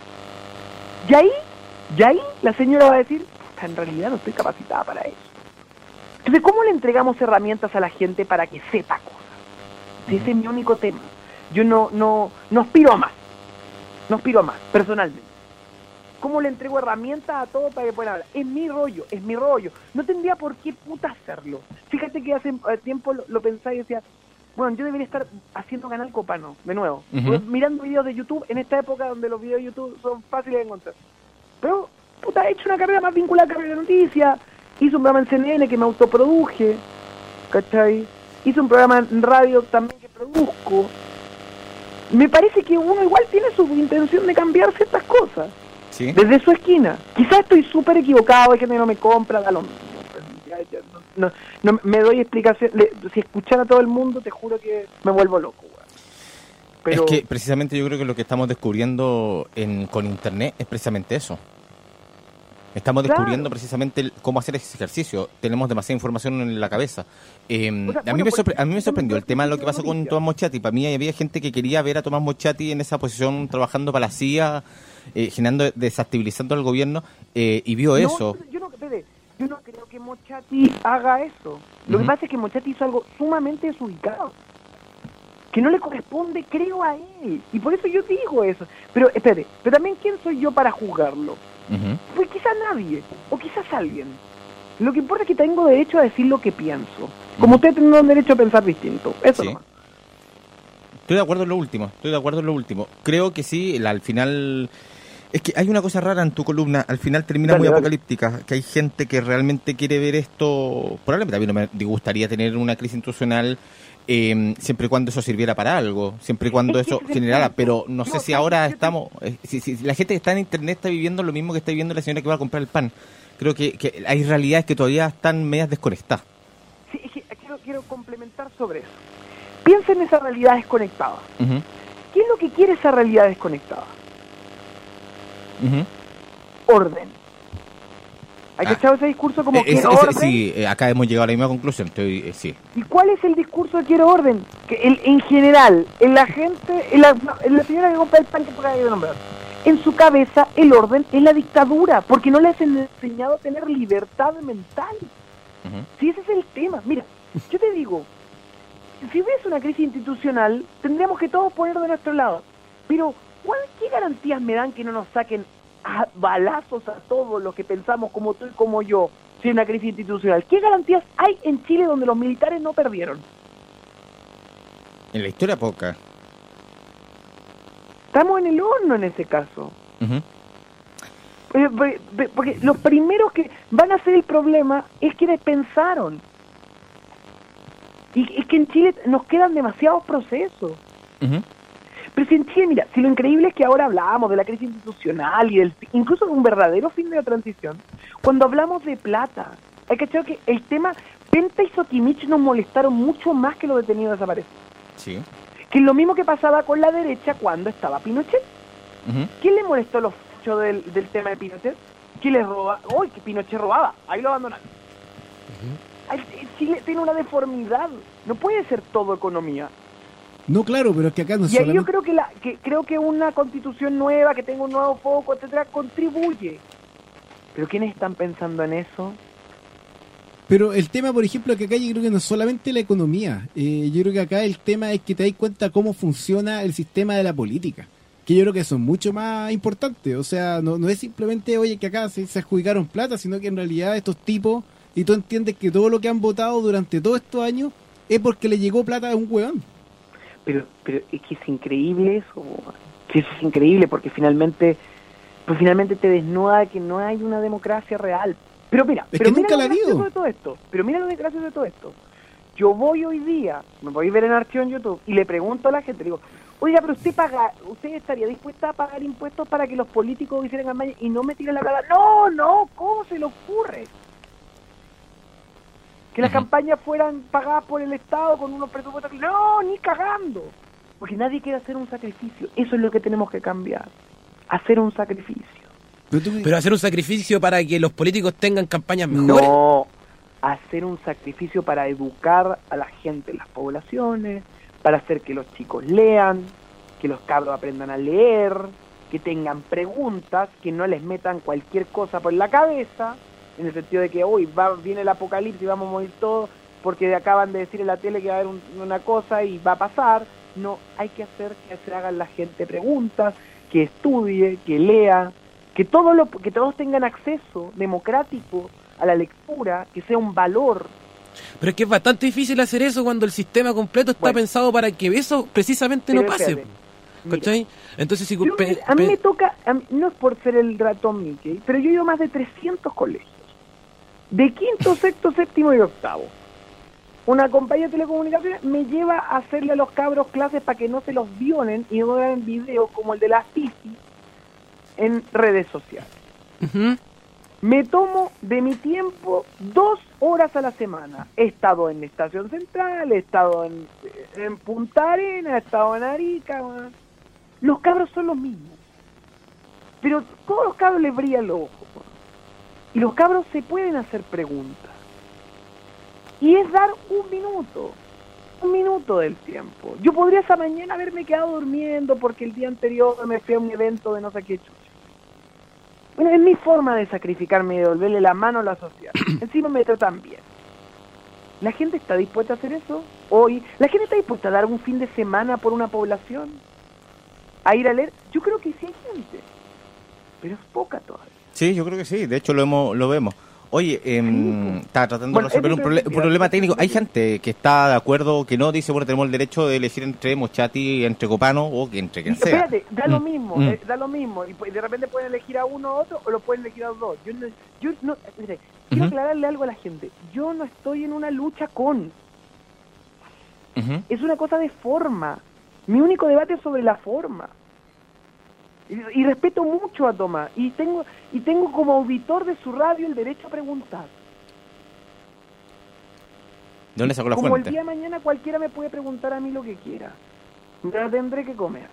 Y ahí, y ahí la señora va a decir, "Puta, en realidad no estoy capacitada para eso". Entonces, ¿cómo le entregamos herramientas a la gente para que sepa cosas? Si ese es mi único tema. Yo no, no, no aspiro a más. No aspiro a más, personalmente. ¿Cómo le entrego herramientas a todos para que puedan hablar? Es mi rollo, es mi rollo. No tendría por qué puta hacerlo. Fíjate que hace eh, tiempo lo, lo pensaba y decía, bueno, yo debería estar haciendo canal Copano, de nuevo.
Ujú.
Mirando videos de YouTube en esta época donde los videos de YouTube son fáciles de encontrar. Pero, puta, he hecho una carrera más vinculada a la carrera de noticias. Hice un programa en C N N que me autoproduje. ¿Cachai? Hice un programa en radio también que produzco. Me parece que uno igual tiene su intención de cambiar ciertas cosas.
¿Sí?
Desde su esquina. Quizás estoy súper equivocado, hay gente que no me compra, da lo mismo. Ya, ya, No, no, no me doy explicación. Le- si escuchara a todo el mundo, te juro que me vuelvo loco, weón. Pero,
Es que precisamente yo creo que lo que estamos descubriendo en, con Internet es precisamente eso. Estamos
Claro.
descubriendo precisamente el- cómo hacer ese ejercicio. Tenemos demasiada información en la cabeza. Eh,
O sea,
a, mí
bueno,
me
por
sorpre- a mí me
ejemplo,
sorprendió el tema de lo que
noticia.
pasó con Tomás Moschati. Para mí había gente que quería ver a Tomás Moschati en esa posición trabajando para la C I A, eh, generando, desestabilizando al gobierno, eh, y vio
no,
eso.
Yo no, espere, yo no creo que Moschati haga eso. Lo que
Ujú.
pasa es que Moschati hizo algo sumamente desubicado. Que no le corresponde, creo, a él. Y por eso yo digo eso. Pero, espere, pero también, ¿quién soy yo para juzgarlo?
Ujú.
Pues quizás nadie, o quizás alguien. Lo que importa es que tengo derecho a decir lo que pienso. Como ustedes tienen derecho a pensar distinto. Eso
Sí.
nomás.
Estoy de acuerdo en lo último, estoy de acuerdo en lo último. Creo que sí, la- al final... Es que hay una cosa rara en tu columna, al final termina
Dale,
muy
dale.
apocalíptica, que hay gente que realmente quiere ver esto, probablemente a mí no me gustaría tener una crisis institucional, eh, siempre y cuando eso sirviera para algo, siempre y cuando
Es que
eso
ese es el
generara,
punto.
pero no
No,
sé si
¿sabes?
ahora
Yo te-
estamos, eh, si, si- si la gente que está en internet está viviendo lo mismo que está viviendo la señora que va a comprar el pan. Creo que, que hay realidades que todavía están medias desconectadas.
Sí, es que quiero, quiero complementar sobre eso. Piensa en esa realidad desconectada.
Ujú,
¿Qué es lo que quiere esa realidad desconectada?
ujú.
Orden. ¿Hay
Ah.
cachado ese discurso como
Eh,
quiero
ese- ese-
orden?
sí, eh, acá hemos llegado a la misma conclusión, estoy, eh, sí.
¿Y cuál es el discurso de quiero orden? Que el- en general, en la gente, en la, no, en la señora que compra el pan que por ahí de nombrar, en su cabeza el orden es la dictadura, porque no les han enseñado a tener libertad mental.
Ujú.
Si ese es el tema, mira, yo te digo, si hubiese una crisis institucional, tendríamos que todos poner de nuestro lado. Pero, ¿cuál, ¿qué garantías me dan que no nos saquen a balazos a todos los que pensamos como tú y como yo si hay una crisis institucional? ¿Qué garantías hay en Chile donde los militares no perdieron?
En la historia poca.
Estamos en el horno en ese caso.
Ujú.
Eh, pe- pe- Porque los primeros que van a ser el problema es quienes pensaron. Y es que en Chile nos quedan demasiados procesos.
Ujú.
Pero si en Chile, mira, si lo increíble es que ahora hablamos de la crisis institucional y del, incluso de un verdadero fin de la transición, cuando hablamos de plata, hay que achar que el tema Penta y Soquimich nos molestaron mucho más que los detenidos desaparecidos.
Sí.
Que es lo mismo que pasaba con la derecha cuando estaba Pinochet.
Ujú.
¿Quién le molestó los fechos del, del tema de Pinochet? ¿Quién le roba? ¡Uy, que Pinochet robaba! Ahí lo abandonaron. Ay, Chile tiene una deformidad. No puede ser todo economía.
No, claro, pero es que acá no
Y ahí yo
solamente...
creo que, la, que creo que una constitución nueva, que tenga un nuevo foco, etcétera, contribuye. Pero ¿quiénes están pensando en eso?
Pero el tema, por ejemplo, que acá yo creo que no es solamente la economía. Eh, yo creo que acá el tema es que te das cuenta cómo funciona el sistema de la política. que yo creo que son mucho más importantes. O sea, no, no es simplemente, oye, que acá se, se adjudicaron plata, sino que en realidad estos tipos, y tú entiendes que todo lo que han votado durante todos estos años es porque le llegó plata a un huevón.
Pero, pero es que es increíble eso, que eso es increíble, porque finalmente, pues finalmente te desnuda que no hay una democracia real. Pero mira,
es
pero
que
mira
nunca
lo
la
gracioso
vio.
de todo esto, pero mira lo gracioso de todo esto. Yo voy hoy día, me voy a ver en archivo en YouTube, y le pregunto a la gente, le digo, oiga, pero usted paga, usted estaría dispuesta a pagar impuestos para que los políticos hicieran campaña y no me tiren la plata. No, no, ¿cómo se le ocurre? Que las
Ujú.
campañas fueran pagadas por el Estado con unos presupuestos. No, ni cagando. Porque nadie quiere hacer un sacrificio. Eso es lo que tenemos que cambiar. Hacer un sacrificio.
Pero, tú-
Pero hacer un sacrificio para que los políticos tengan campañas mejores.
No, hacer un sacrificio para educar a la gente en las poblaciones, para hacer que los chicos lean, que los cabros aprendan a leer, que tengan preguntas, que no les metan cualquier cosa por la cabeza, en el sentido de que hoy va, viene el apocalipsis y vamos a morir todos porque acaban de decir en la tele que va a haber un- una cosa y va a pasar. No, hay que hacer que se hagan la gente preguntas, que estudie, que lea, que todo lo, que todos tengan acceso democrático a la lectura, que sea un valor.
Pero es que es bastante difícil hacer eso cuando el sistema completo está
Bueno.
pensado para que eso precisamente no
Pero
pase.
espérate, mira,
¿Cachai? Entonces, si
yo-
pe-
a mí
pe-
me toca, a mí- no es por ser el ratón Mickey, pero yo he ido a más de trescientos colegios, de quinto, sexto, séptimo y octavo. Una compañía de telecomunicaciones me lleva a hacerle a los cabros clases para que no se los violen y no vean videos como el de las piscis en redes sociales.
Ujú.
Me tomo de mi tiempo dos horas a la semana. He estado en Estación Central, he estado en, en Punta Arenas, he estado en Arica. man. Los cabros son los mismos. Pero todos los cabros les brillan los ojos. man. Y los cabros se pueden hacer preguntas. Y es dar un minuto. Un minuto del tiempo. Yo podría esa mañana haberme quedado durmiendo porque el día anterior me fui a un evento de no sé qué chucha. Bueno, es mi forma de sacrificarme y de devolverle la mano a la sociedad. Encima me tratan bien. ¿La gente está dispuesta a hacer eso? Hoy, ¿la gente está dispuesta a dar un fin de semana por una población? ¿A ir a leer? Yo creo que sí hay gente. Pero es poca todavía.
Sí, yo creo que sí. De hecho, lo hemos, lo vemos. Oye, eh,
pues.
está tratando
Bueno,
de resolver
eso
un,
es
prole-
mentira,
un problema
eso es
técnico. Hay
mentira.
gente que está de acuerdo o que no. Dice, bueno, tenemos el derecho de elegir entre Mochati, entre Copano o que entre quien sea.
Espérate, da lo
Mm,
mismo,
mm.
eh, da lo mismo. Y pues, de repente pueden elegir a uno o otro o lo pueden elegir a los dos. Yo no, yo no, mire, quiero
Ujú.
aclararle algo a la gente. Yo no estoy en una lucha con.
Ujú.
Es una cosa de forma. Mi único debate es sobre la forma. Y, y respeto mucho a Tomás. Y tengo, y tengo como auditor de su radio el derecho a preguntar.
¿De dónde sacó la
Como
fuente?
el día de mañana cualquiera me puede preguntar a mí lo que quiera. Ya tendré que comer.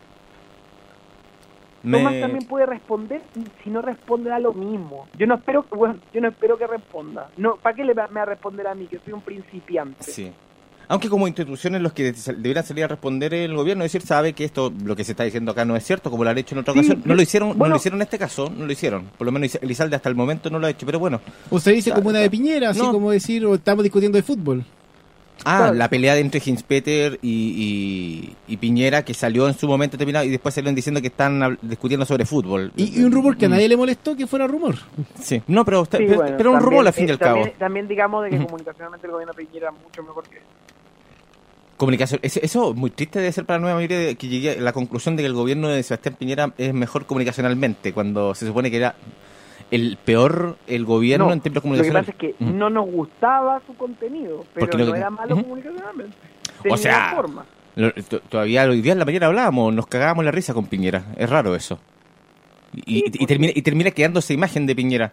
Me-
Tomás también puede responder, y si no responde da lo mismo. Yo no espero que, bueno, yo no espero que responda. No, ¿para qué le va, me va a responder a mí, que soy un principiante?
Sí. Aunque como instituciones los que sal- deberían salir a responder el gobierno, es decir, sabe que esto, lo que se está diciendo acá no es cierto, como lo han hecho en otra
Sí,
ocasión. No
sí.
lo hicieron, no
Bueno.
lo hicieron en este caso, no lo hicieron. Por lo menos Elizalde hasta el momento no lo ha hecho, pero bueno.
o se dice como una de Piñera, así
No.
como decir, o estamos discutiendo de fútbol.
Ah,
Claro.
la pelea de entre Hinspeter y, y, y Piñera, que salió en su momento terminado, y después salieron diciendo que están hab- discutiendo sobre fútbol.
Y, y un rumor que a
Mm.
nadie le molestó que fuera rumor.
Sí. No, pero, está-
Sí,
pero,
bueno,
pero un
también,
rumor al fin y
eh,
al cabo.
También, también digamos de que
Ujú.
comunicacionalmente el gobierno de Piñera era mucho mejor que
Comunicación. Eso, eso muy triste debe ser para la nueva mayoría, de- que llegue a la conclusión de que el gobierno de Sebastián Piñera es mejor comunicacionalmente, cuando se supone que era el peor el gobierno
No,
en términos
Lo que pasa
comunicacionales.
es que
Ujú.
no nos gustaba su contenido, pero
Porque lo
no
que-
era malo
Ujú.
comunicacionalmente.
O
Tenía
sea,
forma.
Lo- t- Todavía hoy día en la mañana hablábamos, nos cagábamos la risa con Piñera. Es raro eso. Y, y- y
porque-
termina, y termina quedando esa imagen de Piñera.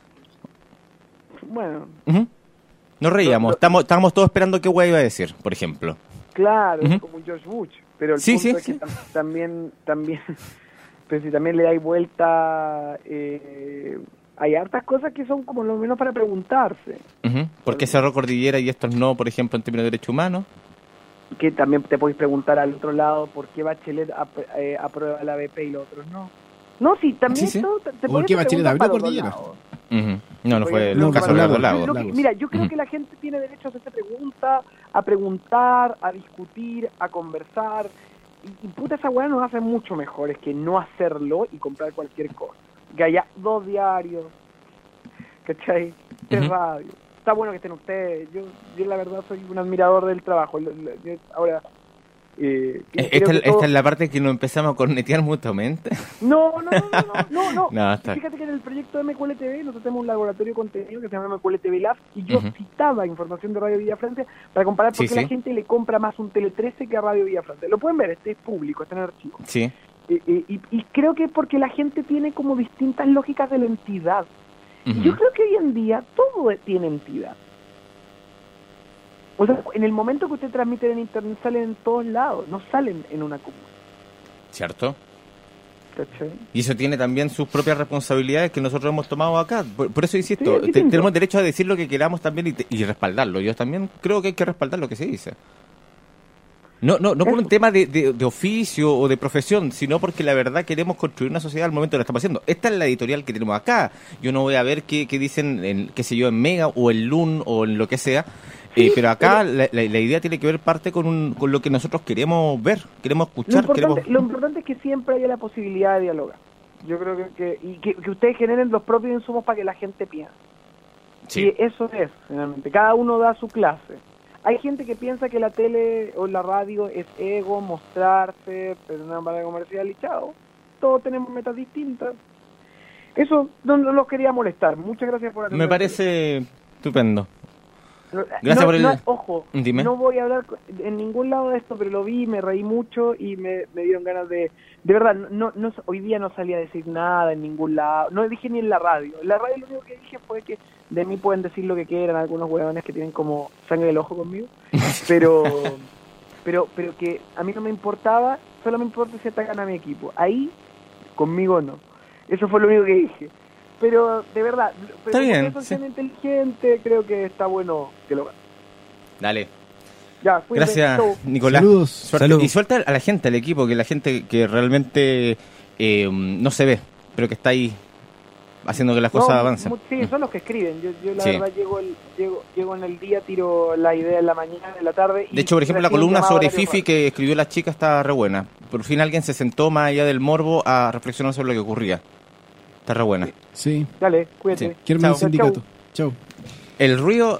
Bueno,
Ujú. Nos reíamos,
Lo- lo-
estamos, estábamos todos esperando qué guay iba a decir, por ejemplo.
claro,
Ujú.
como George Bush, pero el
Sí,
punto
sí,
es que
sí.
tam- también, también, pero si también le dais vuelta, eh, hay hartas cosas que son como lo menos para preguntarse,
Ujú. ¿Por qué cerró Cordillera y estos no, por ejemplo, en términos de derechos humanos?
que también te podéis preguntar al otro lado por qué Bachelet ap- eh, aprueba la B P y los otros no. No, sí, también
Sí, sí.
todo te, te
¿Por
podés
qué Bachelet
preguntar
abrió
para los dos
Cordillera?
lados.
Ujú. No, no fue el
No,
caso
fue
de
Lago,
Eduardo Lago.
Lo que-
Lagos.
mira, yo creo
Ujú.
que la gente tiene derecho a hacerse preguntas, a preguntar, a discutir, a conversar. y, y puta, esa weá nos hace mucho mejores que no hacerlo y comprar cualquier cosa. Que haya dos diarios, ¿cachai? Tres
Ujú.
radios. Está bueno que estén ustedes. Yo, yo la verdad soy un admirador del trabajo. Lo- lo- yo ahora... Eh, creo
Esta,
que
esta
todo-
es la parte que nos empezamos a cornetear mutuamente.
No, no, no, no, no, no, no.
No, está-
Fíjate que en el proyecto de M Q L T V nosotros tenemos un laboratorio de contenido que se llama M Q L T V Lab y yo
Ujú.
citaba información de Radio Villa Francia para comparar por
Sí,
qué
sí.
la gente le compra más un Tele trece que a Radio Villa Francia. Lo pueden ver, este es público, está en el archivo.
Sí.
Eh, eh, y, y creo que es porque la gente tiene como distintas lógicas de la entidad. Y
Ujú.
yo creo que hoy en día todo tiene entidad. O sea, en el momento que usted transmite en internet salen en todos lados, no salen en una comuna.
¿Cierto?
¿Cachai?
Y eso tiene también sus propias responsabilidades que nosotros hemos tomado acá. Por, por eso insisto,
Sí, es
te-
distinto.
tenemos derecho a decir lo que queramos también y, te- y respaldarlo. Yo también creo que hay que respaldar lo que se dice. No, no, no por un
Eso.
tema de, de- de oficio o de profesión, sino porque la verdad queremos construir una sociedad al momento que lo estamos haciendo. Esta es la editorial que tenemos acá. Yo no voy a ver qué, qué dicen, en, qué sé yo, en Mega o en Lun o en lo que sea. Eh,
Sí,
pero acá la, la- la idea tiene que ver parte con, un, con lo que nosotros queremos ver, queremos
Lo
escuchar,
importante,
queremos...
lo importante es que siempre haya la posibilidad de dialogar. Yo creo que, que- y que, que ustedes generen los propios insumos para que la gente piense.
Sí.
Y eso es, finalmente. Cada uno da su clase. Hay gente que piensa que la tele o la radio es ego, mostrarse, pero una manera comercial y chao. Todos tenemos metas distintas. Eso no, no los quería molestar. Muchas gracias por
Me
atender.
parece estupendo.
No,
Gracias
no,
por el-
no, ojo,
Dime.
no voy a hablar co- en ningún lado de esto, pero lo vi, me reí mucho y me, me dieron ganas de... De verdad, no, no, hoy día no salí a decir nada en ningún lado, no dije ni en la radio. En la radio lo único que dije fue que de mí pueden decir lo que quieran algunos huevones que tienen como sangre del ojo conmigo, pero, pero, pero que a mí no me importaba, solo me importa si atacan a mi equipo. Ahí, conmigo no. Eso fue lo único que dije. Pero, de verdad, pero
Está bien,
como
sí.
son inteligente, creo que está bueno que lo hagan.
Dale.
Ya, cuídense,
Gracias,
chau.
Nicolás.
Saludos.
Suerte.
Salud.
Y suelta a la gente, al equipo, que la gente que realmente eh, no se ve, pero que está ahí haciendo que las cosas
No,
avancen.
mu- Sí, son los que escriben. Yo, yo la
Sí.
verdad llego, el, llego, llego en el día, tiro la idea en la mañana, en la tarde. y
De hecho, por ejemplo, la
recién
columna
llamaba
sobre
varios
Fifi
ratos.
que escribió la chica está re buena. Por fin alguien se sentó más allá del morbo a reflexionar sobre lo que ocurría. Está re buena.
Sí.
Dale, cuídate.
Sí.
Quiero
Chao.
el sindicato. Chao.
El ruido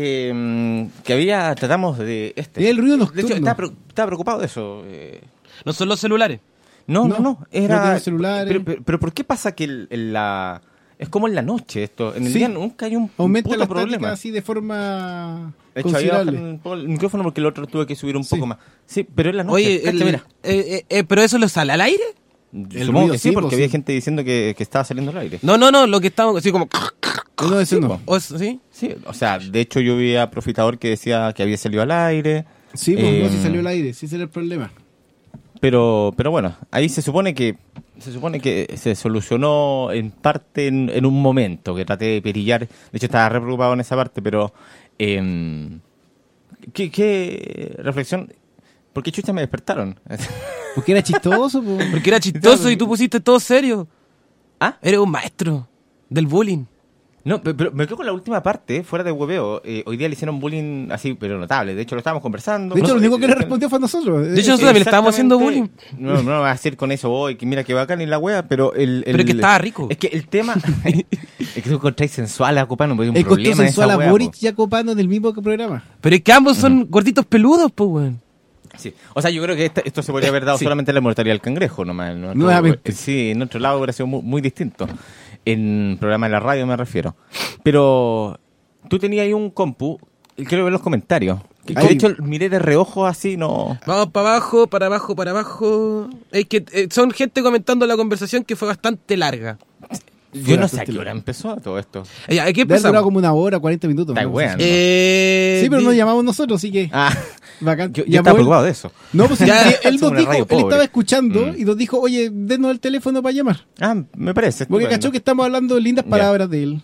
eh, que había, tratamos de este.
Es el ruido
De hecho,
nocturno.
estaba, pre- estaba preocupado de eso. eh.
No son los celulares.
No, no,
No,
no. Era.
no tiene celulares.
Pero, pero, pero ¿por qué pasa que el- el- la. Es como en la noche esto. En el
Sí.
día nunca hay un
Aumenta
puto
la estática
problema.
así de forma
De hecho, había
considerable.
bajado un poco el micrófono porque el otro tuve que subir un
Sí.
poco más. Sí, pero en la noche.
Oye,
cacha,
el-
mira.
eh, eh, eh, ¿pero eso lo sale al aire?
el
Supongo
ruido,
que sí,
sí,
porque
pues,
había
sí.
gente diciendo que, que estaba saliendo al aire.
No, no, no, lo que estamos así como...
No, eso no.
o eso, ¿sí?
Sí, o sea, de hecho yo vi a Profitador que decía que había salido al aire.
Sí, pues
Eh,
no, si salió al aire, sí ese era el problema.
Pero, pero bueno, ahí se supone que se supone que se solucionó en parte en, en un momento que traté de perillar. De hecho estaba re preocupado en esa parte, pero eh, ¿qué, qué reflexión? ¿Por qué chucha me despertaron?
Porque era chistoso, pues.
Porque era chistoso y tú pusiste todo serio.
¿Ah?
Eres un maestro del bullying.
No, pe- pero me quedo con la última parte, fuera de hueveo. Eh, hoy día le hicieron bullying así, pero notable. De hecho, lo estábamos conversando.
De hecho,
No,
lo único
eh,
que le
eh,
respondió fue a nosotros.
De hecho, nosotros también le estábamos haciendo bullying.
Exactamente. No, no voy a decir con eso hoy, que mira que bacán y la wea, pero el... el
Pero es que estaba rico.
Es que el tema... es que tú encontráis sensual a Copano, porque hay un
el costó
problema en esa
sensual a
wea,
Boric
po.
y a Copano del mismo programa.
Pero es que ambos son gorditos peludos, pues, weón.
Sí. O sea, yo creo que esta- esto se podría haber dado
Sí.
solamente en la mortalidad del cangrejo nomás. En nuestro-
Nuevamente.
Sí, en otro lado hubiera sido muy, muy distinto. En programa de la radio me refiero. Pero tú tenías ahí un compu, quiero ver los comentarios. Que, que
Ahí.
de hecho miré de reojo así, no...
Vamos para abajo, para abajo, para abajo. Es que eh, son gente comentando la conversación que fue bastante larga.
Yo no sé a
bastante
qué hora empezó todo esto.
Eh, Ya, aquí
Debe haber durado
empezamos.
como una hora, cuarenta minutos.
Está
¿no?
weón.
Eh,
Sí, pero
di-
nos llamamos nosotros, así que
Ah,
bacán.
yo, yo
Llamó
estaba
él.
preocupado de eso.
No, pues
Ya,
él, él
somos
nos
una
dijo,
radio
él
pobre.
estaba escuchando
Mm.
y nos dijo, oye, denos el teléfono para llamar.
Ah, me parece.
Porque
estupendo.
cachó que estamos hablando de lindas
Ya.
palabras de él.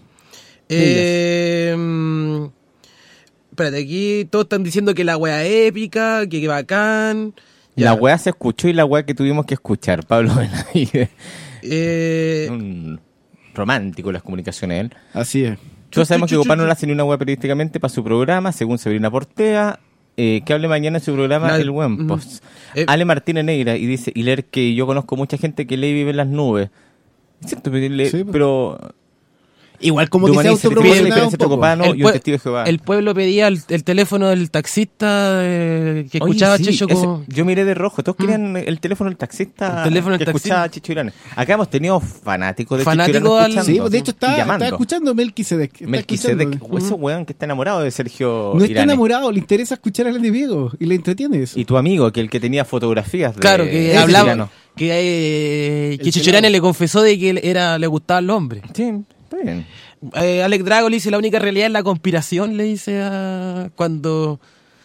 Eh, mm, espérate, aquí todos están diciendo que la wea épica, que, que bacán. Ya.
La weá se escuchó y la weá que tuvimos que escuchar. Pablo Benavides.
Eh,
Un romántico en las comunicaciones él.
Así es.
Todos sabemos que Copano no hace ni una weá periodísticamente para su programa, según Sabrina Portea. Eh, que hable mañana en su programa
La-
El Buen
mm.
Post.
Eh,
Ale Martínez Negra y dice, y leer que yo conozco mucha gente que lee y vive en las nubes. Es cierto, pero, le-
Sí, pues.
pero
Igual como
de
que se
humanidad,
autopromocionaba
diferencia
un
entre
poco.
Copano
El
y un
pue-
testigo de Jehová.
El pueblo pedía el, el teléfono del taxista eh, que
Oye,
escuchaba
sí,
Checho
ese-
como...
yo miré de rojo, todos querían el teléfono del taxista
El teléfono del
que
taxista.
escuchaba Chicho Irán. Acá hemos tenido fanáticos de
Fanático
Chicho
al-
Irán escuchando
Sí, pues, de hecho
y
está,
llamando.
está escuchando Melquisedec. está
Melquisedec,
escuchando.
ese weón que está enamorado de Sergio
No está
Irán.
enamorado, le interesa escuchar a Lenny Diego y le entretiene eso.
Y tu amigo, que el que tenía fotografías de
Claro, que
ese
hablaba...
tirano.
Que, eh,
El
que Checho
pelado.
Irán le confesó de que él era, le gustaban los hombres.
Sí, está bien.
Eh, Alex Drago le dice la única realidad es la conspiración, le dice a... Cuando,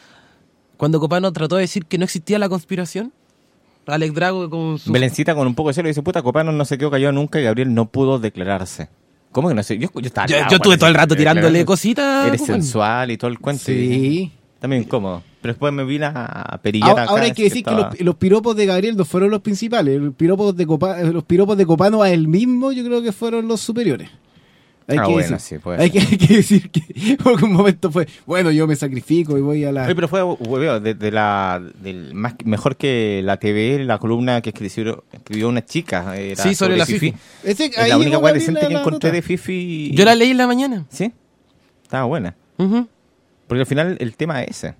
cuando Copano trató de decir que no existía la conspiración. Alex Drago con su...
Belencita con un poco de celo dice, puta, Copano no se quedó callado nunca y Gabriel no pudo declararse. ¿Cómo que no sé? Yo, yo estaba
Yo,
al lado
yo estuve
cuando
todo el
se-
rato tirándole
declarando.
cositas.
Eres
Copano.
sensual y todo el cuento.
Sí.
También incómodo. Pero después me vine a perillar
Ahora,
acá.
ahora hay que decir que
estaba-
los, los piropos de Gabriel no fueron los principales. Los piropos de, Copa- los piropos de Copano a él mismo yo creo que fueron los superiores. Hay,
Ah,
que,
bueno,
decir,
sí, puede
hay,
ser.
que, hay que decir que por un momento fue, bueno, yo me sacrifico y voy a la...
Oye, pero fue hueveo, de, de la, del más, mejor que la T V, la columna que escribió, escribió una chica. Era
Sí, sobre la Fifi.
Ese-
Es
ahí
la única
llegó
weá
Gabriel
decente
a
que
la
encontré
nota.
de Fifi.
Yo la leí en la mañana.
¿Sí? Estaba buena.
Ujú.
Porque al final el tema es ese.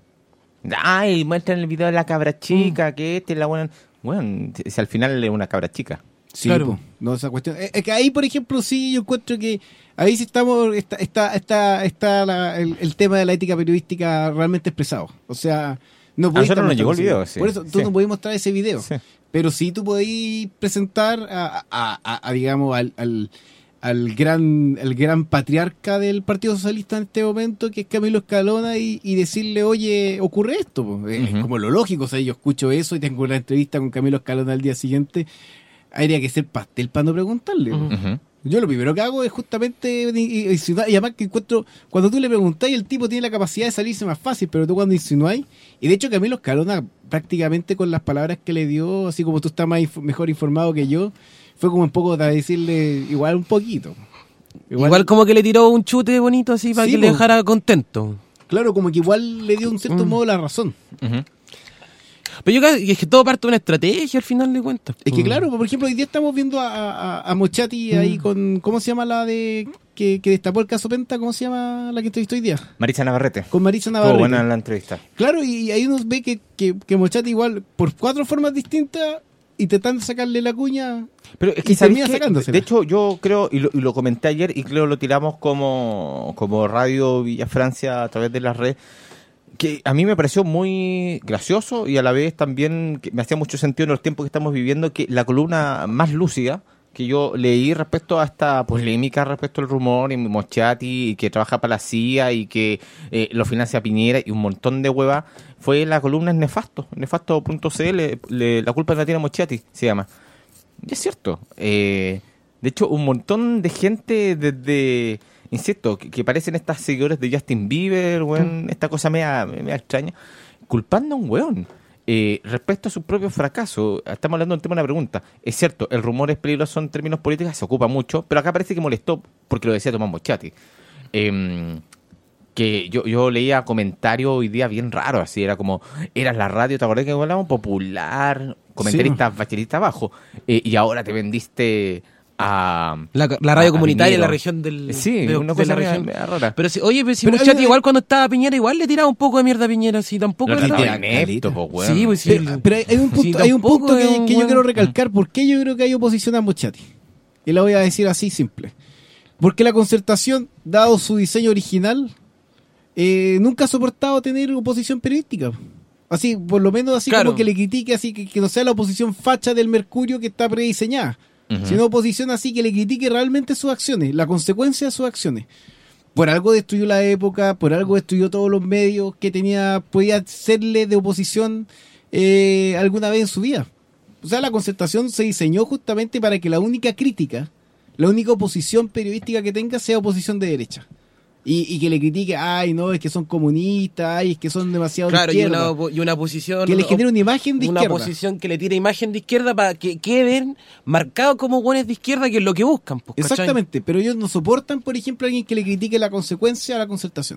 Ay, muestran el video de la cabra chica, que este es la buena. Bueno, si al final es una cabra chica.
Sí,
Claro.
po, no esa cuestión. Es es que ahí, por ejemplo, sí yo encuentro que ahí sí estamos, está, está, está, está la- el, el tema de la ética periodística realmente expresado. O sea, no
A
podéis
nosotros nos
estar
llegó el
mostrando
video,
ese
sí.
Por eso tú
Sí.
no podías mostrar ese video.
Sí.
Pero sí tú podías presentar a, a- a- a, digamos, al, al, al gran el gran patriarca del Partido Socialista en este momento, que es Camilo Escalona, y, y decirle, oye, ocurre esto. Po. Es
Ujú.
como lo lógico. O sea, yo escucho eso y tengo una entrevista con Camilo Escalona al día siguiente. Habría que ser pastel para no preguntarle. po.
Ujú.
Ujú.
Yo lo primero que hago es justamente insinuar, y además que encuentro, cuando tú le preguntás y el tipo tiene la capacidad de salirse más fácil, pero tú cuando insinuáis, y de hecho Camilo Escalona prácticamente con las palabras que le dio, así como tú estás más inf- mejor informado que yo, fue como un poco de decirle igual un poquito.
Igual, como que le tiró un chute bonito así para
Sí,
que le
po.
dejara contento.
Claro, como que igual le dio un cierto
Mm.
modo la razón.
Ujú.
Pero yo creo que es que todo parte de una estrategia al final de cuentas.
Es que
Mm.
claro, por ejemplo, hoy día estamos viendo a, a, a Mochati ahí con, ¿cómo se llama la de que, que destapó el caso Penta? ¿Cómo se llama la que entrevistó hoy día?
Marisa Navarrete.
Con Marisa
Estuvo
Navarrete.
buena la entrevista.
Claro, y ahí uno ve que, que, que Mochati igual, por cuatro formas distintas, intentando sacarle la cuña.
Pero es
Y
que ¿sabes
termina
qué?
sacándosela.
De hecho, yo creo, y lo, y lo comenté ayer, y creo lo tiramos como, como Radio Villa Francia a través de las redes, que a mí me pareció muy gracioso y a la vez también que me hacía mucho sentido en los tiempos que estamos viviendo, que la columna más lúcida que yo leí respecto a esta polémica, respecto al rumor, y Mochati, y que trabaja para la C I A, y que eh, lo financia Piñera, y un montón de huevas, fue la columna en Nefasto, nefasto punto c l, le- la culpa la tiene Mochati, se llama. Y es cierto. Eh, de hecho, un montón de gente desde, insisto, que, que parecen estas seguidores de Justin Bieber, weón, esta cosa media, media extraña, culpando a un weón. Eh, respecto a su propio fracaso, estamos hablando del tema de una pregunta. Es cierto, el rumor es peligroso en términos políticos, se ocupa mucho, pero acá parece que molestó porque lo decía Tomás Mochati. Eh, que yo, yo leía comentarios hoy día bien raros, así era como, eras la radio, ¿te acordás que hablábamos? Popular, comentarista, bacherista abajo, eh, y ahora te vendiste a...
La, la radio
a- a
comunitaria en la
Piñero.
región del,
Sí,
de,
una
de
cosa
la
media-
región.
media rara.
Pero si, oye, pero si
Pero
Mochati
hay-
igual cuando estaba Piñera igual le tiraba un poco de mierda a Piñera, así tampoco
Lo
era
que
bravo.
tiene inepto, po, weón.
Sí, pues sí.
Pero, pero hay, hay un punto,
Sí,
hay un
tampoco
punto
es
que,
un
que yo
buen-
quiero recalcar. ¿Por qué yo creo que hay oposición a Mochati? Y la voy a decir así simple. Porque la Concertación, dado su diseño original, eh, nunca ha soportado tener oposición periodística. Así, por lo menos así
Claro.
como que le critique, así que, que no sea la oposición facha del Mercurio que está prediseñada,
Ujú.
sino oposición así que le critique realmente sus acciones, la consecuencia de sus acciones. Por algo destruyó la época, por algo destruyó todos los medios que tenía, podía serle de oposición eh, alguna vez en su vida. O sea, la Concertación se diseñó justamente para que la única crítica, la única oposición periodística que tenga sea oposición de derecha. Y, y que le critique, ay, no, es que son comunistas, ay, es que son demasiado de
Claro, y
izquierda.
una, opo- y una posición...
Que le genere una imagen de
una
izquierda.
posición que le tire imagen de izquierda para que queden marcados como buenos de izquierda, que es lo que buscan. Pues, ¿cachai?
Exactamente, pero ellos no soportan, por ejemplo, a alguien que le critique la consecuencia a la Concertación.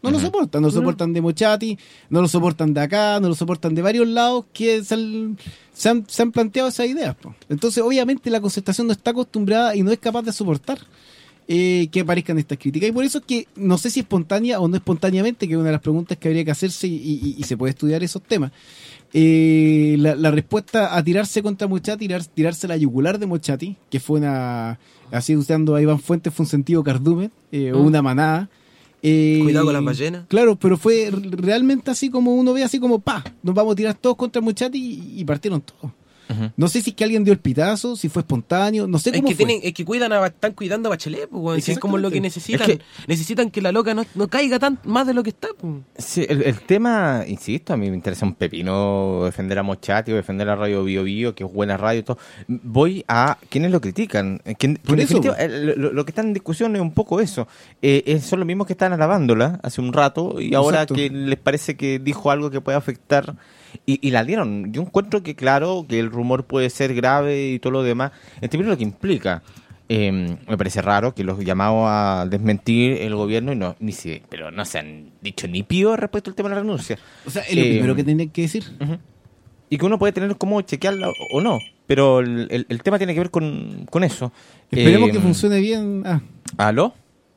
No uh-huh. lo soportan, no lo soportan de Mochati, no lo soportan de acá, no lo soportan de varios lados que se han, se han, se han planteado esas ideas. Po. Entonces, obviamente, la concertación no está acostumbrada y no es capaz de soportar eh, que aparezcan estas críticas. Y por eso es que no sé si espontánea o no espontáneamente, que es una de las preguntas que habría que hacerse y, y, y se puede estudiar esos temas. Eh, la, la respuesta a tirarse contra Mochati, tirar, tirarse la yugular de Mochati, que fue una, así usando a Iván Fuentes, fue un sentido cardumen, eh, mm. o una manada. Eh,
Cuidado con las ballenas.
Claro, pero fue realmente así como uno ve, así como pa, nos vamos a tirar todos contra Mochati y, y partieron todos. Uh-huh. No sé si es que alguien dio el pitazo, si fue espontáneo, no sé cómo
es que
fue.
Tienen, es que cuidan a, están cuidando a Bachelet, pues, es como lo que necesitan. Es que, necesitan que la loca no, no caiga tan más de lo que está. Pues.
Sí, el, el tema, insisto, a mí me interesa un pepino defender a Mochati o defender a Radio Bio Bio, que es buena radio y todo. Voy a quienes lo critican. Que,
Por
que
eso,
el, lo, lo que está en discusión es un poco eso. Eh, son los mismos que están alabándola hace un rato y ahora Exacto. que les parece que dijo algo que puede afectar. Y, y la dieron. Yo encuentro que, claro, que el rumor puede ser grave y todo lo demás. En términos de lo que implica, eh, me parece raro que los llamados a desmentir el gobierno y no, ni si, pero no se han dicho ni pío respecto al tema de la renuncia.
O sea, es lo eh, primero que tienen que decir.
Uh-huh. Y que uno puede tener cómo chequearla o, o no. Pero el, el, el tema tiene que ver con, con eso.
Esperemos
eh,
que funcione bien. Ah.
¿Aló?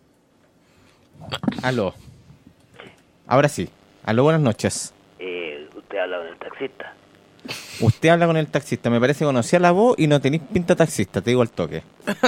¿Aló? Ahora sí. ¿Aló? Buenas noches.
Usted habla con el taxista.
Usted habla con el taxista. Me parece que conocía la voz y no tenéis pinta taxista, te digo al toque.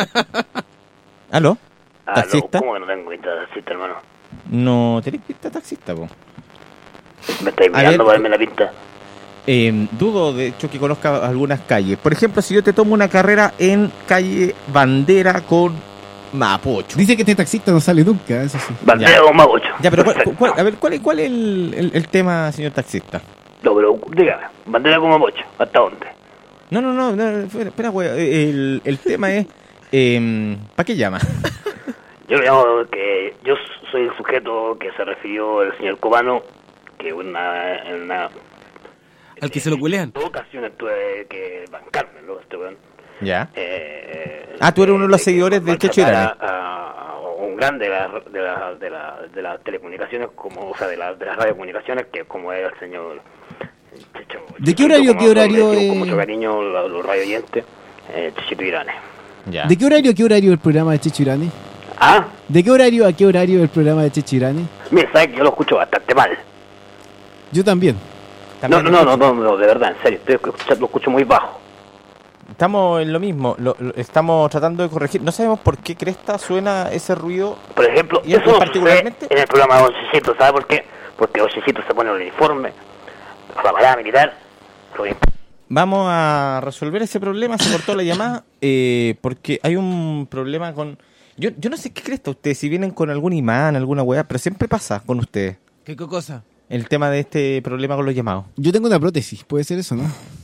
¿Aló? ¿Taxista?
¿Cómo que no tengo pinta de taxista, hermano?
No tenéis pinta taxista, po.
¿Me estáis mirando para verme la pinta?
Eh, dudo, de hecho, que conozca algunas calles. Por ejemplo, si yo te tomo una carrera en calle Bandera con Mapocho.
Dice que este taxista no sale nunca, eso sí.
Bandera ya. Con Mapocho.
Ya, pero ¿cuál, cuál, a ver, ¿cuál, cuál es el, el, el tema, señor taxista?
No, pero dígame, Bandera con Mapocho, ¿hasta dónde?
No, no, no, no espera, espera, güey. El, el tema es, eh, ¿para qué llama?
Yo le llamo que yo soy el sujeto que se refirió el señor Copano, que una, en una...
¿Al que se lo culean?
En dos ocasiones tuve que bancarme, ¿no? Este weón.
Ya.
Eh,
ah, tú eres uno de los seguidores de Checho Irane.
Un grande de las de la, de la, de la telecomunicaciones, como, o sea, de, la, de las radiocomunicaciones, que como es el señor Checho.
¿De qué horario, qué horario?
Eh... Con mucho cariño los, los radio oyentes, eh, Chechito Irane.
Ya.
¿De qué horario a qué horario el programa de Checho Irane?
¿Ah?
¿De qué horario a qué horario el programa de Checho Irane?
Mira, sabes que yo lo escucho bastante mal.
Yo también.
No, no, no, no, no, de verdad, en serio, estoy, lo escucho muy bajo.
Estamos en lo mismo, lo, lo, estamos tratando de corregir. No sabemos por qué cresta suena ese ruido.
Por ejemplo,
y eso particularmente
en el programa de Ochecito, ¿sabe por qué? Porque Ochecito se pone el uniforme, la parada militar.
Vamos a resolver ese problema, se cortó la llamada, eh, porque hay un problema con... Yo, yo no sé qué cresta ustedes, si vienen con algún imán, alguna weá, pero siempre pasa con ustedes.
¿Qué cosa?
El tema de este problema con los llamados.
Yo tengo una prótesis, puede ser eso, ¿no?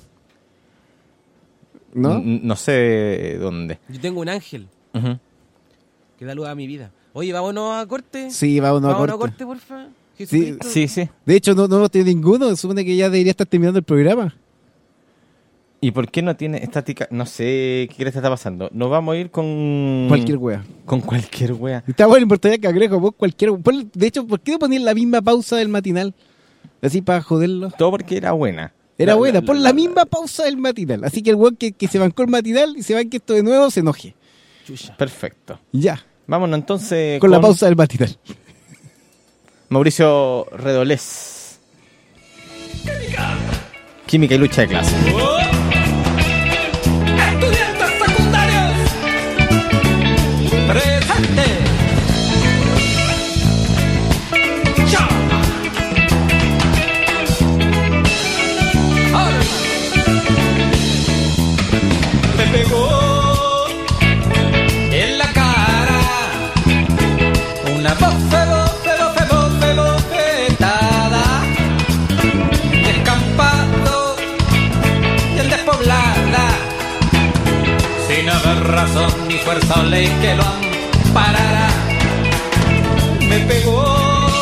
¿No?
N- no sé dónde.
Yo tengo un ángel
uh-huh.
que da luz a mi vida. Oye, ¿vámonos a corte?
Sí, vámonos,
¿Vámonos
a corte.
a corte, porfa?
Sí, sí, sí.
De hecho, no, no tiene ninguno. Supone que ya debería estar terminando el programa.
¿Y por qué no tiene estática? No sé qué crees que está pasando. Nos vamos a ir con...
Cualquier wea.
Con cualquier wea.
Está bueno, importante que agrejo vos cualquier... De hecho, ¿por qué no poner la misma pausa del matinal? Así para joderlo.
Todo porque era buena.
Era
la,
buena,
la,
pon la,
la,
la misma pausa del matinal. Así que el weón que, que se bancó el matinal y se banque esto de nuevo se enoje.
Perfecto.
Ya.
Vámonos entonces
con, con la pausa del matinal.
Mauricio Redolés. Química. Química y lucha de clase.
Oh. Estudiantes secundarios. Presente. Ya. Ahora. Me pegó en la cara una voz feroz. Sin haber razón ni fuerza o ley que lo amparara, me pegó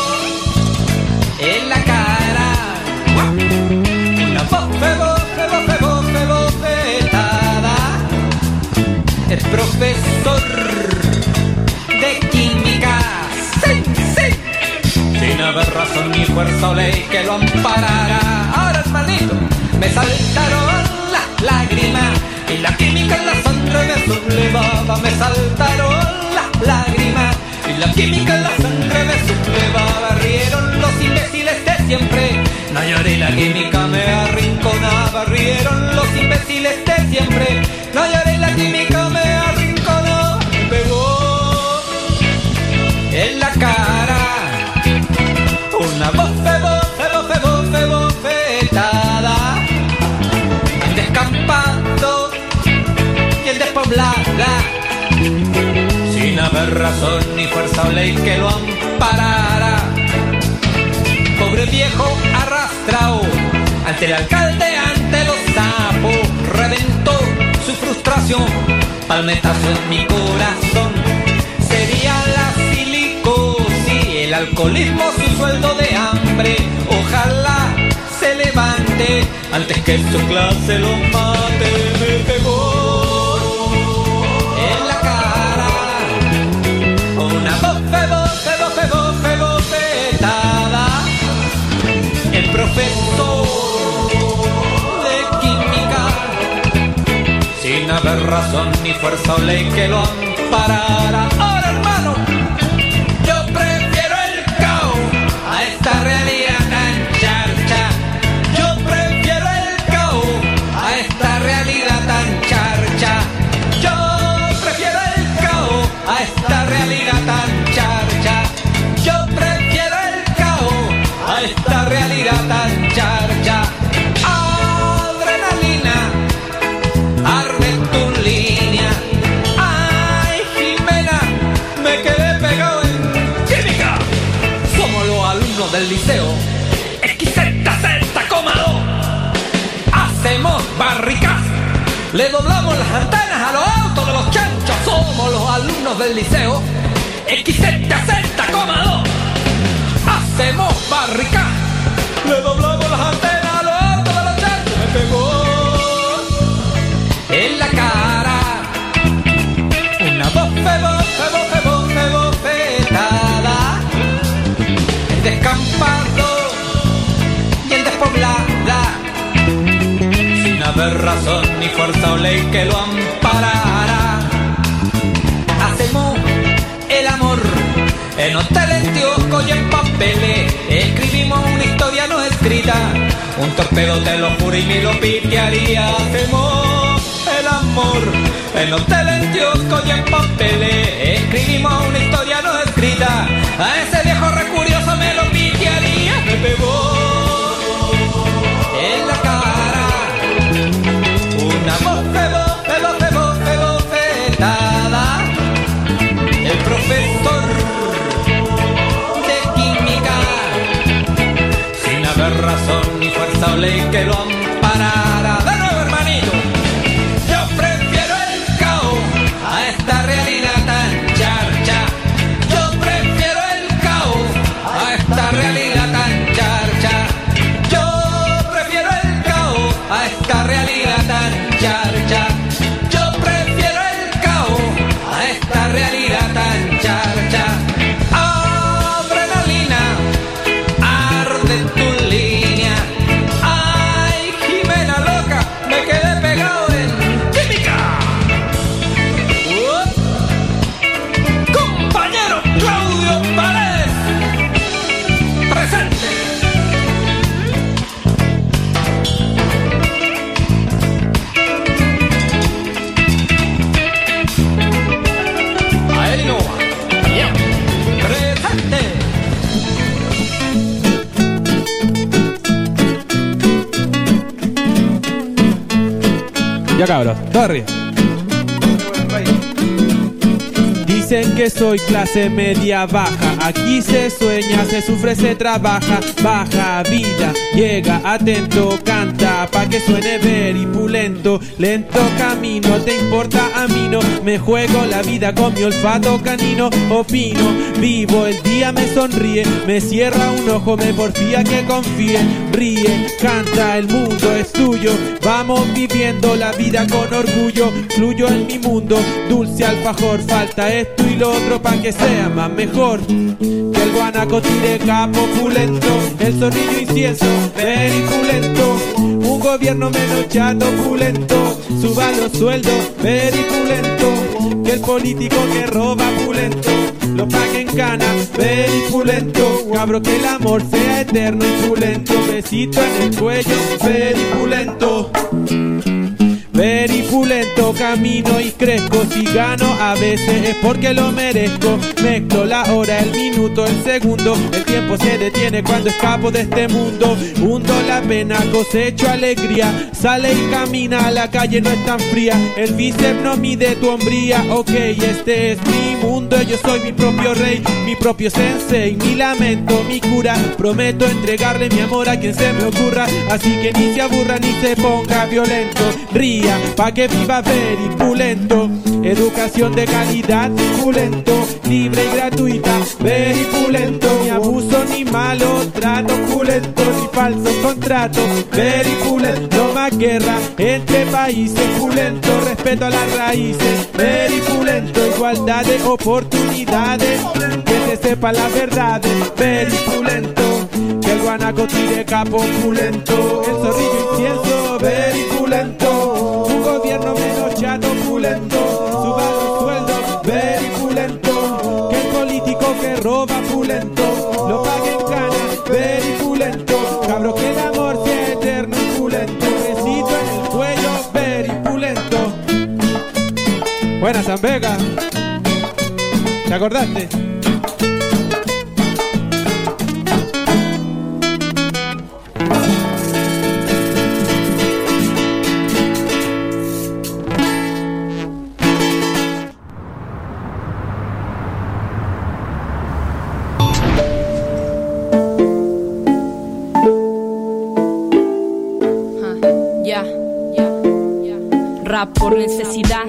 en la cara una voz feroz, feroz, feroz, feroz, vetada. El profesor de química, sí, sí, sin haber haber razón ni fuerza o ley que lo amparara. Ahora, hermanito, me saltaron las lágrimas y la química en la sangre me sublevaba. Me saltaron las lágrimas y la química en la sangre me sublevaba. Rieron los imbéciles de siempre, no lloré, la química me arrinconaba. Rieron los imbéciles de siempre, no lloré, la química me arrinconaba. Me pegó en la cara una bofe, bofe, bofe, bofe, bofetada. El descampado y el despoblada, sin haber razón ni fuerza o ley que lo amparara. Pobre viejo arrastrado ante el alcalde, ante los sapos, reventó su frustración, palmetazo en mi corazón. Sería la silicosis, el alcoholismo, su sueldo de hambre. Ojalá se levante antes que su clase lo mate. Me pegó en la cara una bofe, bofe, bofe, bofe, bofetada. El profesor de química, sin haber razón ni fuerza o ley que lo amparara. Ahora, hermano, yo prefiero el caos a esta realidad tan charcha. Yo prefiero el caos a esta realidad tan charcha. Yo prefiero el caos a esta realidad tan charcha. Yo prefiero el caos a esta realidad tan charcha. Adrenalina, arde tu línea. Ay, Jimena, me quedé pegado en química. Somos los alumnos del liceo equis zeta zeta dos. Hacemos barricas, le doblamos las antenas a los autos de los chanchos. Somos los alumnos del liceo equis zeta zeta dos. Hacemos barricas, le doblamos las antenas a los autos de los chanchos. Me pegó en la cara una bofe, bofe, bofe, bofe, bofetada. El descampado y el despoblada, sin haber razón ni fuerza o ley que lo amparara. Hacemos el amor en hoteles, kioscos y en papeles. Escribimos una historia no escrita, un torpedo te lo juro y ni lo pitearía. Hacemos el amor en hoteles, kioscos y en papeles. Escribimos una historia no escrita, a ese viejo recurioso me lo pitearía. Me pegó en la cara una bofe, bofe, bofe, bofe, bofetada. El profesor de química, sin haber razón ni fuerza o ley que lo amparara. De nuevo, hermanito, yo prefiero el caos a esta realidad tan charcha. Yo prefiero el caos a esta realidad tan charcha. Yo prefiero el caos a esta realidad tan charcha. Yo prefiero el caos a esta realidad tan charcha. Adrenalina, arde tu línea. Ay, Jimena loca, me quedé pegado en química. Uh. Compañero Claudio Paredes, presente. A él no va. Ya. Presente.
Ya cabros, todo arriba. Dicen que soy clase media baja, aquí se sueña, se sufre, se trabaja, baja vida, llega, atento, canta, pa' que suene veripulento, lento camino, te importa a mí no, me juego la vida con mi olfato canino, opino, vivo, el día me sonríe, me cierra un ojo, me porfía que confíe, ríe, canta, el mundo es tuyo, vamos viviendo la vida con orgullo, fluyo en mi mundo, dulce alfajor, falta esto y lo lo otro pa' que sea más mejor. Que el guanaco tire capo pulento, el zorrillo incienso, veripulento. Un gobierno menos chato pulento, suba los sueldos, veripulento. Que el político que roba pulento, lo pague en cana, veripulento. Cabro, que el amor sea eterno y pulento, besito en el cuello, veripulento. Veripulento, camino y crezco. Si gano a veces es porque lo merezco. Mezclo la hora, el minuto, el segundo. El tiempo se detiene cuando escapo de este mundo. Hundo la pena, cosecho alegría. Sale y camina, la calle no es tan fría. El bíceps no mide tu hombría. Ok, este es mi mundo, yo soy mi propio rey, mi propio sensei, mi lamento, mi cura. Prometo entregarle mi amor a quien se me ocurra. Así que ni se aburra ni se ponga violento. Ría pa' que viva veripulento. Educación de calidad, pulento. Libre y gratuita, veripulento. Ni abuso ni malo trato, pulento. Ni falsos contratos, veripulento. No más guerra entre países, pulento. Respeto a las raíces, veripulento. Igualdad de oportunidades, que se sepa la verdad, veripulento. Que el guanaco tire capo pulento, el zorrillo incienso, veripulento. Un gobierno menos chato pulento, suba los sueldos, veripulento. Que el político que roba pulento, lo pague en cana, veripulento. Cabro, que el amor sea eterno y pulento, besito en el cuello, veripulento. Buena San Vega, ¿te acordaste?
Por necesidad,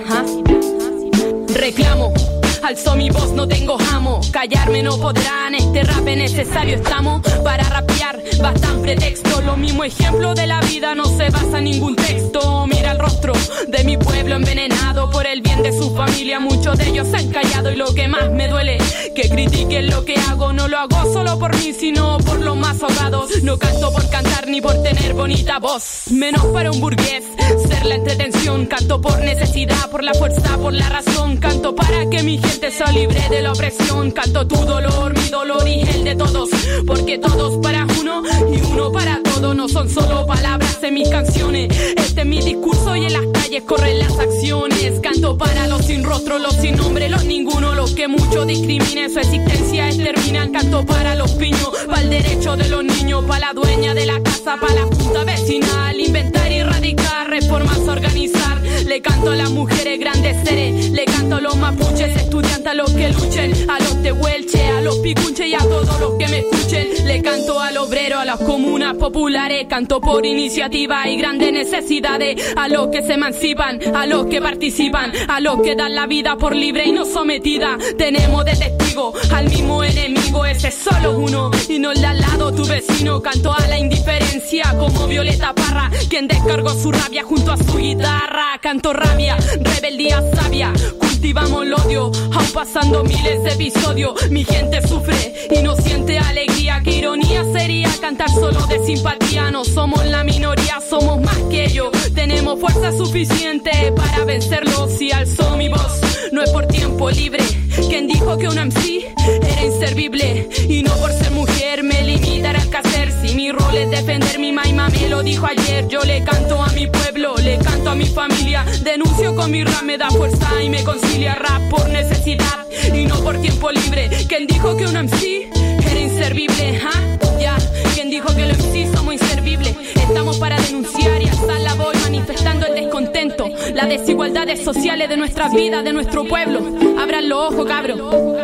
¿eh? Reclamo, alzo mi voz, no tengo jamo. Callarme no podrán, este rap es necesario. Estamos para rapear, bastan pretexto. Lo mismo ejemplo de la vida, no se basa en ningún texto. Mira el rostro de mi pueblo envenenado por el bien de su familia. Muchos de ellos se han callado y lo que más me duele, que critiquen lo que hago. No lo hago solo por mí, sino por los más ahogados. No canto por cantar ni por tener bonita voz, menos para un burgués ser la entretención. Canto por necesidad, por la fuerza, por la razón. Canto para que mi gente sea libre de la opresión. Canto tu dolor, mi dolor y el de todos, porque todos para uno y uno para todos. No son solo palabras en mis canciones, este es mi discurso y en las calles corren las acciones. Canto para los sin rostro, los sin nombre, los ninguno, los que mucho discriminen, su existencia exterminan. Canto para los piños, para el derecho de los niños, para la dueña de la casa, para la junta vecinal. Inventar y erradicar, reformas a organizar. Le canto a las mujeres grandes seres, le canto a los mapuches, estudiantes a los que luchen, a los tehuelche, a los picunches y a todos los que me escuchen. Le canto al obrero, a las comunas populares, canto por iniciativa y grandes necesidades. A los que se emancipan, a los que participan, a los que dan la vida por libre y no sometida. Tenemos de testigo al mismo enemigo, ese es solo uno y no el de al lado, tu vecino. Canto a la indiferencia como Violeta Parra, quien descargó su rabia junto a su guitarra. Canto rabia, rebeldía sabia, cultivamos el odio, aún pasando miles de episodios. Mi gente sufre y no siente alegría. Qué ironía sería cantar solo de simpatía. No somos la minoría, somos más que ellos. Tenemos fuerza suficiente para vencerlos. Si alzo mi voz, no es por tiempo libre. Quien dijo que un M C era inservible y no por ser mujer me limitará el hacer. Si mi rol es defender mi maima, me lo dijo ayer. Yo le canto a mi pueblo, le canto a mi familia. Denuncio con mi rap, me da fuerza y me concilia. Rap por necesidad y no por tiempo libre. Quien dijo que un M C era inservible, ¿ah? Ya, yeah. Quien dijo que los M C somos inservibles. Estamos para denunciar y alzar la voz, manifestando el descontento, las desigualdades sociales de nuestras vidas, de nuestro pueblo. Abran los ojos, cabro.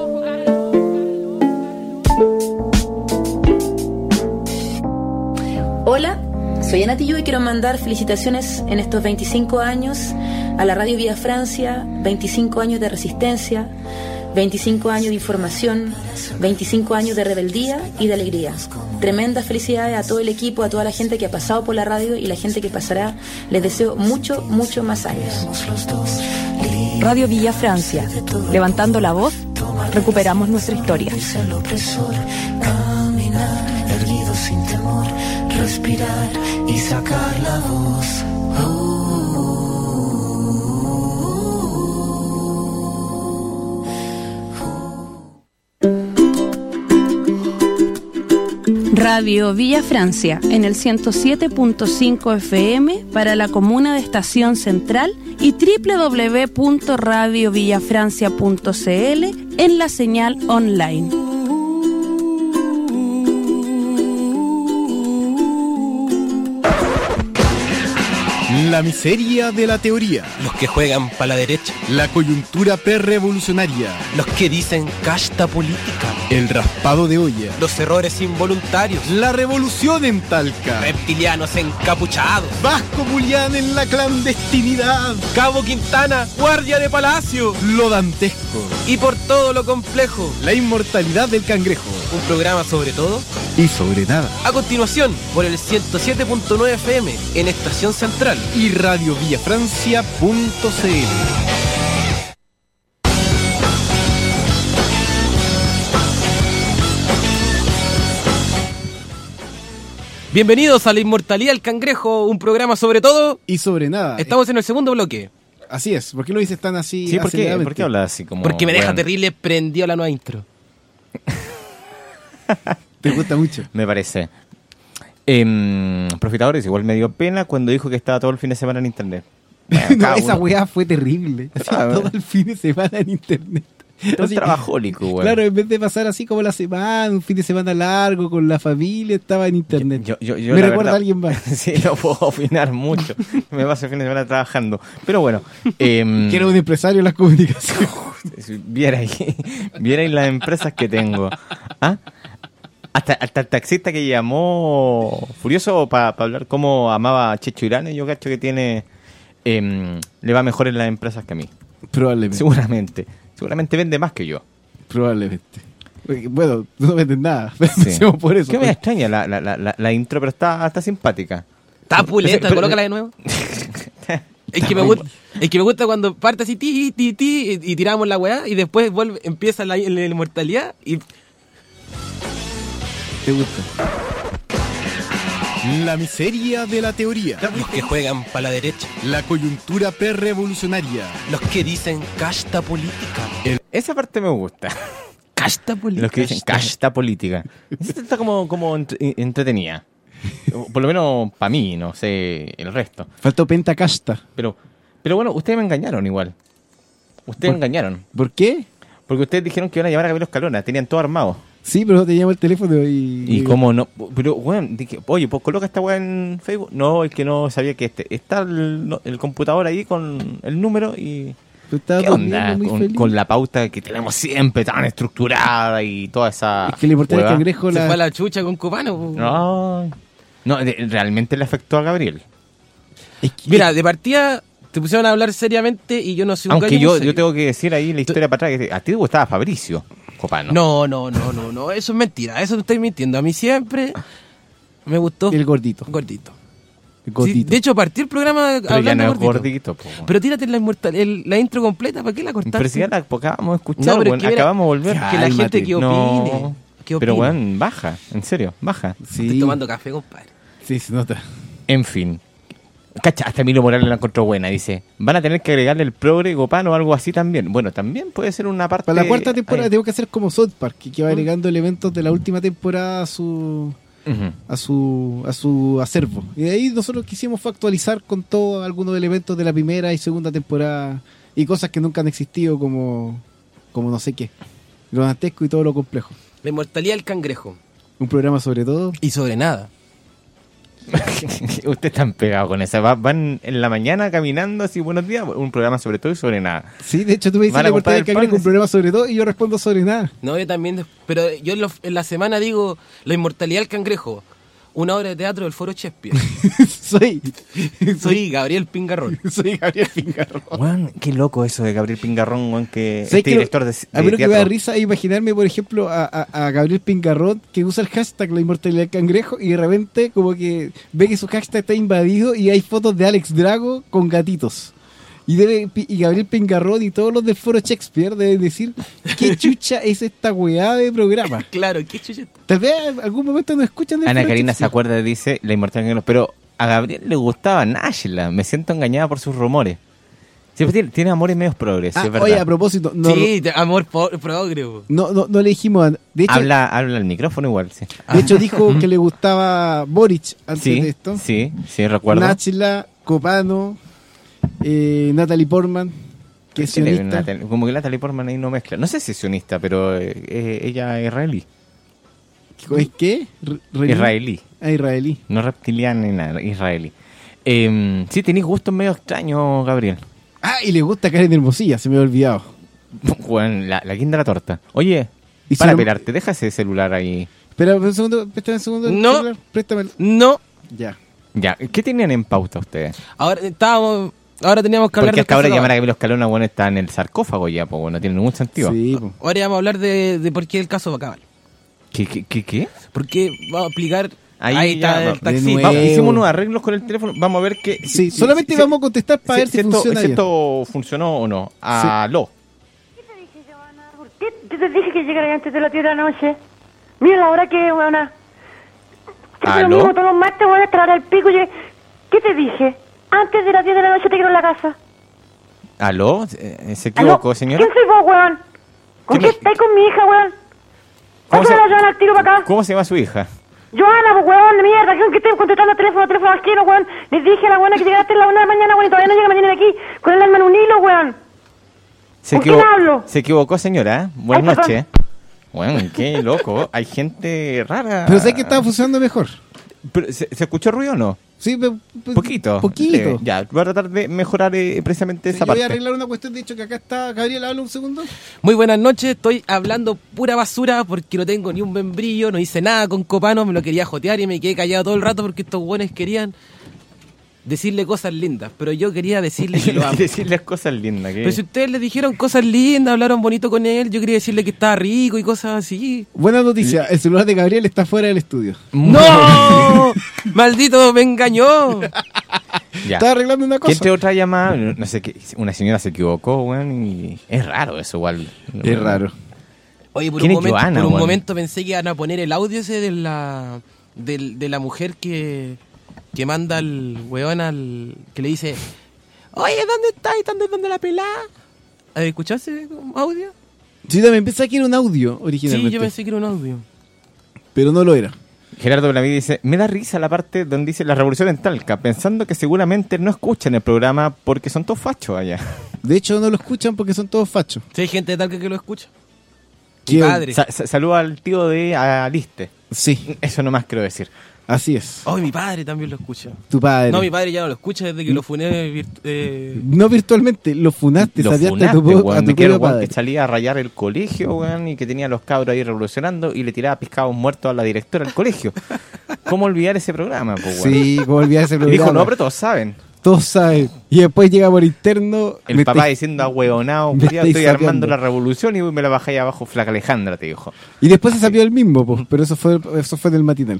Hola, soy Ana Tillo y quiero mandar felicitaciones en estos veinticinco años a la Radio Villa Francia, veinticinco años de resistencia, veinticinco años de información, veinticinco años de rebeldía y de alegría. Tremendas felicidades a todo el equipo, a toda la gente que ha pasado por la radio y la gente que pasará. Les deseo mucho, mucho más años.
Radio Villa Francia. Levantando la voz, recuperamos nuestra historia.
Caminar erguido sin temor, respirar y sacar la voz.
Radio Villa Francia en el ciento siete punto cinco F M para la comuna de Estación Central y doble u doble u doble u punto radio villa francia punto c l en la señal online.
La miseria de la teoría.
Los que juegan para la derecha.
La coyuntura pre-revolucionaria.
Los que dicen casta política.
El raspado de olla.
Los errores involuntarios.
La revolución en Talca.
Reptilianos encapuchados.
Vasco Julián en la clandestinidad.
Cabo Quintana, guardia de palacio.
Lo dantesco.
Y por todo lo complejo.
La inmortalidad del cangrejo.
Un programa sobre todo
y sobre nada.
A continuación, por el ciento siete punto nueve F M en Estación Central
y radio villa francia punto c l.
Bienvenidos a La Inmortalidad del Cangrejo, un programa sobre todo
y sobre nada.
Estamos en el segundo bloque.
Así es. ¿Por qué lo dices tan así?
Sí, ¿por qué, ¿por qué hablas así como?
Porque me deja
bueno.
terrible prendido la nueva intro.
¿Te gusta mucho?
Me parece. Eh, Profitadores, igual me dio pena cuando dijo que estaba todo el fin de semana en internet.
No, esa weá fue terrible. Estaba todo el fin de semana en internet.
Un trabajólico, güey.
Claro, en vez de pasar así como la semana, un fin de semana largo con la familia, estaba en internet.
Yo, yo, yo,
me
la
recuerda
verdad,
a alguien más.
Sí, no puedo opinar mucho. Me paso el fin de semana trabajando. Pero bueno. Eh,
Quiero un empresario en las comunicaciones.
Viera ahí, viera ahí las empresas que tengo. ¿Ah? Hasta, hasta el taxista que llamó furioso para pa hablar cómo amaba a Checho Irán, yo cacho que tiene eh, le va mejor en las empresas que a mí.
Probablemente.
Seguramente. Seguramente vende más que yo.
Probablemente. Bueno, tú no vendes nada.
Sí.
Por eso.
Que me extraña la, la, la, la intro, pero está, está simpática.
Está pulenta, pero, colócala de nuevo. Es que, me gusta, es que me gusta cuando parte así, ti, ti, ti, y, y tiramos la weá, y después vuelve, empieza la, la, la inmortalidad y...
¿Te gusta?
La miseria de la teoría.
Los que juegan para la derecha.
La coyuntura pre-revolucionaria.
Los que dicen casta política.
El, esa parte me gusta.
Casta política.
Los que dicen casta política. Esta está como, como entre, entretenida. Por lo menos para mí, no sé el resto.
Faltó pentacasta.
Pero, pero bueno, ustedes me engañaron igual. Ustedes me engañaron.
¿Por qué?
Porque ustedes dijeron que iban a llevar a Gabriel Escalona. Tenían todo armado.
Sí, pero no teníamos el teléfono y...
¿Y cómo no? Pero, bueno, dije, oye, pues coloca esta weá en Facebook. No, es que no sabía que este... Está el, no, el computador ahí con el número y... ¿Qué onda? Con, con la pauta que tenemos siempre tan estructurada y toda esa...
Es que le importa el cangrejo
la... Se fue a
la
chucha con Copano.
No, no, de, realmente le afectó a Gabriel.
Es que... Mira, de partida... Te pusieron a hablar seriamente y yo no soy un
Aunque
gallo
yo, yo tengo que decir ahí la historia para atrás, que a ti te gustaba Fabricio Copano.
No, no, no, no, no, eso es mentira, eso te estoy mintiendo. A mí siempre me gustó...
El gordito.
Gordito.
El gordito.
Sí, de hecho, partí el programa
pero
hablando
ya no
de
es
gordito.
gordito po.
Pero tírate la, inmortal, el, la intro completa, ¿para qué la cortaste?
Pero si ya la acabamos de escuchar,
no, pero
bueno,
es que
acabamos de volver.
Que la gente que opine,
no,
que opine.
Pero bueno, baja, en serio, baja.
Sí.
Estoy tomando café, compadre.
Sí, se nota.
En fin. Cacha, hasta Emilio Morales la encontró buena, dice. Van a tener que agregarle el progre, Copano o algo así también. Bueno, también puede ser una parte...
Para la cuarta temporada
ahí.
tengo que hacer como South Park, que va agregando elementos de la última temporada a su... Uh-huh. a su a su acervo. Y de ahí nosotros quisimos factualizar con todos algunos elementos de la primera y segunda temporada y cosas que nunca han existido como como no sé qué. Lo dantesco y todo lo complejo.
La inmortalidad del cangrejo.
Un programa sobre todo.
Y sobre nada.
Ustedes están pegados con esa. Van en la mañana caminando así, buenos días, un programa sobre todo y sobre nada.
Sí, de hecho tú me dices la inmortalidad del cangrejo, un programa sobre todo y yo respondo sobre nada.
No, yo también, pero yo en, lo, en la semana digo la inmortalidad del cangrejo. Una obra de teatro del Foro Shakespeare.
soy,
soy Gabriel Pingarrón.
Soy Gabriel Pingarrón.
Juan, qué loco eso de Gabriel Pingarrón, Juan, que este que director de, de
A mí lo que
teatro.
me da risa es imaginarme, por ejemplo, a, a, a Gabriel Pingarrón que usa el hashtag la inmortalidad del cangrejo y de repente como que ve que su hashtag está invadido y hay fotos de Alex Drago con gatitos. Y, debe, y Gabriel Pengarrón y todos los del Foro Shakespeare deben decir, ¿qué chucha es esta weá de programa?
Claro, ¿qué chucha?
Tal vez en algún momento nos escuchan del
Ana
Foro
Karina se
Shakespeare.
acuerda, dice, la inmortal que no, pero a Gabriel le gustaba Nashla. Me siento engañada por sus rumores. Sí, pues tiene, tiene amores medios progres,
Ah,
es verdad.
oye, a propósito, no,
Sí, te- amor po- progre. po.
no, no, no le dijimos. a- De hecho,
Habla, habla al micrófono igual, sí.
de hecho dijo que le gustaba Boric antes
Sí,
de esto.
sí, sí, recuerdo.
Nachla, Copano, eh, Natalie Portman, que es
Sí, le-
sionista.
Natalie- como que Natalie Portman ahí no mezcla. No sé si es sionista, pero eh, eh, ella es israelí.
¿Es qué? Re- re-
Israelí.
Ah, israelí.
No reptiliana ni nada, israelí. Eh, sí, tenéis gustos medio extraños, Gabriel.
Ah, y le gusta Karen Hermosilla, se me había olvidado.
Juan, la, la guinda de la torta. Oye,
Y
para
si no-
pelarte, deja ese celular ahí.
Espera un segundo, préstame un segundo. el
No.
celular, préstamelo.
No.
Ya.
Ya, ¿qué tenían en pauta ustedes?
Ahora estábamos. Ahora teníamos que hablar
Porque
de
hasta ahora
Café
llamar a
Cabal.
Gabriel Escalona, bueno, está en el sarcófago ya, pues bueno, no tiene ningún sentido.
Sí, po.
Ahora vamos a hablar de, de por qué el caso va a acabar.
¿Qué, qué, qué, qué?
Porque vamos a explicar.
Ahí,
Ahí,
ya,
está
va-
el taxi.
nuevo.
Vamos, hicimos unos arreglos con el teléfono, vamos a ver que...
Sí, solamente vamos a contestar para ver si,
esto,
funciona
si
bien.
esto funcionó o no. Aló.
¿Qué te, te dije que llegara antes de las diez de la noche? Mira la hora que, weona. Yo
¿Aló?
lo mismo todos los martes voy a traer al pico. y- ¿Qué te dije? Antes de las diez de la noche te quiero en la casa.
¿Aló? Eh, ¿Se
¿Aló?
equivocó, señora?
¿Quién soy vos, weón? ¿Con
¿Qué
qué
me-
estáis con mi hija, weón?
¿Cómo
¿Cómo
se-
se la llevan al tiro para acá?
¿Cómo se llama su hija?
Joana, pues, weón, de mierda, que estoy contestando el teléfono, teléfono asquero, weón. Les dije a la buena que llegaste a la una de la mañana, weón, y todavía no llega mañana de aquí. Con el alma en un hilo, weón.
¿Se,
¿Con quién
equivo-
hablo?
se equivocó, señora. Buenas
Ay, perdón.
noches. Bueno, qué loco. Hay gente rara.
Pero sé que estaba funcionando mejor.
Pero, ¿se, se escuchó ruido o no?
Sí, pe- pe-
Poquito.
Poquito.
Eh, ya, voy a tratar de mejorar eh, precisamente
Sí,
esa
yo voy a
parte.
arreglar una cuestión, de hecho, que acá está Gabriel, habla un segundo.
Muy buenas noches, estoy hablando pura basura porque no tengo ni un membrillo, no hice nada con Copano, me lo quería jotear y me quedé callado todo el rato porque estos buenos querían decirle cosas lindas, pero yo quería decirle que lo amo.
Decirles cosas lindas. que-
Pero si ustedes le dijeron cosas lindas, hablaron bonito con él, yo quería decirle que estaba rico y cosas así.
Buena noticia, el celular de Gabriel está fuera del estudio.
¡No! ¡Maldito, me engañó!
Ya.
Estaba arreglando una
Que
cosa.
entre otra llamada, no sé qué, una señora se equivocó, weón, y es raro eso igual.
Es raro.
Oye, por un,
¿Quién es
momento,
Joana,
por un
weón?
momento pensé que iban a poner el audio ese de la del- de la mujer que, que manda al weón al que le dice, oye, ¿dónde estáis? ¿Dónde, dónde la pelá? ¿Escuchaste un audio?
Sí, también pensé que era un audio
Sí,
originalmente.
yo pensé que era un audio.
Pero no lo era.
Gerardo Benavides dice, me da risa la parte donde dice la revolución en Talca, pensando que seguramente no escuchan el programa porque son todos fachos allá.
De hecho, no lo escuchan porque son todos fachos.
Sí, hay gente de tal que, que lo escucha.
¿Quién?
Mi padre.
Sa- sa- saluda al tío de Aliste.
Sí,
Eso nomás quiero decir.
así es.
Oh, mi padre también lo escucha.
Tu padre.
No, mi padre ya no lo escucha desde que lo funé virtu- eh,
No virtualmente, lo funaste,
Lo
sateaste a
funaste,
tu, po-
weón.
a tu
Me quiero,
propio
weón,
padre.
que salía a rayar el colegio, weón, y que tenía a los cabros ahí revolucionando y le tiraba pescados muertos a la directora del colegio. ¿Cómo olvidar ese programa, po, weón?
Sí, como olvidar ese
Y
programa.
dijo, no, pero todos saben.
Todos saben. Y después llega por interno.
El
me
papá
estáis-
diciendo ahueonado,
me
culiao,
estáis
estoy armando
sapeando.
la revolución y me la bajé ahí abajo, flaca Alejandra, te dijo.
Y después se sapió el mismo, po, pero eso fue eso fue en el matinal.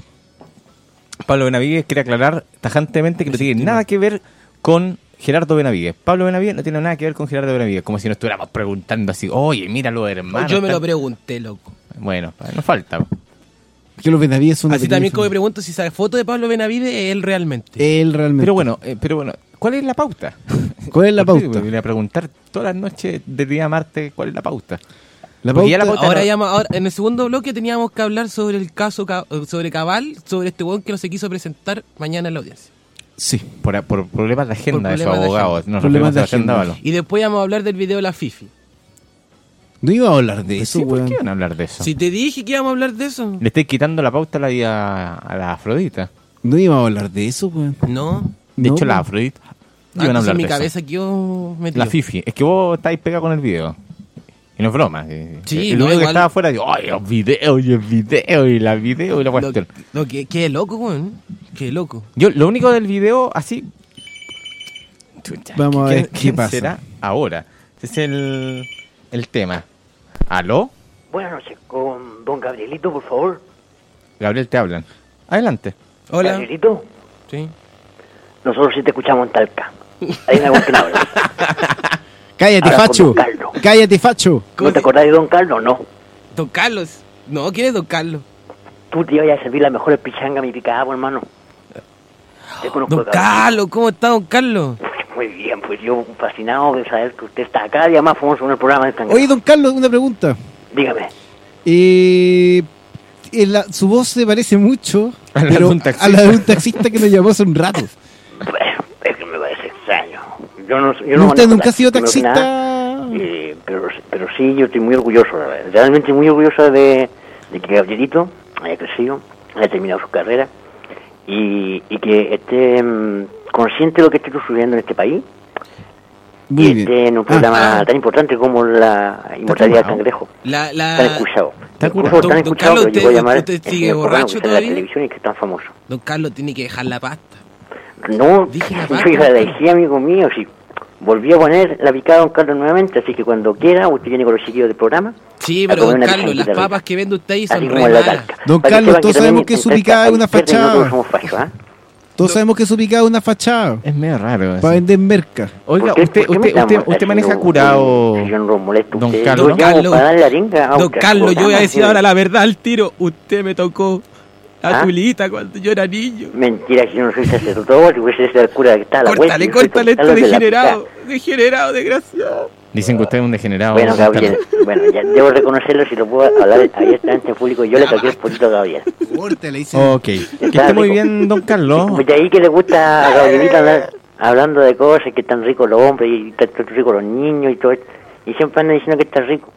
Pablo Benavides quiere aclarar tajantemente que no tiene nada que ver con Gerardo Benavides. Pablo Benavides no tiene nada que ver con Gerardo Benavides, como si nos estuviéramos preguntando así, oye, míralo, hermano.
yo me lo
tal.
pregunté, loco.
Bueno, nos falta.
Que los Benavides son una
Así también
pequeña
como me pregunto si esa foto de Pablo Benavides es él realmente.
familia. Él realmente.
Pero bueno, eh, pero bueno, ¿cuál es la pauta?
¿Cuál es la
Porque
pauta?
Me voy a preguntar todas las noches del día martes cuál es la pauta.
La
Porque ya
pauta-
la pauta
Ahora,
no-
llama- ahora, en el segundo bloque teníamos que hablar sobre el caso Ca- sobre Cabal, sobre este weón que no se quiso presentar mañana en la audiencia.
Sí.
Por, por problemas de agenda de su
problemas de
abogado.
agenda.
Nos
Problemas
referimos
de
a Sebastián
agenda.
Dávalo.
Y después vamos a hablar del video de la Fifi.
No iba a hablar de eso,
Sí, ¿por
weón.
qué iban a hablar de eso?
Si te dije que íbamos a hablar de eso.
Le estoy quitando la pauta a la, a, a la Afrodita.
No iba a hablar de eso, weón.
No.
De
No,
hecho, la
weón.
Afrodita.
Ah,
Iban a
entonces
hablar
mi
de eso.
cabeza quedó metida.
La Fifi. Es que vos estáis pegado con el video. Y no es broma. eh.
Sí,
el
no,
único que
igual-
estaba afuera, digo, ay, los videos y el video y la video y la
Lo,
cuestión.
lo que, qué loco, weón. Qué loco.
Yo, lo único del video, así. Chucha,
Vamos a
¿quién-
ver qué
quién
pasa.
será ahora? Ese es el, el tema. ¿Aló?
Buenas noches, con don Gabrielito, por favor.
Gabriel, te hablan. Adelante.
Hola.
Gabrielito,
Sí.
nosotros sí te escuchamos en Talca. Ahí me gusta hablar.
Cállate,
Ahora con
facho.
Don Carlos.
Cállate, facho.
¿No te acordás de Don Carlos? No.
Don Carlos. No, ¿quién es Don Carlos?
Tú te ibas a servir las mejores pichangas, mi picada, pues, hermano. Te conozco,
Don
cabrón.
Carlos, ¿cómo está Don Carlos?
Muy bien, pues yo fascinado de saber que usted está cada día más famoso en el programa del Cangrejo.
Oye, don Carlos, una pregunta.
Dígame.
Eh, en la- su voz se parece mucho
A la
pero
de un taxista.
a la de un taxista que nos llamó hace un rato.
Bueno, es que me parece extraño. Yo no, yo
¿No
no
usted
manejo
nunca ha sido
taxi, primero que nada,
taxista?
eh, pero, pero sí, yo estoy muy orgulloso, la verdad. Realmente muy orgulloso de, de que Gabrielito haya crecido, haya terminado su carrera y, y que esté mm, consciente de lo que está sucediendo en este país.
Muy
y
bien.
esté en un
Ah,
programa
ah.
tan importante como la inmortalidad del
curado.
cangrejo.
La, la...
Tan escuchado.
Está
Incluso
curado.
tan
Don- don
escuchado
Carlos,
que lo llegó a
¿usted-
llamar
usted
el
sigue
señor Corrano,
borracho
que está en la
todavía?
televisión y que es tan famoso.
Don Carlos tiene que dejar la pasta.
No,
Dije la
yo
pasta,
ya la
Carlos.
dejé, amigo mío, sí. Volví a poner la picada a Don Carlos nuevamente, así que cuando quiera, usted viene con los chiquillos del programa.
Sí,
a
pero
comer
Don
una
Carlos, las
pichanguita
papas
rica.
que vende usted ahí
Así
son
como
re
en la
malas.
Talca.
Don
Para que
Carlos,
sepan
todos
que también
sabemos que
en
su
Talca
picada es
hay
una
izquierda y
fachada.
nosotros somos fachos, ¿ah?
Todos sabemos que su picada es una fachada.
Es medio raro.
Para
así.
vender merca.
Oiga,
¿Por qué-
usted,
por qué me
usted,
llama
usted, usted maneja
haciendo
curado,
un sillón ro- molesto
don
usted?
Carlos.
Yo llamo
Carlos,
para darle la ringa a
Don
usted,
Carlos, yo voy a
programa,
decir
sí.
ahora la verdad al tiro. Usted me tocó a
¿Ah?
Julita cuando yo era niño.
Mentira, que yo no soy sacerdote, que ese es el cura que está a la vuelta.
Córtale,
yo soy
córtale este
Carlos de la
degenerado. Degenerado, desgraciado.
Dicen que usted es un degenerado.
Bueno,
don
Gabriel,
Carlos.
bueno, ya debo reconocerlo si lo puedo hablar abiertamente en público. Yo le cagué el poquito a Gabriel.
Córtale, dice.
Ok. Que esté muy bien, don Carlos.
Pues de ahí que le gusta a Gabrielito andar hablando de cosas, que están ricos los hombres y están ricos los niños y todo esto. Y siempre andan diciendo que está rico.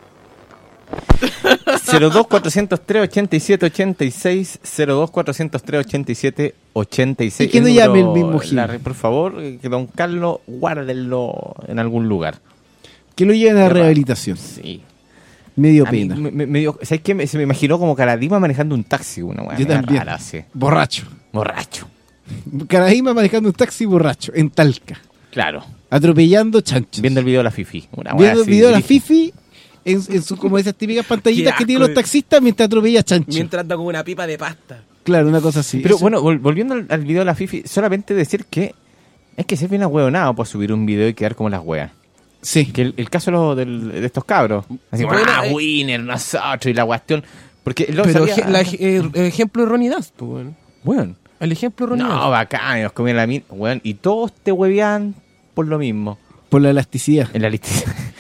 cero dos cuatrocientos tres ochenta y siete ochenta y seis cero dos cuatrocientos tres ochenta y siete ochenta y seis.
Y que no
El
llame
número-
el mismo Gil.
la- Por favor, eh, que don Carlos guárdenlo en algún lugar.
Que lo lleven a
Qué raro.
rehabilitación.
Sí.
Me dio
A mí
pena.
me, me- me dio- ¿sabes qué? Me- Se me imaginó como Caradima manejando un taxi, una weá
Yo
media
también.
rara, sí.
Borracho.
Borracho.
Caraíma manejando un taxi borracho en Talca.
Claro.
Atropellando chanchos.
Viendo el video de la Fifi. Una weá
Viendo el
así,
video de la
brígida.
Fifi en, en su, como esas típicas pantallitas
Qué
que tienen los
asco.
taxistas mientras atropella chanchos.
Mientras anda con una pipa de pasta.
Claro, una cosa así.
Pero
Eso-
bueno, vol- volviendo al, al video de la Fifi, solamente decir que es que ser bien ahueonado por subir un video y quedar como las weas.
Sí.
Que el, el caso lo del- de estos cabros. Así como,
Bueno,
ah,
eh.
winner, nosotros y la cuestión. Porque lo
Pero
sabía-
eje- la- eh, el ejemplo de Ronnie Dust, pues, weón.
Weón.
El ejemplo de Ronnie
No,
Dust.
bacán, nos comían la mina, weón. Y todos te huevean por lo mismo.
Por la elasticidad.
En la lista.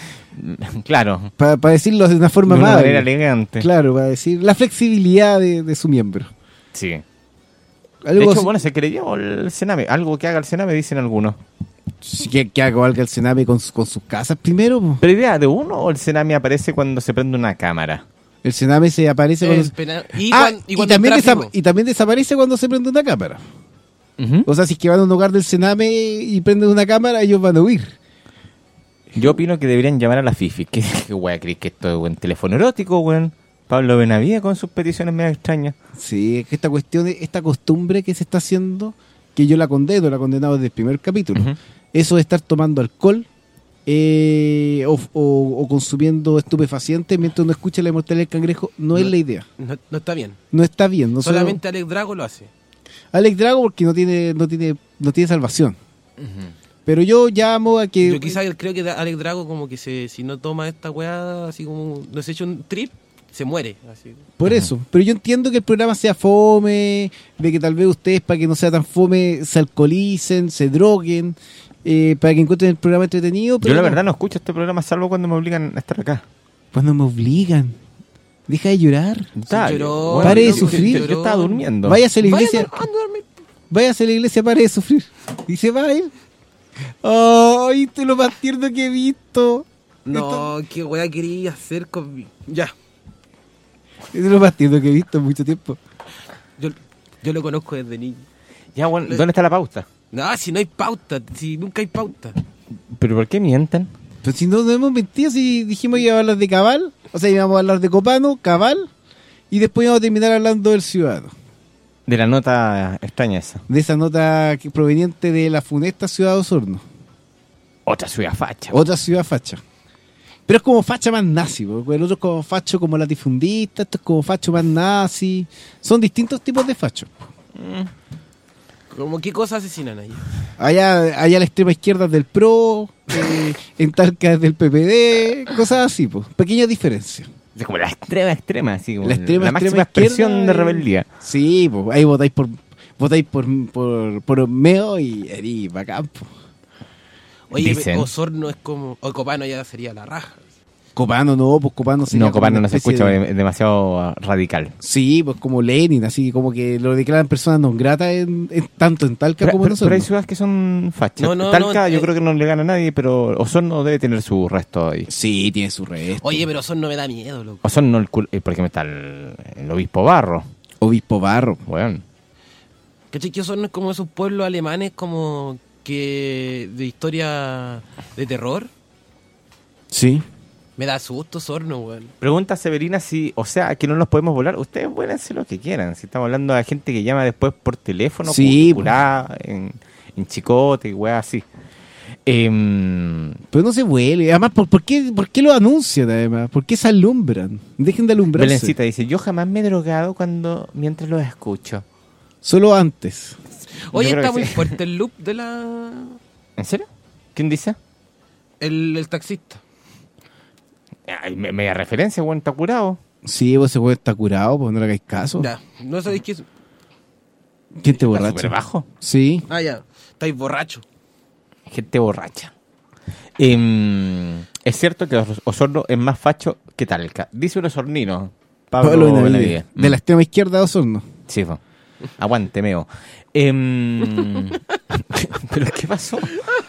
Claro.
Para decirlo de una forma
De una
amable.
manera elegante.
Claro, para decir la flexibilidad de, de su miembro.
Sí.
Algo
de hecho,
así-
bueno, se creyó el Sename. Algo que haga el Sename, dicen algunos.
Sí, que, que haga algo el Sename con, su- con sus casas primero. po.
¿Pero idea de uno o el Sename aparece cuando se prende una cámara?
El Sename se aparece
Eh,
cuando... se-
pena- y,
Ah,
cuan- y
y,
cuando
también
el tráfico.
desa- y también desaparece cuando se prende una cámara.
Ujú.
O sea, si es que van a un hogar del Sename y prenden una cámara, ellos van a huir.
Yo opino que deberían llamar a la Fifi. ¿Qué, qué wea crees que esto es un teléfono erótico, weón? Pablo Benavides con sus peticiones medio extrañas.
Sí, es que esta cuestión, esta costumbre que se está haciendo, que yo la condeno, la he condenado desde el primer capítulo,
Ujú.
eso de estar tomando alcohol eh, o, o- o consumiendo estupefacientes mientras uno escucha la inmortalidad del cangrejo, no, es la idea.
No, no está bien.
No está bien. No solo-
Solamente Alex Drago lo hace.
Alex Drago porque no tiene, no tiene, no tiene salvación. Pero yo llamo a que...
Yo quizás creo que Alex Drago como que se, si no toma esta weá, así como no se echa un trip, se muere. Así.
Por eso, pero yo entiendo que el programa sea fome, de que tal vez ustedes, para que no sea tan fome, se alcoholicen, se droguen, eh, para que encuentren el programa entretenido. Pero
Yo la verdad no escucho este programa salvo cuando me obligan a estar acá.
Pues no me obligan. Deja de llorar.
Dale,
lloró,
weón,
Pare de
yo-
sufrir.
Yo, yo estaba durmiendo.
Váyase a la
Vaya
iglesia.
a dormir.
Váyase a la iglesia, pare de sufrir. Y se va él. Ay, esto es lo más tierno que he visto.
No, qué weá quería hacer con mi... Ya,
Esto es lo más tierno que he visto en mucho tiempo.
yo, yo lo conozco desde niño.
Ya, bueno, ¿dónde está la pauta?
No, si no hay pauta, si nunca hay pauta.
¿Pero por qué mienten?
Pero si no nos hemos mentido, si dijimos que íbamos a hablar de Cabal, o sea, íbamos a hablar de Copano, Cabal, y después íbamos a terminar hablando del Ciudadano.
De la nota extraña esa.
De esa nota que proveniente de la funesta ciudad de Osorno.
Otra ciudad facha.
Otra ciudad facha. Pero es como facha más nazi, porque el otro es como facho como latifundista, esto es como facho más nazi. Son distintos tipos de fachos.
¿Cómo qué cosas asesinan ahí?
Allá, allá a la extrema izquierda es del P R O, eh, en Talca es del P P D, cosas así, pues. Pequeñas diferencias.
Es como la extrema extrema, así como
La extrema,
la
extrema
máxima expresión
izquierda
de
y-
rebeldía.
Sí, pues ahí votáis por votáis por, por, por Meo y erí bacán, po.
Oye,
Dicen.
Osorno es como... O Copano ya sería la raja.
Copano no, pues Copano sería
No,
como
Copano
una
no se
especie
escucha,
de-
es demasiado radical.
Sí, pues como Lenin, así como que lo declaran personas no gratas en, en- tanto en Talca
Pero,
como en
pero- pero hay
Osorno.
ciudades que son fachas.
No, no,
Talca
no,
yo
eh.
creo que no le gana a nadie, pero Osorno debe tener su resto ahí.
Sí, tiene su resto.
Oye, pero Osorno me da miedo, loco.
Osorno, el, cul- eh, por ejemplo, está el, el obispo Barro.
Obispo Barro.
Bueno.
¿Cachai que Osorno es como esos pueblos alemanes como que de historia de terror?
Sí.
Me da susto Osorno, weón.
Pregunta Severina si, o sea, que no nos podemos volar. Ustedes pueden hacer lo que quieran. Si estamos hablando de gente que llama después por teléfono,
Sí,
curada, en, en chicote y weas así. Em,
Pero no se vuelve. Además, ¿por, por, qué, ¿por qué lo anuncian además? ¿Por qué se alumbran? Dejen de alumbrarse.
Belencita dice, yo jamás me he drogado cuando mientras los escucho.
Solo antes.
Oye,
Yo creo
está
que
muy
sí.
fuerte el loop de la...
¿En serio? ¿Quién dice?
El, el taxista.
Ay, me- media referencia, weón, está curado.
Sí, pues ese güey está curado, pues no le hagáis caso.
Ya, no sabéis qué es...
¿Quién te
Está
borracho?
súper bajo.
Sí.
Ah, ya, estáis borracho.
Gente borracha. Em, es cierto que Os- Osorno es más facho que Talca. Dice un osornino. Pablo,
Pablo Benavides.
Benavides.
De la extrema izquierda de Osorno.
Sí, po. Aguante, meo. Em, ¿Pero qué pasó?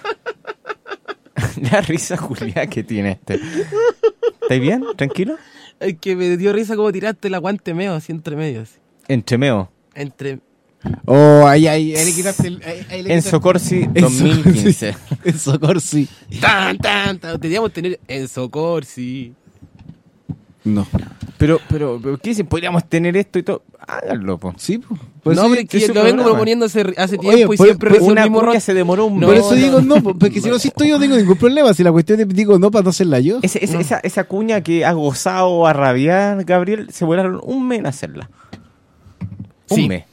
La risa Julia que tiene este. ¿Estáis bien? ¿Tranquilo?
Es que me dio risa como tiraste el aguante meo así entre medio. Así.
Entre meo.
Entre...
Oh, ahí, ahí, ahí le quitaste el... Ahí, ahí le
Enzo
quitaste-
Corsi
Enzo-
dos mil quince.
Enzo Corsi.
Tan, tan, tan. Teníamos que tener Enzo Corsi.
No.
Pero, pero, pero, ¿qué dicen? Podríamos tener esto y todo. Háganlo, po.
Sí, pues.
no, pero es que
es
yo
su
lo vengo
programa.
proponiendo hace, hace
Oye,
tiempo y
por-
siempre
por-
recibo el
Una
mismo
cuña
rol.
se demoró un
No,
Por
mes.
eso digo no, pues, porque si no asisto yo no tengo ningún problema. Si la cuestión es, digo no para no hacerla yo.
Ese- ese- esa, esa cuña que ha gozado a rabiar, Gabriel, se volaron un mes en hacerla. Un
Sí.
mes.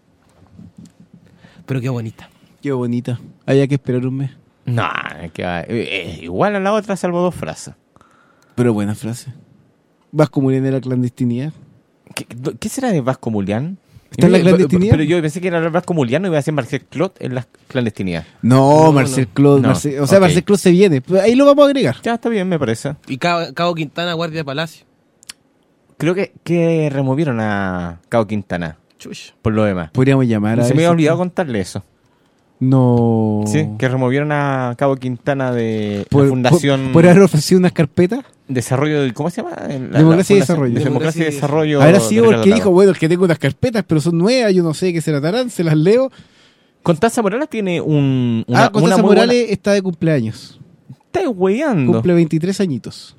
Pero qué bonita.
Qué bonita. Había que esperar un mes.
No, es que va- eh, es igual a la otra, salvo dos frases.
Pero buena frase. Vasco Mulián de la clandestinidad.
¿Qué, qué será de Vasco Mulián?
¿Está en la clandestinidad?
Pero yo pensé que era Vasco Mulián y iba a ser Marcel Clot en la clandestinidad.
No,
No,
Marcel
no.
Claude.
No,
Marcel- o sea,
ok.
Marcel Claude se viene. Pero ahí lo vamos a agregar.
Ya está bien, me parece.
Y Cabo, Cabo Quintana, guardia de palacio.
Creo que, que removieron a Cabo Quintana,
Chush.
por lo demás.
Podríamos llamar a
Se me
ese-
había olvidado contarle eso.
No.
Sí, que removieron a Cabo Quintana de
Por,
la Fundación
por, por haber ofrecido unas carpetas.
Desarrollo del... ¿Cómo se llama? La-
Democracia y
la Fundación-
Desarrollo.
Democracia y Desarrollo.
Habrá sido
de
porque
Río
dijo,
Lago.
bueno, es que tengo unas carpetas, pero son nuevas, yo no sé qué se tratarán, se las leo.
Constanza Morales tiene un... Una,
ah, Constanza
una muy
Morales
buena-
está de cumpleaños.
Está hueando.
Cumple veintitrés añitos.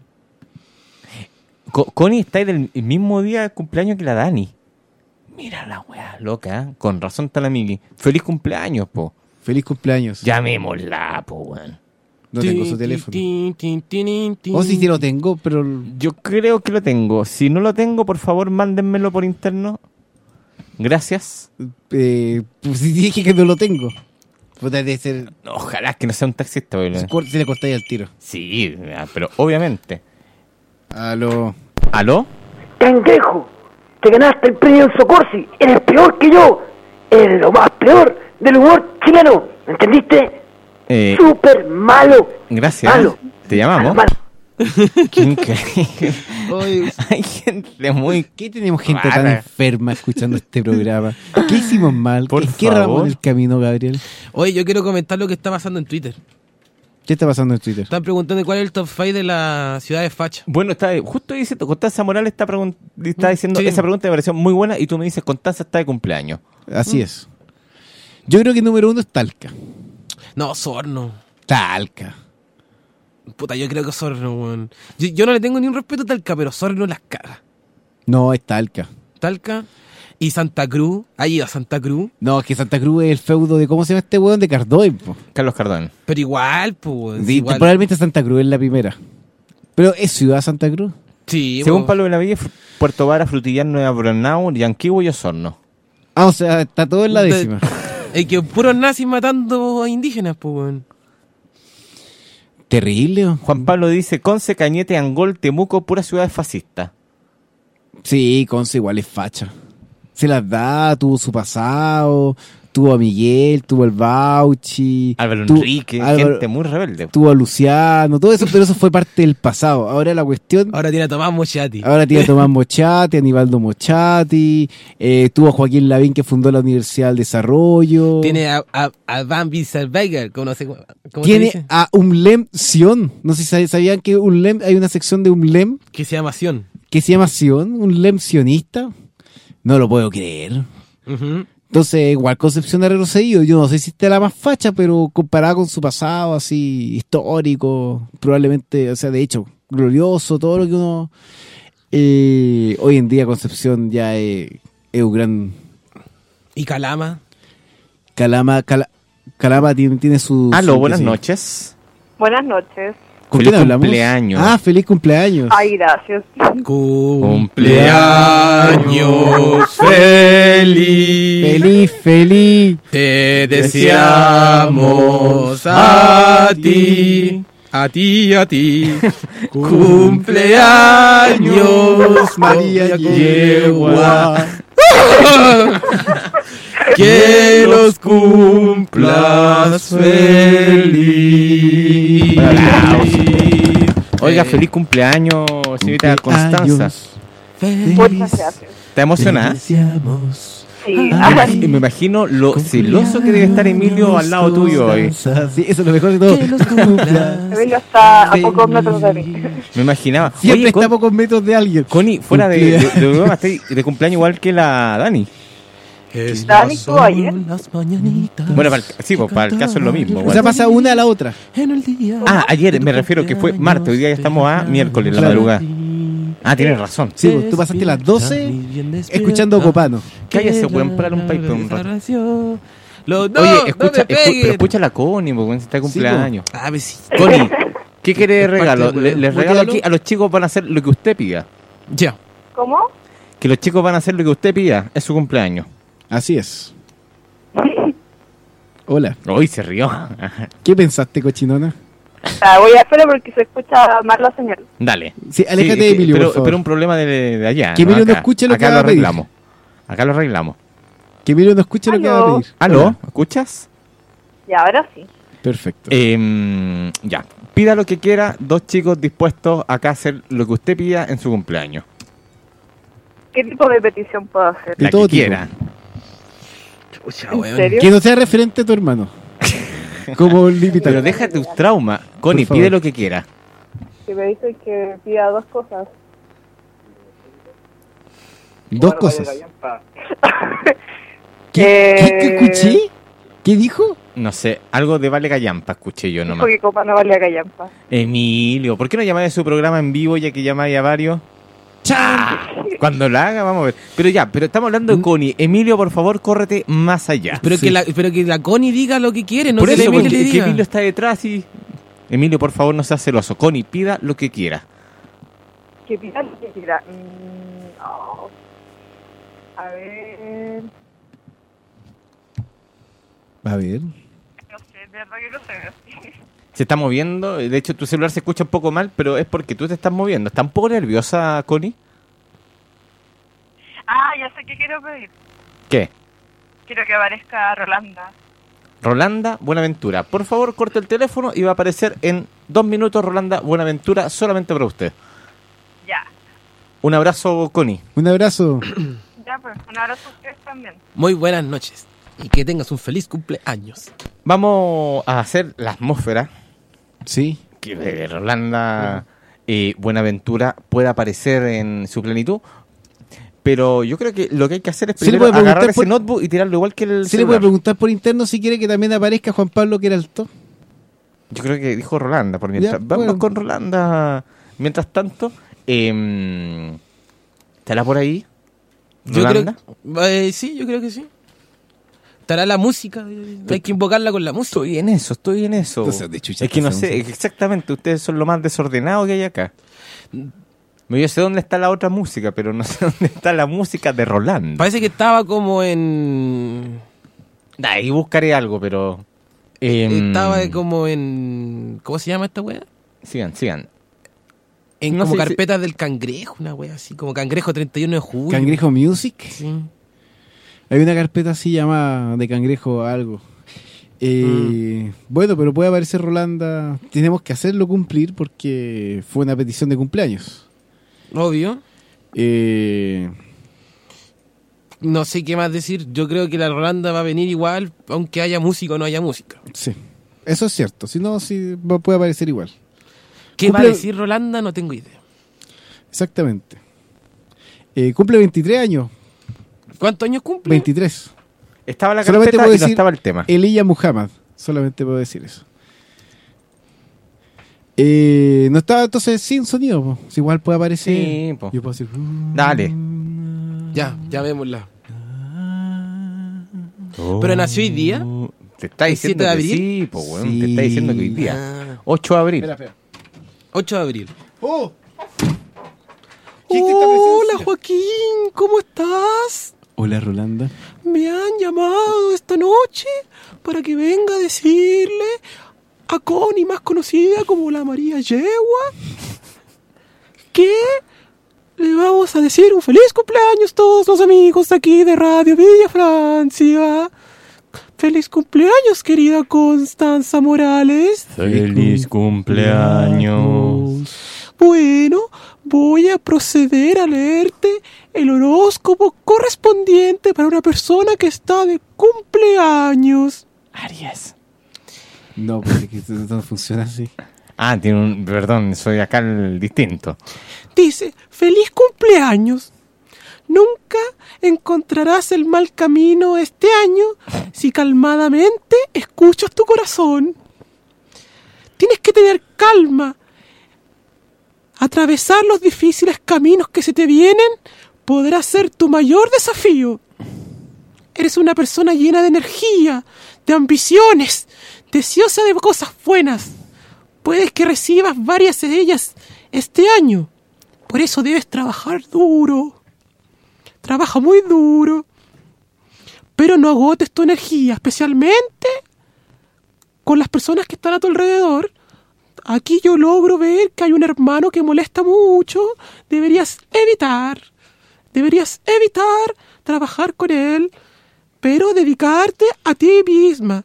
Co- Connie está ahí del el mismo día de cumpleaños que la Dani. Mira la weá loca, ¿eh? Con razón está la Miki. Feliz cumpleaños, po.
Feliz cumpleaños.
Llamémosla, po, weón.
No tengo su teléfono.
Tin, tin, tin, tin, tin.
O si sí lo tengo, pero...
Yo creo que lo tengo. Si no lo tengo, por favor, mándenmelo por interno. Gracias.
Eh, pues si dije que no lo tengo. Puta, debe ser...
Ojalá que no sea un taxista, weón.
Se cor- se le cortáis al tiro.
Sí, pero obviamente.
Aló.
¿Aló?
Cangrejo, te ganaste el premio Enzo Corsi, eres peor que yo, eres lo más peor del humor chileno, ¿entendiste?
Eh,
Súper malo.
gracias.
Malo.
Te llamamos.
Malo.
Qué increíble. Hay gente muy...
¿Qué tenemos gente tan
rara.
enferma escuchando este programa? ¿Qué hicimos mal?
Por
¿En qué
favor.
ramos del camino, Gabriel?
Oye, yo quiero comentar lo que está pasando en Twitter.
¿Qué está pasando en Twitter?
Están preguntando cuál es el top cinco de la ciudad de Facha.
Bueno, está justo diciendo, Constanza Morales está, pregun- está diciendo,
Sí.
esa pregunta me pareció muy buena y tú me dices, Constanza está de cumpleaños.
Así
Mm.
es. Yo creo que número uno es Talca.
No, Osorno.
Talca.
Puta, yo creo que Osorno, weón. Yo, yo no le tengo ni un respeto a Talca, pero Osorno las caga.
No, es Talca.
Talca y Santa Cruz. ¿Ha ido a Santa Cruz?
No, es que Santa Cruz es el feudo de, ¿cómo se llama este weón? De Cardoy, po.
Carlos Cardón.
Pero igual, pues, weón.
Sí,
igual.
Probablemente Santa Cruz es la primera. Pero ¿es ciudad Santa Cruz?
Sí,
Según
weón.
Pablo Benavides, Fr- Puerto Vara, Frutillar, Nueva Bronau, Yanquihue y Osorno.
Ah, o sea, está todo en la
De-
décima.
Es que puros nazis matando a indígenas, pues, weón.
Terrible.
Juan Pablo dice, Conce, Cañete, Angol, Temuco, pura ciudad fascista.
Sí, Conce igual es facha. Se las da, tuvo su pasado, tuvo a Miguel, tuvo al Bauchi.
Álvaro
tuvo-
Enrique,
Álvaro-
gente muy rebelde.
Tuvo a Luciano, todo eso, pero eso fue parte del pasado. Ahora la cuestión...
Ahora tiene a Tomás Mochati.
Ahora tiene a Tomás Mochati, Aníbaldo Mochati, eh, tuvo a Joaquín Lavín que fundó la Universidad del Desarrollo.
Tiene a, a, a Van Wieselberger, como no sé cómo cómo se
Tiene
dice.
a Umlem Sion. No sé si sab- sabían que Umlem, hay una sección de Umlem
Que se llama Sion.
que se llama Sion, Umlem sionista. No lo puedo creer.
Ujú.
Entonces, igual Concepción de retrocedido. Yo no sé si está la más facha, pero comparada con su pasado así histórico, probablemente, o sea, de hecho, glorioso, todo lo que uno... eh, hoy en día Concepción ya es, es un gran...
Y Calama.
Calama, Cala- Calama tiene, tiene su...
Aló,
su-
buenas
sí.
noches.
Buenas noches.
¿Con
Feliz
quién hablamos?
cumpleaños.
Ah, feliz cumpleaños.
Ay, gracias.
Cumpleaños feliz.
Feliz, feliz.
Te deseamos a ti. A ti, a ti. Cumpleaños, María Yegua. Que los cumplas feliz.
Oiga, feliz cumpleaños, señorita Constanza.
Muchas gracias.
¿Está emocionada?
Sí.
Ah, y me imagino lo celoso que debe estar Emilio al lado tuyo hoy.
Sí, eso es lo mejor de todo.
Emilio está a pocos metros de mí.
Me imaginaba.
Siempre
Oye,
está a
Con-
pocos metros de alguien.
Connie, fuera de, de, de broma, está de cumpleaños igual que la Dani.
Dani estuvo ayer.
Bueno, para el, sí, pues, para el caso es lo mismo.
O
igual.
sea, pasa una a la otra.
Ah, ayer me refiero que fue martes, hoy día ya estamos a miércoles, la
Claro.
madrugada. Ah, tienes razón.
Sí, pues, tú pasaste las doce escuchando Copano.
Cállese, weón, para un pipe un rato.
Los dos,
Oye,
no
escucha,
me
escu-
peguen.
pero escucha la Connie, porque está de cumpleaños.
Ah, pues sí.
Connie, ¿qué quiere de regalo?
Parte
Le,
de-
les regalo
Mutealo.
aquí, a los chicos van a hacer lo que usted pida.
Ya.
¿Cómo?
Que los chicos van a hacer lo que usted pida, es su cumpleaños.
Así es. Hola.
Hoy se rió.
¿Qué pensaste, cochinona?
Ah, voy a esperar porque se escucha mal la señal.
Dale.
Sí, aléjate de
que-
Emilio,
pero,
por favor.
pero un problema de, de allá.
Que Emilio no
Acá-
escuche lo que
acá
va a
lo
pedir.
arreglamos. Acá lo arreglamos.
Que Emilio no escuche lo que va a
Aló.
pedir.
¿Aló?
Hola.
¿Escuchas?
Y ahora sí.
Perfecto.
Eh, ya. Pida lo que quiera, dos chicos dispuestos acá a hacer lo que usted pida en su cumpleaños.
¿Qué tipo de petición puedo hacer?
De
La
todo
que
tipo.
quiera.
¿En serio?
Que no sea referente a tu hermano. Como límite.
Pero deja tus traumas. Connie,
favor.
pide lo que quiera.
Que me dicen que pida dos cosas.
Dos cosas. ¿Qué,
Eh,
¿Qué, qué escuché? ¿Qué dijo?
No sé, algo de Vale Gallampa escuché yo nomás.
Porque copa no vale a callampa.
Emilio, ¿por qué no llamáis a su programa en vivo ya que llamáis a varios? ¡Cha! Cuando la haga, vamos a ver. Pero ya, pero estamos hablando de Connie. Emilio, por favor, córrete más allá.
Pero, que la, pero que la Connie diga lo que quiere, no
Por
que
eso,
el Emilio
porque-
le
que
diga.
Emilio está detrás y... Emilio, por favor, no seas celoso. Connie, pida lo que quiera.
Que pida lo que quiera. Mm, no. A ver.
A ver.
No sé, de verdad que no sé.
Se está moviendo. De hecho, tu celular se escucha un poco mal, pero es porque tú te estás moviendo. ¿Está un poco nerviosa, Connie?
Ah, ya sé qué quiero pedir.
¿Qué?
Quiero que aparezca Rolanda.
Rolanda Buenaventura. Por favor, corte el teléfono y va a aparecer en dos minutos Rolanda Buenaventura solamente para usted.
Ya.
Un abrazo, Connie.
Un abrazo.
Ya, pues, un abrazo a ustedes también.
Muy buenas noches. Y que tengas un feliz cumpleaños.
Vamos a hacer la atmósfera.
Sí.
Que de Rolanda eh, Buenaventura pueda aparecer en su plenitud. Pero yo creo que lo que hay que hacer es
Se le
primero
puede
agarrar
preguntar
ese
por-
notebook y tirarlo igual que el
¿Se le puede
celular.
preguntar por interno si quiere que también aparezca Juan Pablo Queralto?
Yo creo que dijo Rolanda. Por mientras.
Ya,
Vamos
bueno.
con Rolanda. Mientras tanto, eh, ¿estará por ahí?
Yo
¿Rolanda?
creo, eh, sí, yo creo que sí. Estará la música. eh, Hay que invocarla con la música.
Estoy en eso, estoy en eso.
Entonces, de chucha,
es que no
hacemos
sé,
eso.
exactamente, ustedes son lo más desordenado que hay acá. Yo sé dónde está la otra música, pero no sé dónde está la música de Rolanda.
Parece que estaba como en...
Ahí buscaré algo, pero... Eh,
Estaba como en... ¿Cómo se llama esta wea?
Sigan, sigan.
En
No
como
sé si-
carpetas del cangrejo, una wea así, como cangrejo treinta y uno de julio.
¿Cangrejo Music?
Sí.
Hay una carpeta así llamada de Cangrejo algo. Eh,
Mm.
Bueno, pero puede aparecer Rolanda. Tenemos que hacerlo cumplir porque fue una petición de cumpleaños.
Obvio.
Eh,
No sé qué más decir. Yo creo que la Rolanda va a venir igual, aunque haya música o no haya música.
sí, eso es cierto. Si no, sí va- puede aparecer igual.
¿Qué
Cumple-
va a decir Rolanda? No tengo idea.
Exactamente. Eh, cumple veintitrés años.
¿Cuántos años cumple?
veintitrés.
Estaba la
Solamente
carpeta
puedo
y no
decir
estaba el tema.
Elijah Muhammad. Solamente puedo decir eso. Eh, no estaba entonces sin sonido. Po. Si igual puede aparecer.
Sí, po.
Yo puedo decir.
Dale.
Ya, llamémosla. Pero nació hoy día.
Te está
¿El
diciendo
siete de
que
abril?
sí, po, weón.
Sí.
Te está diciendo que hoy día.
Ah.
ocho de abril.
Espera, espera.
ocho de abril.
¡Oh!
Hola Joaquín, ¿cómo estás?
Hola Rolanda.
Me han llamado esta noche para que venga a decirle a Connie, más conocida como la María Yegua, que le vamos a decir un feliz cumpleaños todos los amigos de aquí de Radio Villa Francia. Feliz cumpleaños, querida Constanza Morales.
Feliz cumpleaños.
Bueno, voy a proceder a leerte el horóscopo correspondiente para una persona que está de cumpleaños.
Aries.
No, porque que esto no funciona así.
Ah, tiene un... Perdón, soy acá el distinto.
Dice, feliz cumpleaños. Nunca encontrarás el mal camino este año si calmadamente escuchas tu corazón. Tienes que tener calma. Atravesar los difíciles caminos que se te vienen podrá ser tu mayor desafío. Eres una persona llena de energía, de ambiciones, deseosa de cosas buenas. Puedes que recibas varias de ellas este año. Por eso debes trabajar duro. Trabaja muy duro. Pero no agotes tu energía, especialmente con las personas que están a tu alrededor. Aquí yo logro ver que hay un hermano que molesta mucho. Deberías evitar. Deberías evitar trabajar con él, pero dedicarte a ti misma.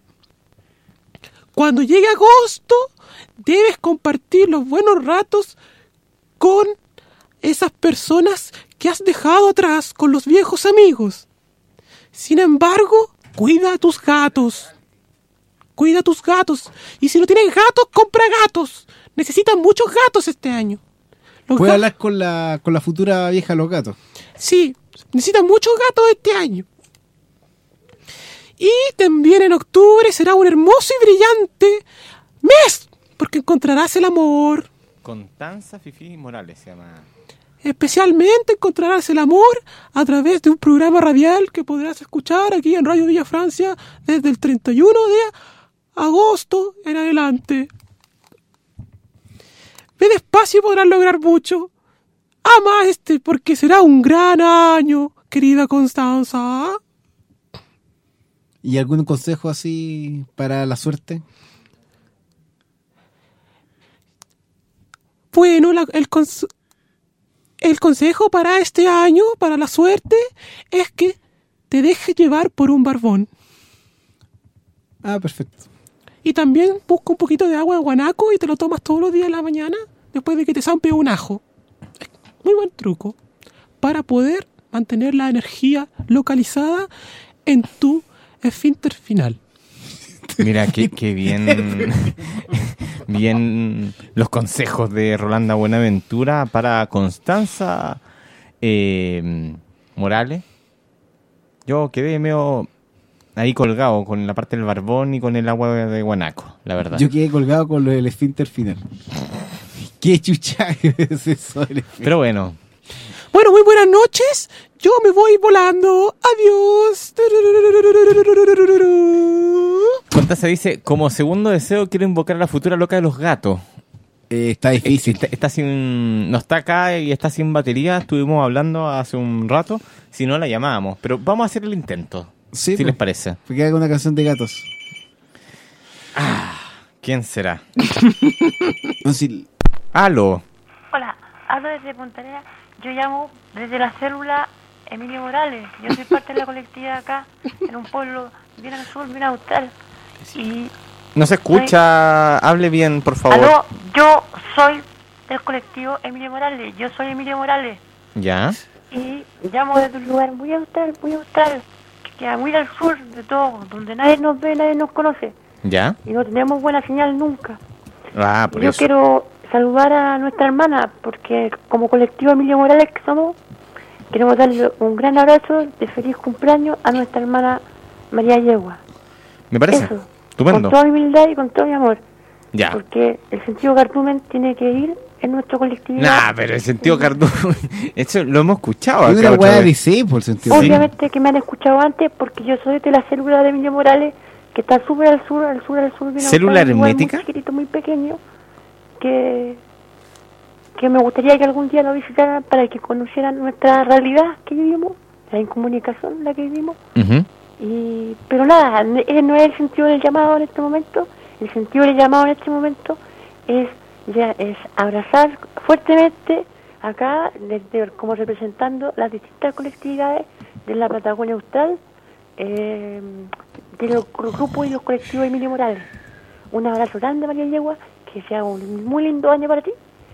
Cuando llegue agosto, debes compartir los buenos ratos con esas personas que has dejado atrás, con los viejos amigos. Sin embargo, cuida a tus gatos. Cuida a tus gatos. Y si no tienes gatos, compra gatos. Necesitan muchos gatos este año. Los
Puede
ga-
hablar con la, con la futura vieja de los gatos.
Sí, necesitan muchos gatos este año. Y también en octubre será un hermoso y brillante mes, porque encontrarás el amor.
Constanza Fifi Morales se llama.
Especialmente encontrarás el amor a través de un programa radial que podrás escuchar aquí en Radio Villa Francia desde el treinta y uno de agosto en adelante. Ve despacio y podrás lograr mucho. Ama este porque será un gran año, querida Constanza.
¿Y algún consejo así para la suerte?
Bueno, la- el, cons- el consejo para este año, para la suerte, es que te dejes llevar por un barbón.
Ah, perfecto.
Y también busca un poquito de agua de guanaco y te lo tomas todos los días en la mañana después de que te zampe un ajo. Es muy buen truco para poder mantener la energía localizada en tu esfínter final.
Mira, qué, qué bien, bien los consejos de Rolanda Buenaventura para Constanza eh, Morales. Yo quedé medio ahí colgado con la parte del barbón y con el agua de guanaco, la verdad.
Yo quedé colgado con lo del esfínter final. ¿Qué chucha es eso? del esfínter?
Pero bueno,
Bueno, muy buenas noches. Yo me voy volando. Adiós.
Constanza dice, como segundo deseo quiero invocar a la futura loca de los gatos.
Eh, está difícil.
Está, está sin, no está acá y está sin batería. Estuvimos hablando hace un rato. Si no, la llamábamos. Pero vamos a hacer el intento. Sí, si
pues,
les parece.
Porque haga una canción de gatos.
Ah, ¿quién será?
No, si...
Aló.
Hola, hablo desde Punta Arenas. Yo llamo desde la célula Emilio Morales. Yo soy parte de la colectividad acá, en un pueblo bien al sur, bien austral. Y
No se escucha. Hable bien, por favor.
aló, yo soy del colectivo Emilio Morales. Yo soy Emilio Morales.
¿Ya?
Y llamo desde un lugar muy austral, muy austral, que queda muy al sur de todo, donde nadie nos ve, nadie nos conoce.
¿Ya?
Y no tenemos buena señal nunca.
Ah, por
Yo
eso.
quiero saludar a nuestra hermana, porque como colectivo Emilio Morales que somos, queremos darle un gran abrazo de feliz cumpleaños a nuestra hermana María Yegua.
Me parece.
Eso,
Estupendo.
con toda mi humildad y con todo mi amor.
Ya.
Porque el sentido cardumen tiene que ir en nuestro colectivo.
Nah, pero el sentido cardumen. Eso lo hemos escuchado
Es
acá.
una
otra
weá
vez.
de sí, por sentido.
Obviamente que me han escuchado antes, porque yo soy de la célula de Emilio Morales, que está súper al sur, al sur, al sur. bien
¿Célula
austral, un lugar
hermética?
Muy chiquitito, muy pequeño, que, que me gustaría que algún día lo visitaran para que conocieran nuestra realidad que vivimos, la incomunicación en la que vivimos.
Ujú.
Y, pero nada, n- ese no es el sentido del llamado en este momento. El sentido del llamado en este momento es, ya, es abrazar fuertemente acá, desde, como representando las distintas colectividades de la Patagonia Austral, eh, de los gru- grupos y los colectivos Emilio Morales. Un abrazo grande, María Yegua, que sea un muy lindo año para ti.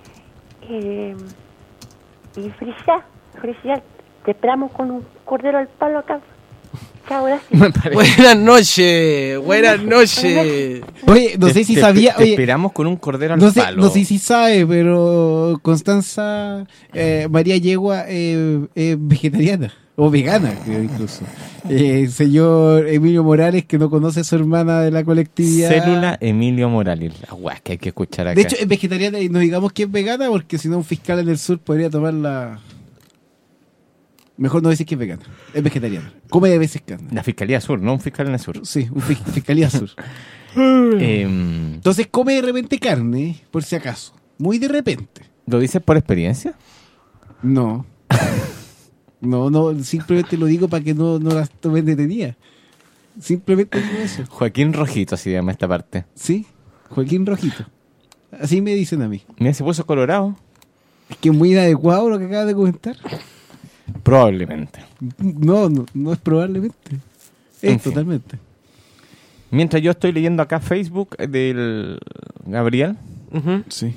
Eh, y felicidad, felicidad. Te esperamos con un cordero al palo acá. Chao, gracias.
Buenas noches, buenas noches.
Oye, no
Te-
sé si
te-
sabía.
te
Oye,
esperamos con un cordero al
no sé,
palo.
no sé si sabe, pero Constanza eh, María Yegua eh, es vegetariana o vegana, creo incluso. Eh, el señor Emilio Morales, que no conoce a su hermana de la colectividad.
Célula Emilio Morales. La guas que hay que escuchar acá.
De hecho, es vegetariana y no digamos que es vegana, porque si no, un fiscal en el sur podría tomarla. Mejor no decir que es vegana. Es vegetariana. Come de veces carne.
La Fiscalía Sur, no un fiscal en el sur.
Sí, un fis- Fiscalía Sur.
Em,
Entonces come de repente carne, por si acaso. Muy de repente.
¿Lo dices por experiencia?
No. No, no, simplemente lo digo para que no, no las tomen detenida. Simplemente digo eso.
Joaquín Rojito, así se llama esta parte.
Sí, Joaquín Rojito. Así me dicen a mí.
Mira, se puso colorado.
Es que es muy inadecuado lo que acabas de comentar.
Probablemente.
No, no, no es probablemente. Es
En fin.
totalmente.
Mientras yo estoy leyendo acá Facebook del Gabriel.
Ujú.
Sí.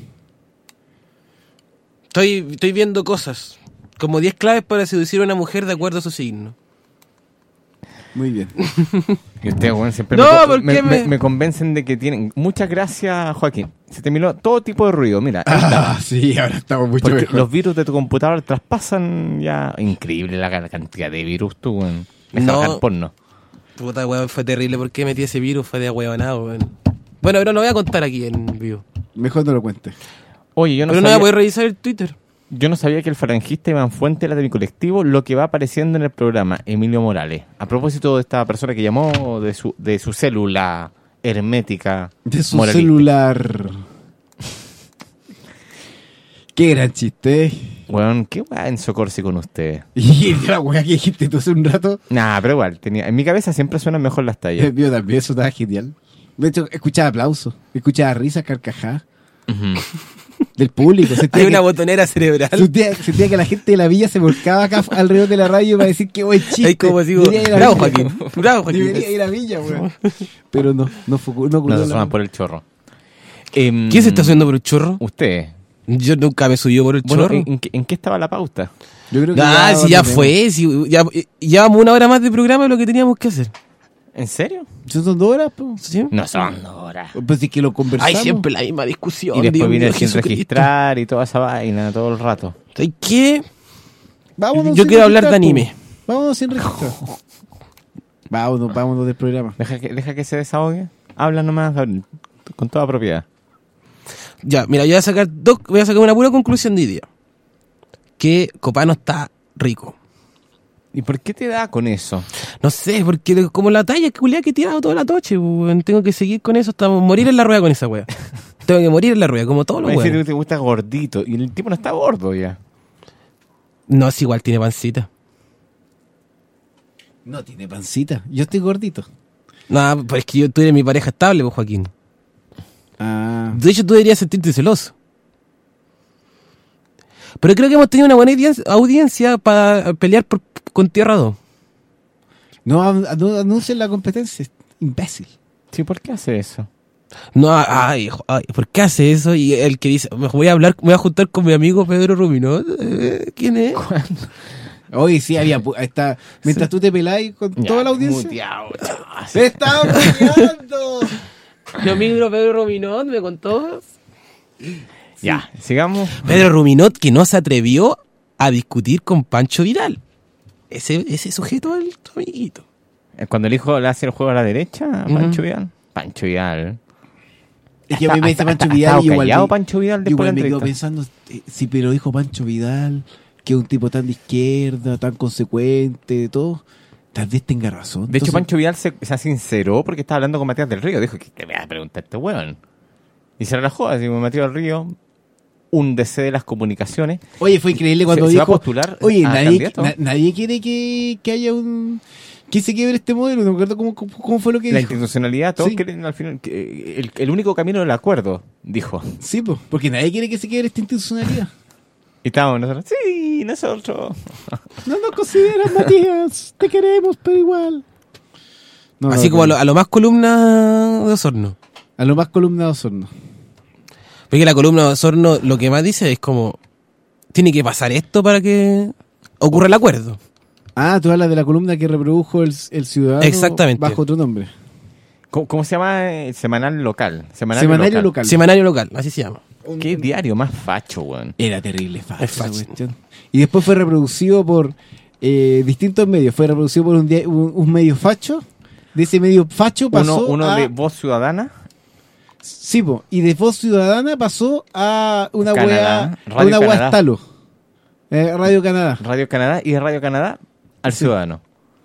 Estoy, estoy viendo cosas. Como diez claves para seducir a una mujer de acuerdo a su signo.
Muy bien.
Y ustedes, bueno, siempre
No,
me, co-
¿por
me,
qué
me-
me-
me convencen de que tienen... Muchas gracias, Joaquín. Se terminó todo tipo de ruido. Mira, ahí está.
Ah, sí, ahora estamos mucho
Porque
mejor.
los virus de tu computador traspasan ya... Increíble la, la cantidad de virus, tú, weón. Deja
No.
bajar porno.
Puta, weón, fue terrible. ¿Por qué metí ese virus? Fue de ahueonado, weón. Bueno, pero no voy a contar aquí en vivo.
Mejor no lo cuentes.
Oye, yo no
pero no voy
sabía...
a poder revisar el Twitter.
Yo no sabía que el farangista Iván Fuente era de mi colectivo, lo que va apareciendo en el programa, Emilio Morales. A propósito de esta persona que llamó de su, de su célula hermética.
De su
moralista.
celular. Qué gran chiste.
Weón, qué weá en Socorsi con ustedes.
Y la weá que dijiste tú hace un rato.
Nah, pero igual, tenía, en mi cabeza siempre suenan mejor las tallas.
El mío también, eso estaba genial. De hecho, escuchaba aplausos, escuchaba risas, carcajadas. Del público. Sentía
Hay una
que-
botonera cerebral.
Sentía, sentía que la gente de la villa se volcaba acá alrededor de la radio para decir que buen chiste.
Ahí como digo,
Debería ir a
bravo,
Villa.
Joaquín, bravo, Joaquín.
Debería ir a Villa, weón. Pero no, no fue no,
No
ocurrió
se
la-
suman por el chorro. Em,
¿Quién se está subiendo por el chorro?
Usted.
Yo nunca me subió por el
Bueno,
chorro.
¿en, en qué, en qué estaba la pauta?
Yo creo que
Ah, si ya
tenemos.
fue. Si ya, eh, llevamos una hora más de programa de lo que teníamos que hacer.
¿En serio?
¿Son dos horas, po?
¿Sí?
No son dos horas.
Pues sí que lo conversamos.
Hay siempre la misma discusión.
Y después
Dios
vine
mío,
sin
Jesucristo.
registrar y toda esa vaina todo el rato.
¿Sabes qué?
Vámonos
Yo
sin
quiero hablar de
registrar, po.
anime.
Vámonos sin registrar. Vámonos, vámonos del programa.
Deja que, deja que se desahogue. Habla nomás, Gabriel, con toda propiedad.
Ya, mira, yo voy a sacar dos, voy a sacar una pura conclusión de día. Que Copano está rico.
¿Y por qué te da con eso?
No sé, porque como la talla culiada que he tirado toda la noche, weón, tengo que seguir con eso hasta morir en la rueda con esa wea. Tengo que morir en la rueda, como todos los
Me dice que
weones.
te gusta gordito. Y el tipo no está gordo ya.
No, es igual, tiene pancita.
No tiene pancita. Yo estoy gordito.
No, pues es que yo, tú eres mi pareja estable, pues, Joaquín.
Ah.
De hecho, tú deberías sentirte celoso. Pero creo que hemos tenido una buena audiencia, audiencia para pelear por, con Tierra dos.
No, no anuncien la competencia, imbécil.
Sí, ¿por qué hace eso?
No, ay, ay, ¿por qué hace eso? Y el que dice, me voy a hablar, me voy a juntar con mi amigo Pedro Ruminot. ¿Quién es?
Hoy sí había, está, mientras tú te peláis con ya, toda la audiencia.
Muteado,
¡Se está muteando!
Mi amigo Pedro Ruminot me contó.
Ya, sigamos.
Pedro Ruminot que no se atrevió a discutir con Pancho Vidal. Ese, ese sujeto es tu amiguito.
Cuando el hijo le hace el juego a la derecha, a Pancho uh-huh. Vidal. Pancho Vidal.
Es que a mí me dice Pancho Vidal y igual,
callado Pancho Vidal después
igual me quedo pensando, eh, sí, pero dijo Pancho Vidal, que es un tipo tan de izquierda, tan consecuente, de todo, tal vez tenga razón.
De
Entonces,
hecho, Pancho Vidal se, se sinceró porque estaba hablando con Matías del Río. Dijo, ¿qué te voy a preguntar este weón? Y se relajó, así como Matías del Río, un D C de las comunicaciones.
Oye, fue increíble cuando
se,
dijo,
se va a postular
oye,
a
nadie, na, nadie quiere que, que haya un... que se quiebre este modelo, no me acuerdo cómo, cómo, cómo fue lo que
la
dijo.
La institucionalidad, todos
sí.
quieren al final, que el, el único camino del acuerdo, dijo.
Sí, pues, porque nadie quiere que se quiebre esta institucionalidad.
Y estábamos nosotros, sí, nosotros.
No nos consideras, Matías, te queremos, pero igual.
No, Así no, como a lo, a lo más columna de Osorno.
A lo más columna de Osorno.
Porque la columna de Osorno lo que más dice es como, tiene que pasar esto para que ocurra el acuerdo.
Ah, tú hablas de la columna que reprodujo el, el Ciudadano.
Exactamente.
Bajo otro nombre.
¿Cómo, cómo se llama? El semanal local.
Semanario, Semanario local. local.
Semanario local, así se llama.
Qué diario más facho, weón.
Era terrible facho, facho. Esa cuestión. Y después fue reproducido por eh, distintos medios. Fue reproducido por un, dia- un, un medio facho. De ese medio facho pasó
Uno, uno
a...
de Voz Ciudadana.
Sí, po. Y de Voz Ciudadana pasó a una
Canadá,
wea... A una
Canadá.
wea estalo. Eh, Radio Canadá.
Radio Canadá. Y de Radio Canadá al sí. Ciudadano.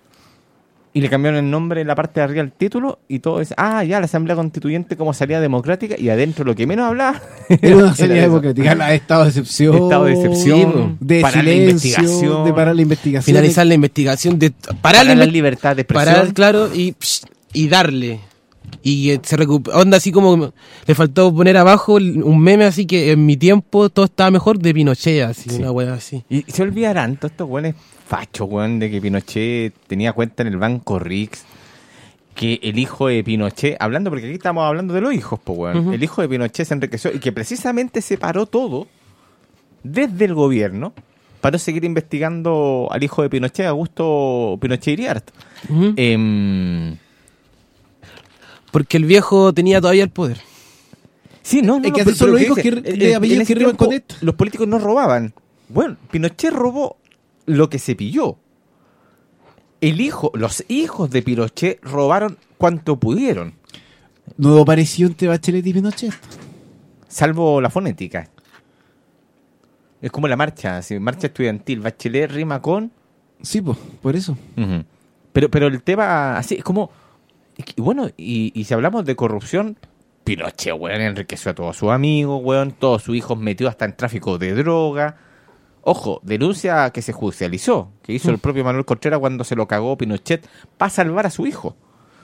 Y le cambiaron el nombre en la parte de arriba del título y todo es, ah, ya, la Asamblea Constituyente como salida democrática y adentro lo que menos hablaba
era una salida democrática, la estado de excepción,
estado de excepción,
de
parar
silencio,
la investigación,
de parar la investigación,
finalizar la investigación, de parar,
parar
la,
la libertad de expresión,
parar, claro, y, psh, y darle. Y se recupera, onda así como le faltó poner abajo un meme así que en mi tiempo todo estaba mejor de Pinochet, así, sí. Una wea así.
Y se olvidarán todos estos weones fachos, weón, de que Pinochet tenía cuenta en el banco Rix, que el hijo de Pinochet, hablando, porque aquí estamos hablando de los hijos, pues weón, uh-huh. El hijo de Pinochet se enriqueció y que precisamente se paró todo desde el gobierno para seguir investigando al hijo de Pinochet, Augusto Pinochet Iriart. Uh-huh. Eh,
Porque el viejo tenía todavía el poder.
Sí, no, no.
Es que
no,
así son los hijos que, que, de apellidos que riban con esto.
Los políticos no robaban. Bueno, Pinochet robó lo que se pilló. El hijo, los hijos de Pinochet robaron cuanto pudieron.
¿No apareció entre Bachelet y Pinochet?
Salvo la fonética. Es como la marcha, así, marcha estudiantil. Bachelet rima con...
Sí, pues, por eso.
Uh-huh. Pero, pero el tema, así, es como... Y bueno, y, y si hablamos de corrupción, Pinochet, weón, enriqueció a todos sus amigos, weón, todos sus hijos metió hasta en tráfico de droga. Ojo, denuncia que se judicializó, que hizo el propio Manuel Contreras cuando se lo cagó Pinochet para salvar a su hijo.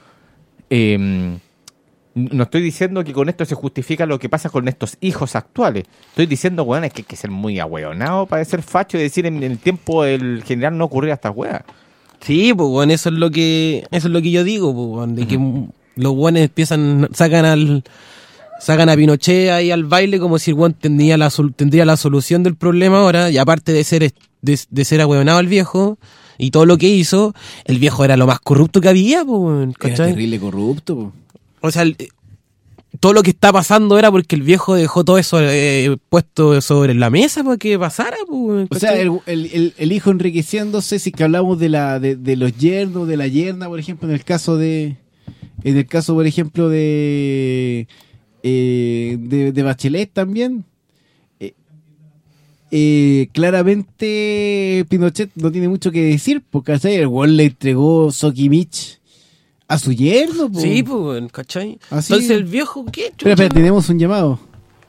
Eh, no estoy diciendo que con esto se justifica lo que pasa con estos hijos actuales. Estoy diciendo, weón, es que hay que ser muy ahueonado para ser facho y decir en, en el tiempo del general no ocurría estas weas.
Sí, pues bueno, eso es lo que eso es lo que yo digo, pues, bueno, de uh-huh. que los buenos empiezan sacan al sacan a Pinochet ahí al baile como si el buen tendría la tendría la solución del problema ahora, y aparte de ser de, de ser ahueonado el viejo y todo lo que hizo, el viejo era lo más corrupto que había, pues,
¿cachai? Era terrible corrupto, pues.
O sea, el, todo lo que está pasando era porque el viejo dejó todo eso eh, puesto sobre la mesa para que pasara. Pues,
o sea, el, el, el hijo enriqueciéndose, si que hablamos de la de, de los yernos, de la yerna, por ejemplo, en el caso de, en el caso, por ejemplo, de eh, de, de Bachelet también, eh, eh, claramente Pinochet no tiene mucho que decir, porque el güey le entregó Soquimich a su yerno, po.
Sí, pues, ¿cachai?
Así.
Entonces el viejo, ¿qué?
Espera, espera, tenemos un llamado.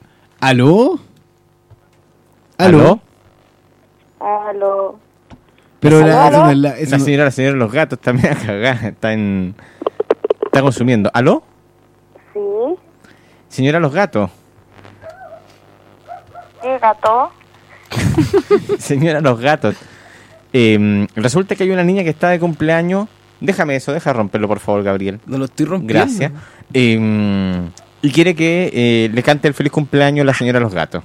¿Aló? ¿Aló?
Aló.
Pero la,
¿Aló?
eso no es la, eso
la
no-
señora, la señora de los gatos está media cagada, está en... Está consumiendo. ¿Aló?
Sí.
Señora de los gatos.
¿Qué gato?
Señora de los gatos. Eh, resulta que hay una niña que está de cumpleaños. Déjame eso, deja romperlo, por favor, Gabriel.
No lo estoy rompiendo.
Gracias. Eh, y quiere que eh, le cante el feliz cumpleaños a la señora de los gatos.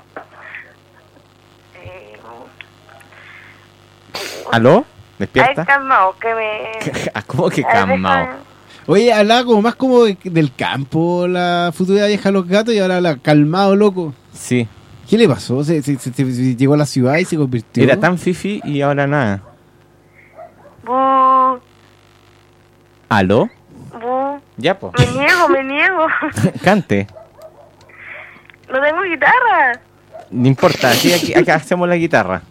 ¿Aló? ¿Despierta?
Ay, calmado, que me...
¿Cómo que
Ay,
calmado?
deja-
Oye, hablaba como más como de- del campo la futura vieja de los gatos y ahora habla calmado, loco.
Sí.
¿Qué le pasó? ¿Se, se- se- se- llegó a la ciudad y se convirtió?
Era tan fifi y ahora nada.
Bu,
¿Aló?
bu.
Ya, po.
Me niego, me niego.
Cante.
No tengo guitarra.
No importa, aquí, aquí, acá hacemos la guitarra.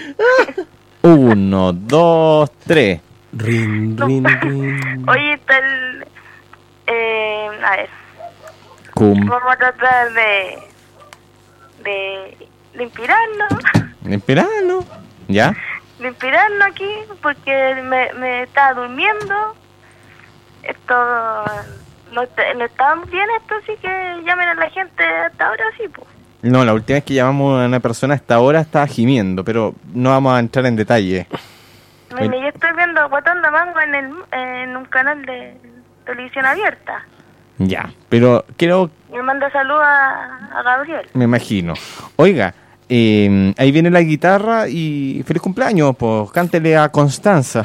Uno, dos, tres.
Rin, rin, rin.
Oye, está el... Eh, a ver,
Cum.
vamos a tratar de... De, de inspirarnos.
Esperando. ¿Ya?
De inspirarnos aquí, porque me, me estaba durmiendo. Esto... No, está- no está bien esto, así que llamen a la gente hasta ahora, sí, pues.
No, la última vez que llamamos a una persona hasta ahora estaba gimiendo, pero no vamos a entrar en detalle.
Mire, yo estoy viendo Guatón de Mango en, el, en un canal de televisión abierta.
Ya, pero quiero,
Me manda saludos a, a Gabriel.
me imagino. Oiga, eh, ahí viene la guitarra y feliz cumpleaños, pues cántele a Constanza.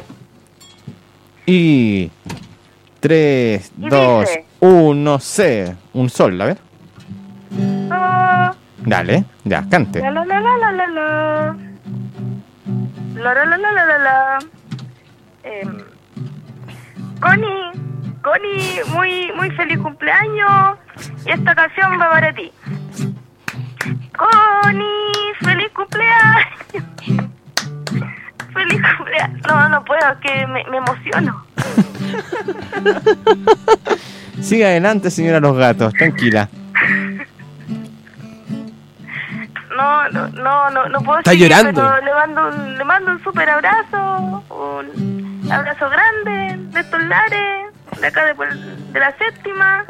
Y tres,
Y
dos,
dice.
uno, C. Un sol, a ver.
Ah,
Dale, ya, cante.
la la la la la la la. La la la la la la la. Em, Connie, Connie, muy muy feliz cumpleaños. Y esta canción va para ti. Connie, feliz cumpleaños. Feliz cumpleaños. No, no puedo, es que me, me emociono.
Siga adelante, señora Los Gatos, tranquila.
No, no, no, no, no puedo
Está
seguir,
llorando.
pero le mando un, le mando un súper abrazo, un abrazo grande de estos lares, de acá de, por- de la séptima.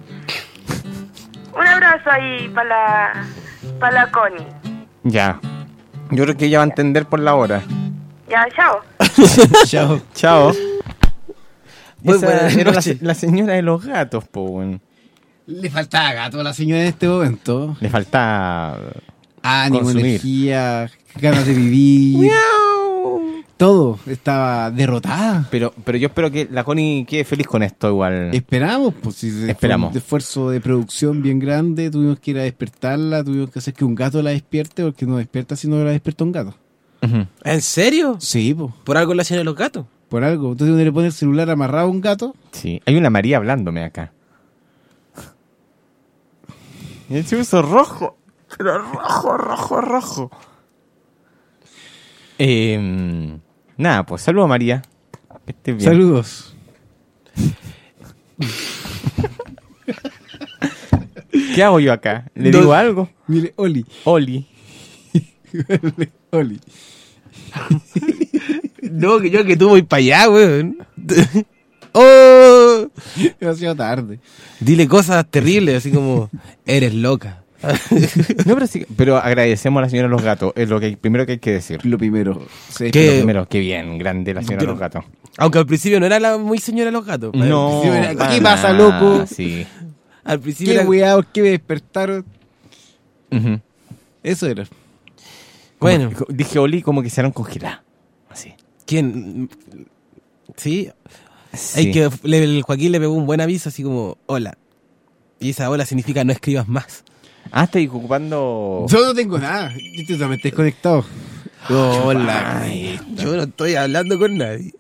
Un abrazo ahí para la, para la Connie.
Ya. Yo creo que ella va a entender por la hora.
Ya, chao.
Chao. Chao.
Muy
Esa
buenas
era la,
noches.
la señora de los gatos, po, weón.
Le faltaba gato a la señora en este momento.
Le falta
Ánimo,
consumir.
energía, ganas de vivir. Todo. Estaba derrotada.
Pero, pero yo espero que la Connie quede feliz con esto igual.
Esperamos, pues si se-
Esperamos.
fue un esfuerzo de producción bien grande, tuvimos que ir a despertarla, tuvimos que hacer que un gato la despierte, porque no despierta si no la despierta un gato.
Ujú.
¿En serio?
Sí, pues,
¿Por algo la señora de los gatos?
por algo. Entonces uno le pone el celular amarrado a un gato.
Sí. Hay una María hablándome acá. Y el chuzo rojo. Pero rojo, rojo, rojo. Eh, nada, pues saludo a María. Que estés bien.
Saludos.
¿Qué hago yo acá? ¿Le
No-
digo algo?
Mire, Oli.
Oli.
Oli.
No, que yo que tú voy para allá, weón. ¡Oh!
Demasiado tarde.
Dile cosas terribles, así como, eres loca.
No, pero, sí, pero agradecemos a la señora de los gatos. Es lo que primero que hay que decir.
Lo primero. Sí.
Lo
¿Qué?
primero, qué bien, grande la señora de los gatos.
Aunque al principio no era la muy señora de los gatos.
No,
principio era,
para
¿qué pasa,
nada,
loco?
Sí.
Al principio
Qué
era...
weado, que me despertaron.
Ujú.
Eso era.
Bueno.
Como- dije Oli como que se eran congeladas. Así.
¿Quién? Sí.
Sí.
Hay que, le- el Joaquín le pegó un buen aviso, así como, hola. Y esa hola significa no escribas más.
Ah, estoy ocupando.
Yo no tengo nada. Yo estoy totalmente desconectado. Hola.
Yo no estoy hablando con nadie.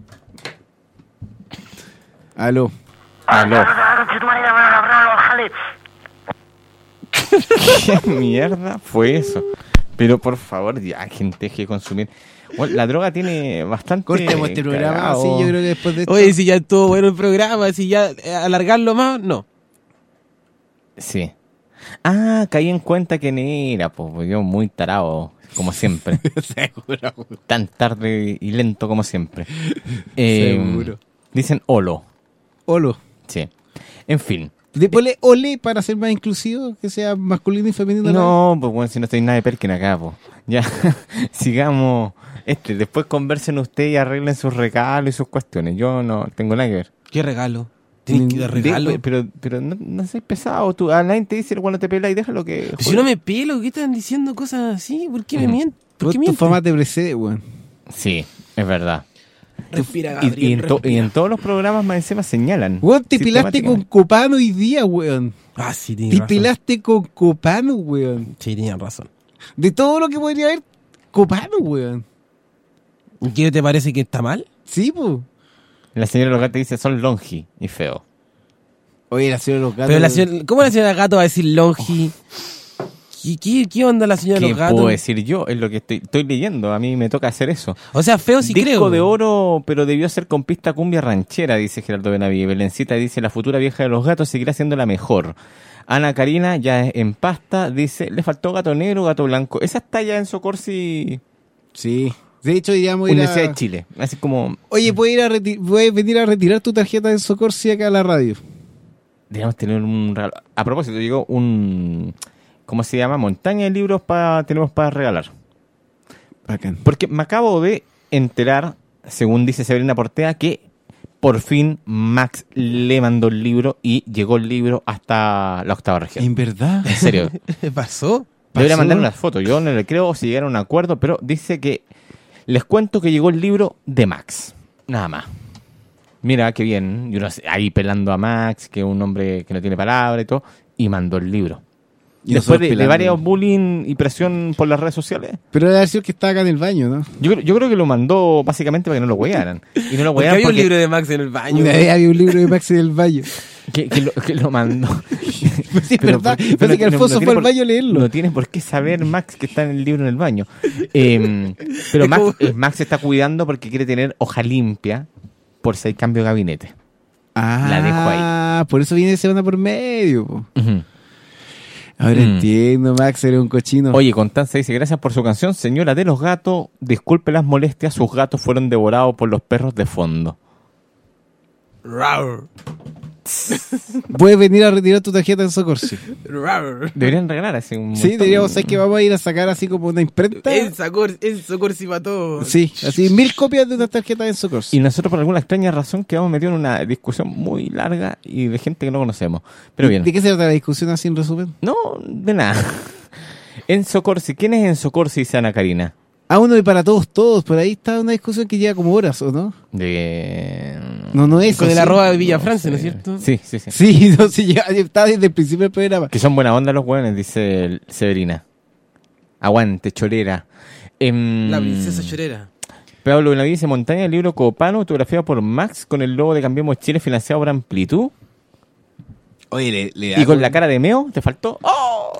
Aló.
Aló. ¿Qué mierda fue eso? Pero por favor, ya, gente, deje de consumir. Bueno, la droga tiene bastante.
Cortemos este programa.
cagao.
Sí, yo creo que después de esto.
Oye, si ya estuvo bueno el programa, si ya eh, alargarlo más, no.
Sí. Ah, caí en cuenta quién era, pues yo muy tarado, como siempre.
Seguro.
Tan tarde y lento como siempre. Eh,
Seguro.
Dicen Olo.
Olo.
Sí. En fin.
Ponle ole para ser más inclusivo, que sea masculino y femenino.
No, pues bueno, si no estoy nada de Perkin acá, pues. Ya, sigamos. Este, después conversen ustedes y arreglen sus regalos y sus cuestiones. Yo no tengo nada que ver.
¿Qué regalo? ¿Tienes que dar regalo?
De, pero, pero no, no seas pesado. Tú, a nadie te dice cuando te pelas y déjalo que...
Pero si no me pelo, ¿qué están diciendo cosas así? ¿Por qué me mienten? ¿Por qué
Tu
mienten?
fama te precede, weón.
Sí, es verdad.
Respira,
Y,
Gabriel,
y, en to-
respira.
y en todos los programas más encima señalan.
Weón, te pilaste con Copano hoy día, weón.
Ah, sí,
Te
tienes razón.
pilaste con Copano, weón.
Sí, tenías razón.
De todo lo que podría haber, Copano, weón.
¿Qué te parece que está mal?
Sí, pues.
La señora Logat te dice son longi y feo.
Oye, la señora Los Gatos.
Pero la señora, ¿cómo la señora Gato va a decir longi? ¿Qué, qué, qué onda la señora
¿Qué
Los Gatos?
puedo decir yo? Es lo que estoy, estoy leyendo. A mí me toca hacer eso.
O sea, feo sí
Disco
creo.
de oro, pero debió ser con pista cumbia ranchera, dice Gerardo Benaví. Belencita dice, la futura vieja de los gatos seguirá siendo la mejor. Ana Karina, ya en pasta, dice, le faltó gato negro, gato blanco. Esa está ya en Socorsi...
Sí. De hecho, iríamos a ir
Universidad
a...
de Chile. Así como...
Oye, ¿puedes, ir a reti- puedes venir a retirar tu tarjeta de Socorsi acá a la radio?
Debemos tener un regalo. A propósito, llegó un... ¿Cómo se llama? Montaña de libros para tenemos para regalar.
Bacán.
Porque me acabo de enterar, según dice Severina Portea, que por fin Max le mandó el libro y llegó el libro hasta la octava región.
¿En verdad?
En serio.
¿Pasó?
Debería mandar unas fotos. Yo no le creo si llegaron a un acuerdo, pero dice que les cuento que llegó el libro de Max. Nada más. Mira, qué bien. Y uno ahí pelando a Max, que es un hombre que no tiene palabra y todo, y mandó el libro.
Y
Después
nosotros
de, de
pelando.
varios bullying y presión por las redes sociales.
Pero debe haber sido que estaba acá en el baño, ¿no?
Yo, creo- yo creo que lo mandó básicamente para que no lo huearan. Y no lo
Porque
huearan
había un
porque-
libro de Max en el baño.
Una vez había un libro de Max en el baño.
que, que, lo, que lo mandó.
Pues sí, es verdad. Parece que Alfonso fue al baño a leerlo.
No tiene por qué saber Max que está en el libro en el baño. Eh, pero Max, eh, Max se está cuidando porque quiere tener hoja limpia por si hay cambio de gabinete.
Ah,
La dejo ahí.
por eso viene semana por medio. Po.
Ujú.
Ahora
Mm.
entiendo, Max, eres un cochino.
Oye, Constanza dice, gracias por su canción, señora de los gatos. Disculpe las molestias, sus gatos fueron devorados por los perros de fondo.
Rar,
Puedes venir a retirar tu tarjeta en Socorsi.
rar.
Deberían regalar así un
Sí,
montón.
deberíamos, ¿sabes que vamos a ir a sacar así como una imprenta?
El Socor, el Socorsi para todos.
Sí, así mil copias de una tarjeta en Socorsi.
Y nosotros por alguna extraña razón quedamos metidos en una discusión muy larga y de gente que no conocemos. Pero bien.
¿De qué se trata la discusión así en resumen?
No, de nada. Enzo Corsi, ¿quién es Enzo Corsi y dice Ana Karina?
Ah, uno y para todos, todos. Por ahí está una discusión que lleva como horas, ¿o no?
De...
No, no es.
Con
¿o
el
sí?
arroba de Villa Francia, ¿no es cierto?
Sí, sí, sí.
Sí, no, sí, ya está desde el principio del programa.
Que son buena onda los hueones, dice el- Severina. Aguante, chorera. Em,
La princesa llorera.
Pablo Benaví dice, Montaña del libro Copano, autografiado por Max, con el logo de Cambiemos Chile, financiado por Amplitud.
Oye, le, le
Y con la cara de Meo, ¿te faltó? ¡Oh!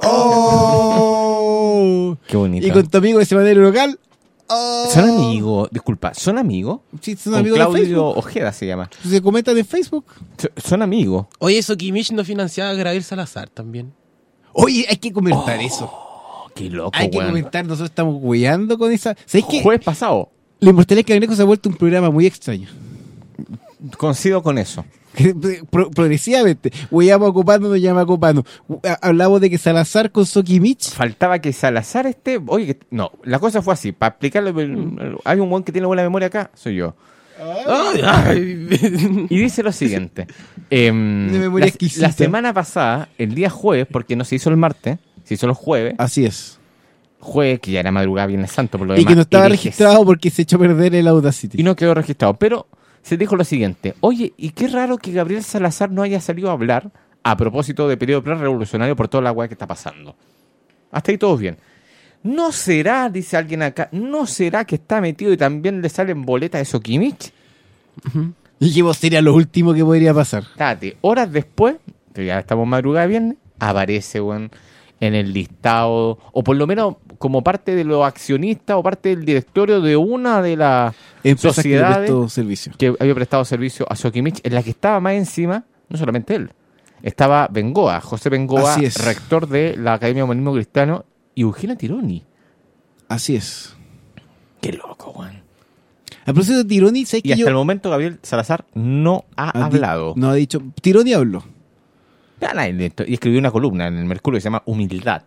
¡Oh!
Qué bonito.
Y con tu amigo de Semanero Local. ¡Oh!
¿Son amigos? Disculpa, ¿son amigos?
Sí, son
Con
amigos de
Claudio
Facebook.
Ojeda se llama.
Se comentan en Facebook.
So- ¿Son amigos?
Oye, eso Kimich no financiaba a Gabriel Salazar también.
Oye, hay que comentar eso.
Oh, qué loco,
Hay que
weón.
comentar, nosotros estamos hueando con esa. ¿Sabes qué?
Jueves pasado,
Lo importante es que Agneco se ha vuelto un programa muy extraño.
coincido con eso.
Pro- progresivamente. Hueamos a Copano, nos llama a Copano. Ha- Hablamos de que Salazar con Sokimich.
Faltaba que Salazar esté... Oye, que- no, la cosa fue así. Para explicarlo, hay un buen que tiene buena memoria acá, soy yo.
Ay, ay.
Y dice lo siguiente. em,
Una memoria
la,
exquisita.
la semana pasada, el día jueves, porque no se hizo el martes, se hizo el jueves.
Así es.
Jueves, que ya era madrugada, Viernes Santo, por lo
Y
demás.
que no estaba
herejes.
registrado porque se echó a perder el Audacity.
Y no quedó registrado. Pero se dijo lo siguiente. Oye, y qué raro que Gabriel Salazar no haya salido a hablar a propósito de periodo pre-revolucionario por toda la weá que está pasando. Hasta ahí todo bien. ¿No será, dice alguien acá, no será que está metido y también le salen boletas de Sokimich?
Y que vos sería lo último que podría pasar.
Cállate, horas después, que ya estamos madrugada de viernes, aparece, weón, en el listado, o por lo menos como parte de los accionistas o parte del directorio de una de las
Empresas que le
sociedades
prestó servicio.
que había prestado servicio a Sokimich, en la que estaba más encima, no solamente él, Estaba Bengoa, José Bengoa,
Así es.
rector de la Academia de Humanismo Cristiano, y Eugenia Tironi.
Así es.
Qué loco, weón.
A propósito de Tironi, ¿sabes
Y
que
hasta
yo...?
el momento Gabriel Salazar no ha
Ha di-
hablado.
No ha dicho... Tironi habló.
Ya nadie de esto. Y escribió una columna en el Mercurio que se llama Humildad.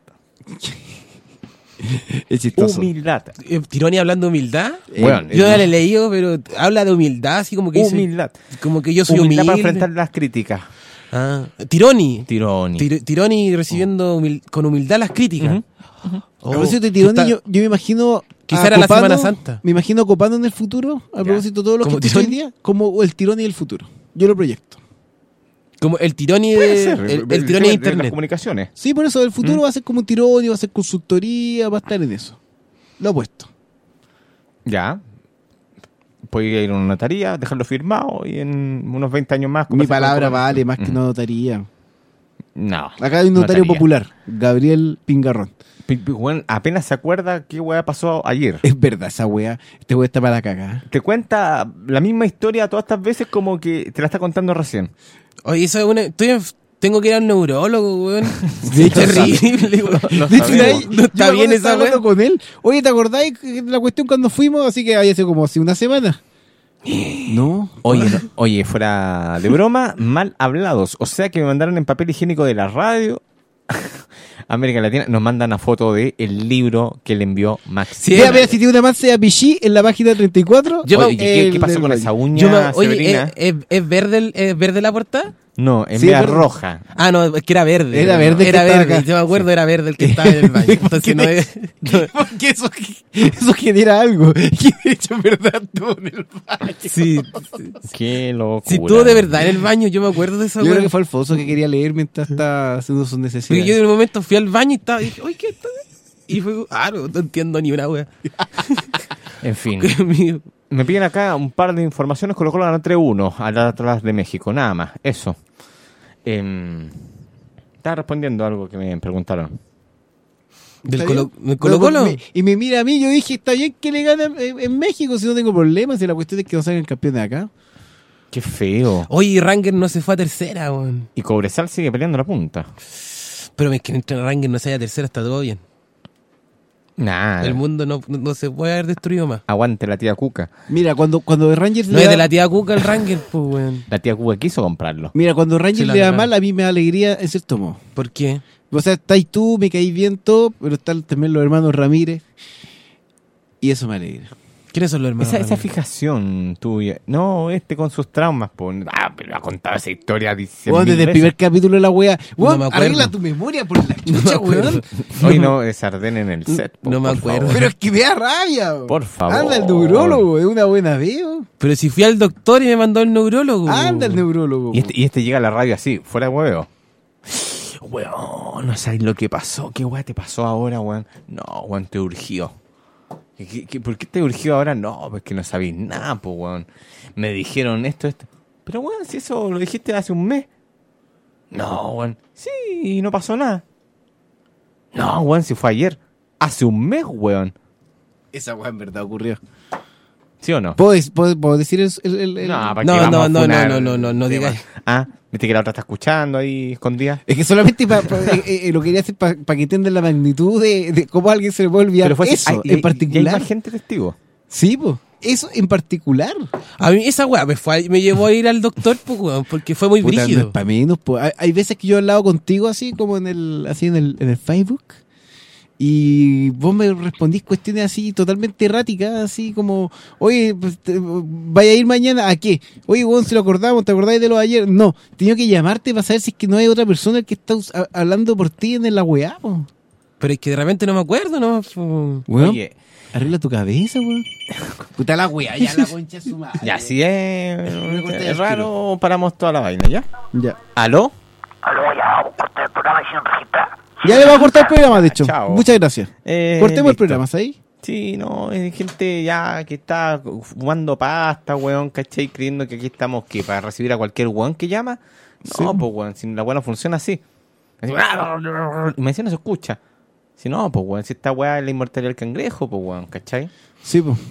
Es chistoso.
Humildad.
Eh, Tironi hablando de humildad.
Eh, bueno,
yo
eh,
ya le he leído, pero habla de humildad, así como que dice-
Humildad.
como que yo soy
Humildad
humilde.
para enfrentar las críticas.
Ah, Tironi.
Tironi.
Tir- Tironi recibiendo humil- con humildad las críticas.
Ujú.
Oh,
A propósito de Tironi,
está-
yo, yo me imagino...
Quizá
a
era la
Copano-
Semana Santa.
Me imagino a Copano en el futuro, a propósito de todo lo que
¿Como
escucho hoy
Tironi?
día, como el Tironi del futuro. Yo lo proyecto.
Como el Tironi
Puede
de,
ser,
el,
el-
el
el
Tironi de
tema de las
internet.
comunicaciones.
Sí, por eso el futuro
¿Mm?
va a ser como un Tironi, va a ser consultoría, va a estar en eso. Lo opuesto.
Ya. Puede ir a una notaría, dejarlo firmado y en unos veinte años más...
Mi
conversar con
palabra
el-
vale más que
Ujú.
una notaría.
No.
Acá hay un notario
notaría.
popular, Gabriel Pingarrón.
Pi- pi- weón, apenas se acuerda qué weá pasó ayer.
Es verdad esa wea. Este wea está para la cagada.
Te cuenta la misma historia todas estas veces como que te la está contando recién.
Oye, eso es una. Estoy enf- tengo que ir al neurólogo, weón.
De hecho,
terrible, weón.
Lo
De hecho,
sabemos.
ahí-
No
yo
está
me
bien
acuerdo
esa
estaba hablando
wea.
con él. Oye, ¿te acordáis de la cuestión cuando fuimos? Así que había sido como hace una semana. No.
Oye, no- oye, fuera de broma, mal hablados. O sea que me mandaron en papel higiénico de la radio. América Latina, nos mandan una foto de el libro que le envió Max.
Sí,
Mira, mira, si tiene una mancha de Pichí en la página treinta y cuatro.
Yo me-
Oye, ¿qué,
el
qué pasó
del
con
baño.
esa uña,
Yo me- oye,
Severina?
¿es, es, es verde, el- es verde la portada?
No, en
Sí,
vez
pero-
roja.
Ah, no, es que era verde.
Era verde el
Era
que estaba
verde.
acá.
Yo me acuerdo, era verde el que estaba en el baño. Entonces no es. no-
Porque eso, eso genera algo. Que de hecho en verdad estuvo en el baño.
sí,
Qué locura.
si estuvo de verdad en el baño, yo me acuerdo de esa
Yo creo
weá.
que fue Alfonso que quería leer mientras estaba haciendo sus
Porque
necesidades.
yo en un momento fui al baño y estaba. Y dije, oye, ¿qué está? Y fue. Ah, no, no entiendo ni una wea.
En fin. Me piden acá un par de informaciones. Colo Colo ganó tres uno al Atlas de México. Nada más. Eso. Eh, estaba respondiendo algo que me preguntaron.
¿Del
¿Está
Colo,
bien?
del Colo
No,
Colo?
me- y me mira a mí, yo dije, está bien que le ganen en, en México si no tengo problemas. Y la cuestión es que no salgan campeones de acá.
Qué feo.
Oye, y Ranger no se fue a tercera, weón.
Y Cobresal sigue peleando la punta.
Pero es que entre Ranger no se haya tercera está todo bien.
Nah.
El mundo no, no, no se puede haber destruido más.
Aguante la tía Cuca.
Mira, cuando, cuando Rangers
No
le
es
da-
de la tía Cuca el Ranger, pues, weón.
La tía Cuca quiso comprarlo.
Mira, cuando Rangers
Sí, la
le da
verdad.
mal, a mí me da alegría en cierto modo.
¿Por qué?
O sea, estáis tú, me caís bien todo, pero están también los hermanos Ramírez. Y eso me alegra.
¿Quiénes son los hermanos?
Esa, esa
Ramírez?
fijación tuya. No, este con sus traumas. Po. Ah, pero ha contado esa historia. Dice
Weón, desde el primer capítulo de la wea. Weón,
me acuerdo.
arregla tu memoria por la
No me
chucha,
acuerdo.
weón.
Hoy no, es Sarden en el set. po,
No me
por
acuerdo.
favor.
Pero es que me da rabia. weón.
Por favor.
Anda el neurólogo, es una buena veo.
Pero si fui al doctor y me mandó el neurólogo.
Anda el neurólogo.
Y este, y este llega a la radio así, fuera de huevo. Weón, no sabes lo que pasó. ¿Qué weón te pasó ahora, weón? No, weón, te urgió. ¿Qué, qué- qué- ¿Por qué te urgió ahora? No, pues que no sabéis nada, pues, weón. Me dijeron esto, esto. Pero, weón, si eso lo dijiste hace un mes. No, weón. Sí, y no pasó nada. No, weón, si fue ayer. Hace un mes, weón.
Esa weá en verdad ocurrió.
¿Sí o no?
¿Puedo, dec- puedo- puedo decir el, el- el- el-
No, ¿para qué
No,
vamos
no,
a
no,
funar
no, no, no, no
el tema?
digas.
Ah, viste que la otra está escuchando ahí escondida.
Es que solamente pa- pa- eh, eh, lo quería hacer para que entiendan la magnitud de, de cómo a alguien se le puede olvidar
Pero fue así,
eso
hay- y-
en
y
particular.
hay más gente testigo.
Sí, pues. Eso en particular.
A mí esa weá me, fue, me llevó a ir al doctor, pues, weón, porque fue muy
Puta, no
brígido.
es para menos, pues. Hay, hay veces que yo he hablado contigo así como en el, así en el, en el Facebook. Y vos me respondís cuestiones así totalmente erráticas, así como, oye, pues, te- vaya a ir mañana, ¿a qué? Oye, weón, si lo acordamos, ¿te acordáis de lo de ayer? No, tenía que llamarte para saber si es que no hay otra persona que está us- a- hablando por ti en la weá, po.
Pero es que de repente no me acuerdo, ¿no? Pues,
Weón,
Oye,
arregla tu cabeza, weón. Puta la weá, ya la concha de su madre.
ya, si es,
corté
es
el
raro, paramos toda la vaina, ¿ya?
Ya.
¿Aló?
Aló, ya vamos a cortar el programa sin registrar.
Ya le va a cortar el programa, de hecho.
Chao.
Muchas gracias.
Eh,
Cortemos el
listo.
programa, ¿sabes?
Sí, no, es gente ya que está fumando pasta, weón, ¿cachai? Creyendo que aquí estamos, que para recibir a cualquier weón que llama. No,
Sí.
pues, weón, si la weá no funciona así. Así, y me decían, no se escucha. Si no, pues, weón, si esta weá es la inmortalidad del cangrejo, pues, weón, ¿cachai?
Sí, pues.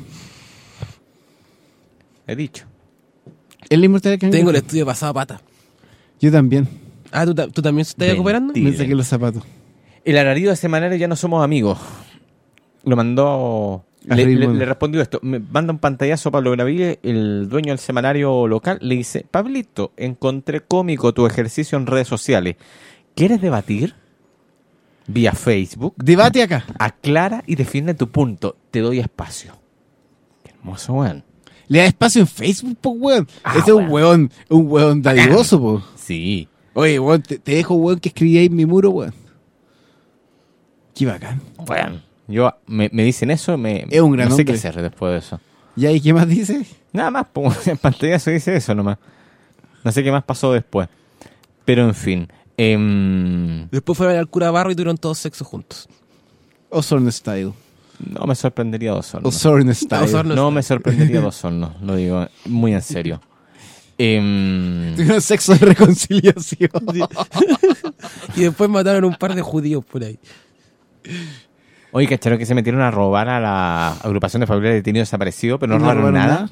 He dicho.
Es la inmortalidad que
tengo el estudio pasado a pata.
Yo también.
Ah, ¿tú, ta- tú también estás recuperando?
Me saqué los zapatos.
El alarido de semanario ya no somos amigos. Lo mandó...
A
Le,
Raymond.
le- le respondió esto. Me manda un pantallazo Pablo Graville, el dueño del semanario local. Le dice: Pablito, encontré cómico tu ejercicio en redes sociales. ¿Quieres debatir? Vía Facebook.
Debate acá.
Aclara y defiende tu punto. Te doy espacio. Qué hermoso, weón.
Le da espacio en Facebook, po, weón.
Ah,
Ese es un weón, un weón dadivoso, po.
Sí.
Oye, weón, te, te dejo, weón, que escribí ahí en mi muro, weón. Qué bacán.
Bueno, yo me, me dicen eso, me,
Es un gran
no sé qué
hombre.
hacer después de eso.
¿Y ahí qué más dice?
Nada más, pongo en pantalla se dice eso nomás. No sé qué más pasó después. Pero en fin. em,
Después fueron al cura Barro y tuvieron todos sexo juntos.
Osorno Style.
no me sorprendería dos hornos.
Osorno Style.
Osorno
No
Style.
me sorprendería dos hornos, lo digo muy en serio. Em,
Tuvieron sexo de reconciliación.
Y después mataron un par de judíos por ahí.
Oye, ¿cacharon que se metieron a robar a la agrupación de familiares de detenidos desaparecidos, pero no,
¿No
robaron
robaron
nada?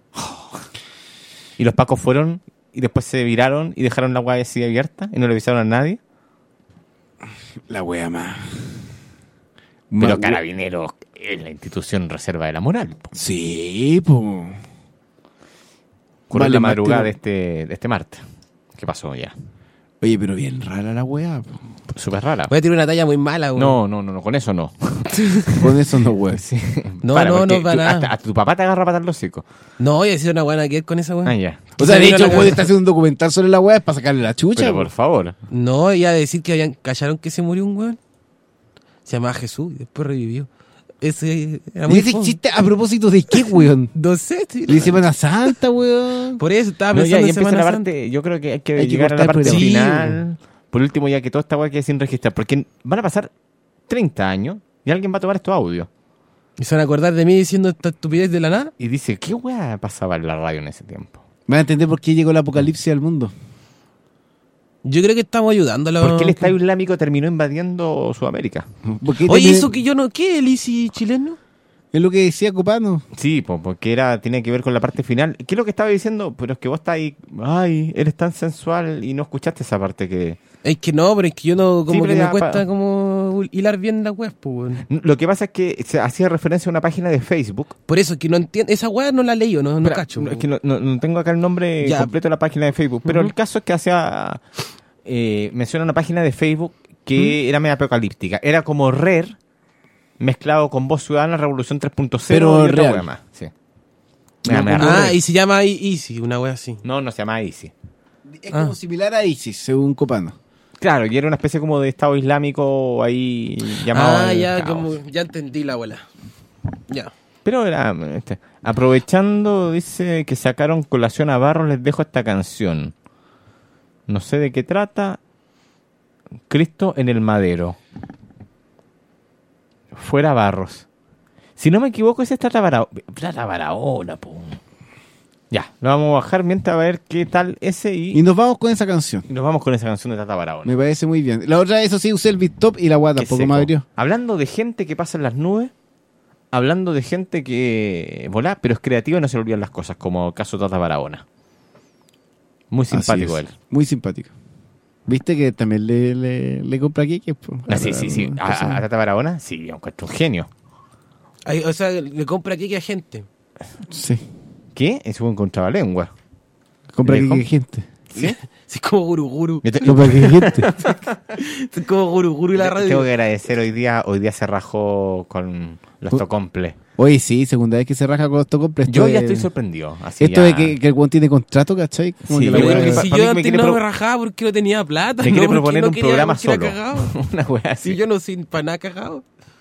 Y los pacos fueron y después se viraron y dejaron la guay así abierta y no le avisaron a nadie.
La wea más.
Pero
Ma-
Carabineros es la institución reserva de la moral. Po.
Sí, po.
Ocurrió
Vale,
la
más
madrugada
que-
de este, de este martes. ¿Qué pasó ya?
Oye, pero bien rara la wea, po.
Súper rara.
Voy a tirar una talla muy mala, güey.
No, no, no, no, con eso no.
Con eso no, weón.
Sí.
No,
Para,
no,
porque
no, para
tú-
nada.
hasta, hasta tu papá te agarra para patar los hocicos.
No, voy a decir una buena que ver con esa, güey.
Ah, ya.
O sea, de
Salió
hecho,
la
el weón
cagada.
está haciendo un documental sobre la wea para sacarle la chucha,
Pero
po.
por favor.
No, iba a decir que habían callaron que se murió un weón. Se llamaba Jesús y después revivió. Ese era
¿Y
muy
ese
fome.
chiste a propósito de qué, weón?
No sé, sí,
De Semana Santa, weón.
por eso estaba
No,
pensando
ya, ya
en
empieza
Semana
la
Santa.
parte. Yo creo que hay que
Hay que
llegar a la
cortar
parte
el programa.
final. Por último, ya que toda esta weá quede sin registrar. Porque van a pasar treinta años y alguien va a tomar estos audios.
Y se van a acordar de mí diciendo esta estupidez de la nada.
Y dice: ¿qué weá pasaba en la radio en ese tiempo?
Van a entender por qué llegó el apocalipsis al mundo.
Yo creo que estamos ayudando a la...
¿Por qué el Estado Islámico terminó invadiendo Sudamérica?
Porque
Oye,
también-
eso que yo no... ¿Qué? ¿El Easy chileno?
Es lo que decía Copano.
Sí, po, porque era tenía que ver con la parte final. ¿Qué es lo que estaba diciendo? Pero es que vos estás ahí, ay, eres tan sensual y no escuchaste esa parte que...
Es que no, pero es que yo no... Como
Sí,
que
pero
me
ya,
cuesta
pa-
como hilar bien la web, pues, weón.
Lo que pasa es que se hacía referencia a una página de Facebook.
Por eso, que no entiendo... Esa weá no la leí, no, no
Espera,
cacho.
no, es que no, no- no tengo acá el nombre
Ya.
completo de la página de Facebook, pero
Ujú.
el caso es que hacía... Eh, menciona una página de Facebook que era medio apocalíptica. Era como Rare mezclado con Voz Ciudadana, Revolución tres punto cero
Pero
y otra
real.
wea más. Sí. Me da- me da
Ah,
rabia.
y se llama I- Easy, una wea así.
No, no se llama Easy.
Es
Ah.
como similar a ISIS, según Copano.
Claro, y era una especie como de Estado Islámico ahí llamado...
Ah,
al
ya,
caos.
como... Ya entendí la abuela. Ya.
Pero era... este, aprovechando, dice que sacaron colación a Barros, les dejo esta canción. No sé de qué trata. Cristo en el madero. Fuera Barros. Si no me equivoco, ese es Tata Barahona. Tata Barahona, po. Ya, lo vamos a bajar mientras a ver qué tal ese y,
Y nos vamos con esa canción.
y nos vamos con esa canción de Tata Barahona.
Me parece muy bien. La otra, eso sí, usé el beat top y la guata
Qué
tampoco
seco.
me abrió.
Hablando de gente que pasa en las nubes, hablando de gente que volá, pero es creativa y no se le olvidan las cosas, como el caso Tata Barahona. Muy simpático
Así
él.
es. Muy simpático. ¿Viste que también le, le, le compra aquí?
Ah, sí, sí, sí. A, a Tata Barahona, sí, yo encuentro un genio.
Ay, o sea, le compra aquí que a gente.
Sí.
¿Qué? Es un contrabalengua.
Compra
¿Le
aquí
com-
que gente.
¿Sí?
Sí, es como Guru Guru.
Yo te-
Compra aquí que gente.
Es como Guru Guru y la radio.
Tengo que agradecer hoy día, hoy día se rajó con los
Uh,
Tocomple.
Oye, sí, segunda vez que se raja con los tocoples.
Yo
Esto
ya
de-
estoy sorprendido. Así
Esto
ya-
de que, que el weón tiene contrato, ¿cachai? Como
Sí,
que la
yo
weá-
creo que
Si
para mí
yo
que me
antes
quiere
no
pro-
me rajaba porque no tenía plata.
Me
no
quiere
porque
proponer
no
un
quería-
programa
porque era
solo.
cagado.
Una wea así.
Si yo no soy para nada cagado.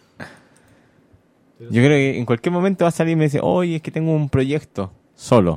Yo creo que en cualquier momento va a salir y me dice, oye, es que tengo un proyecto solo.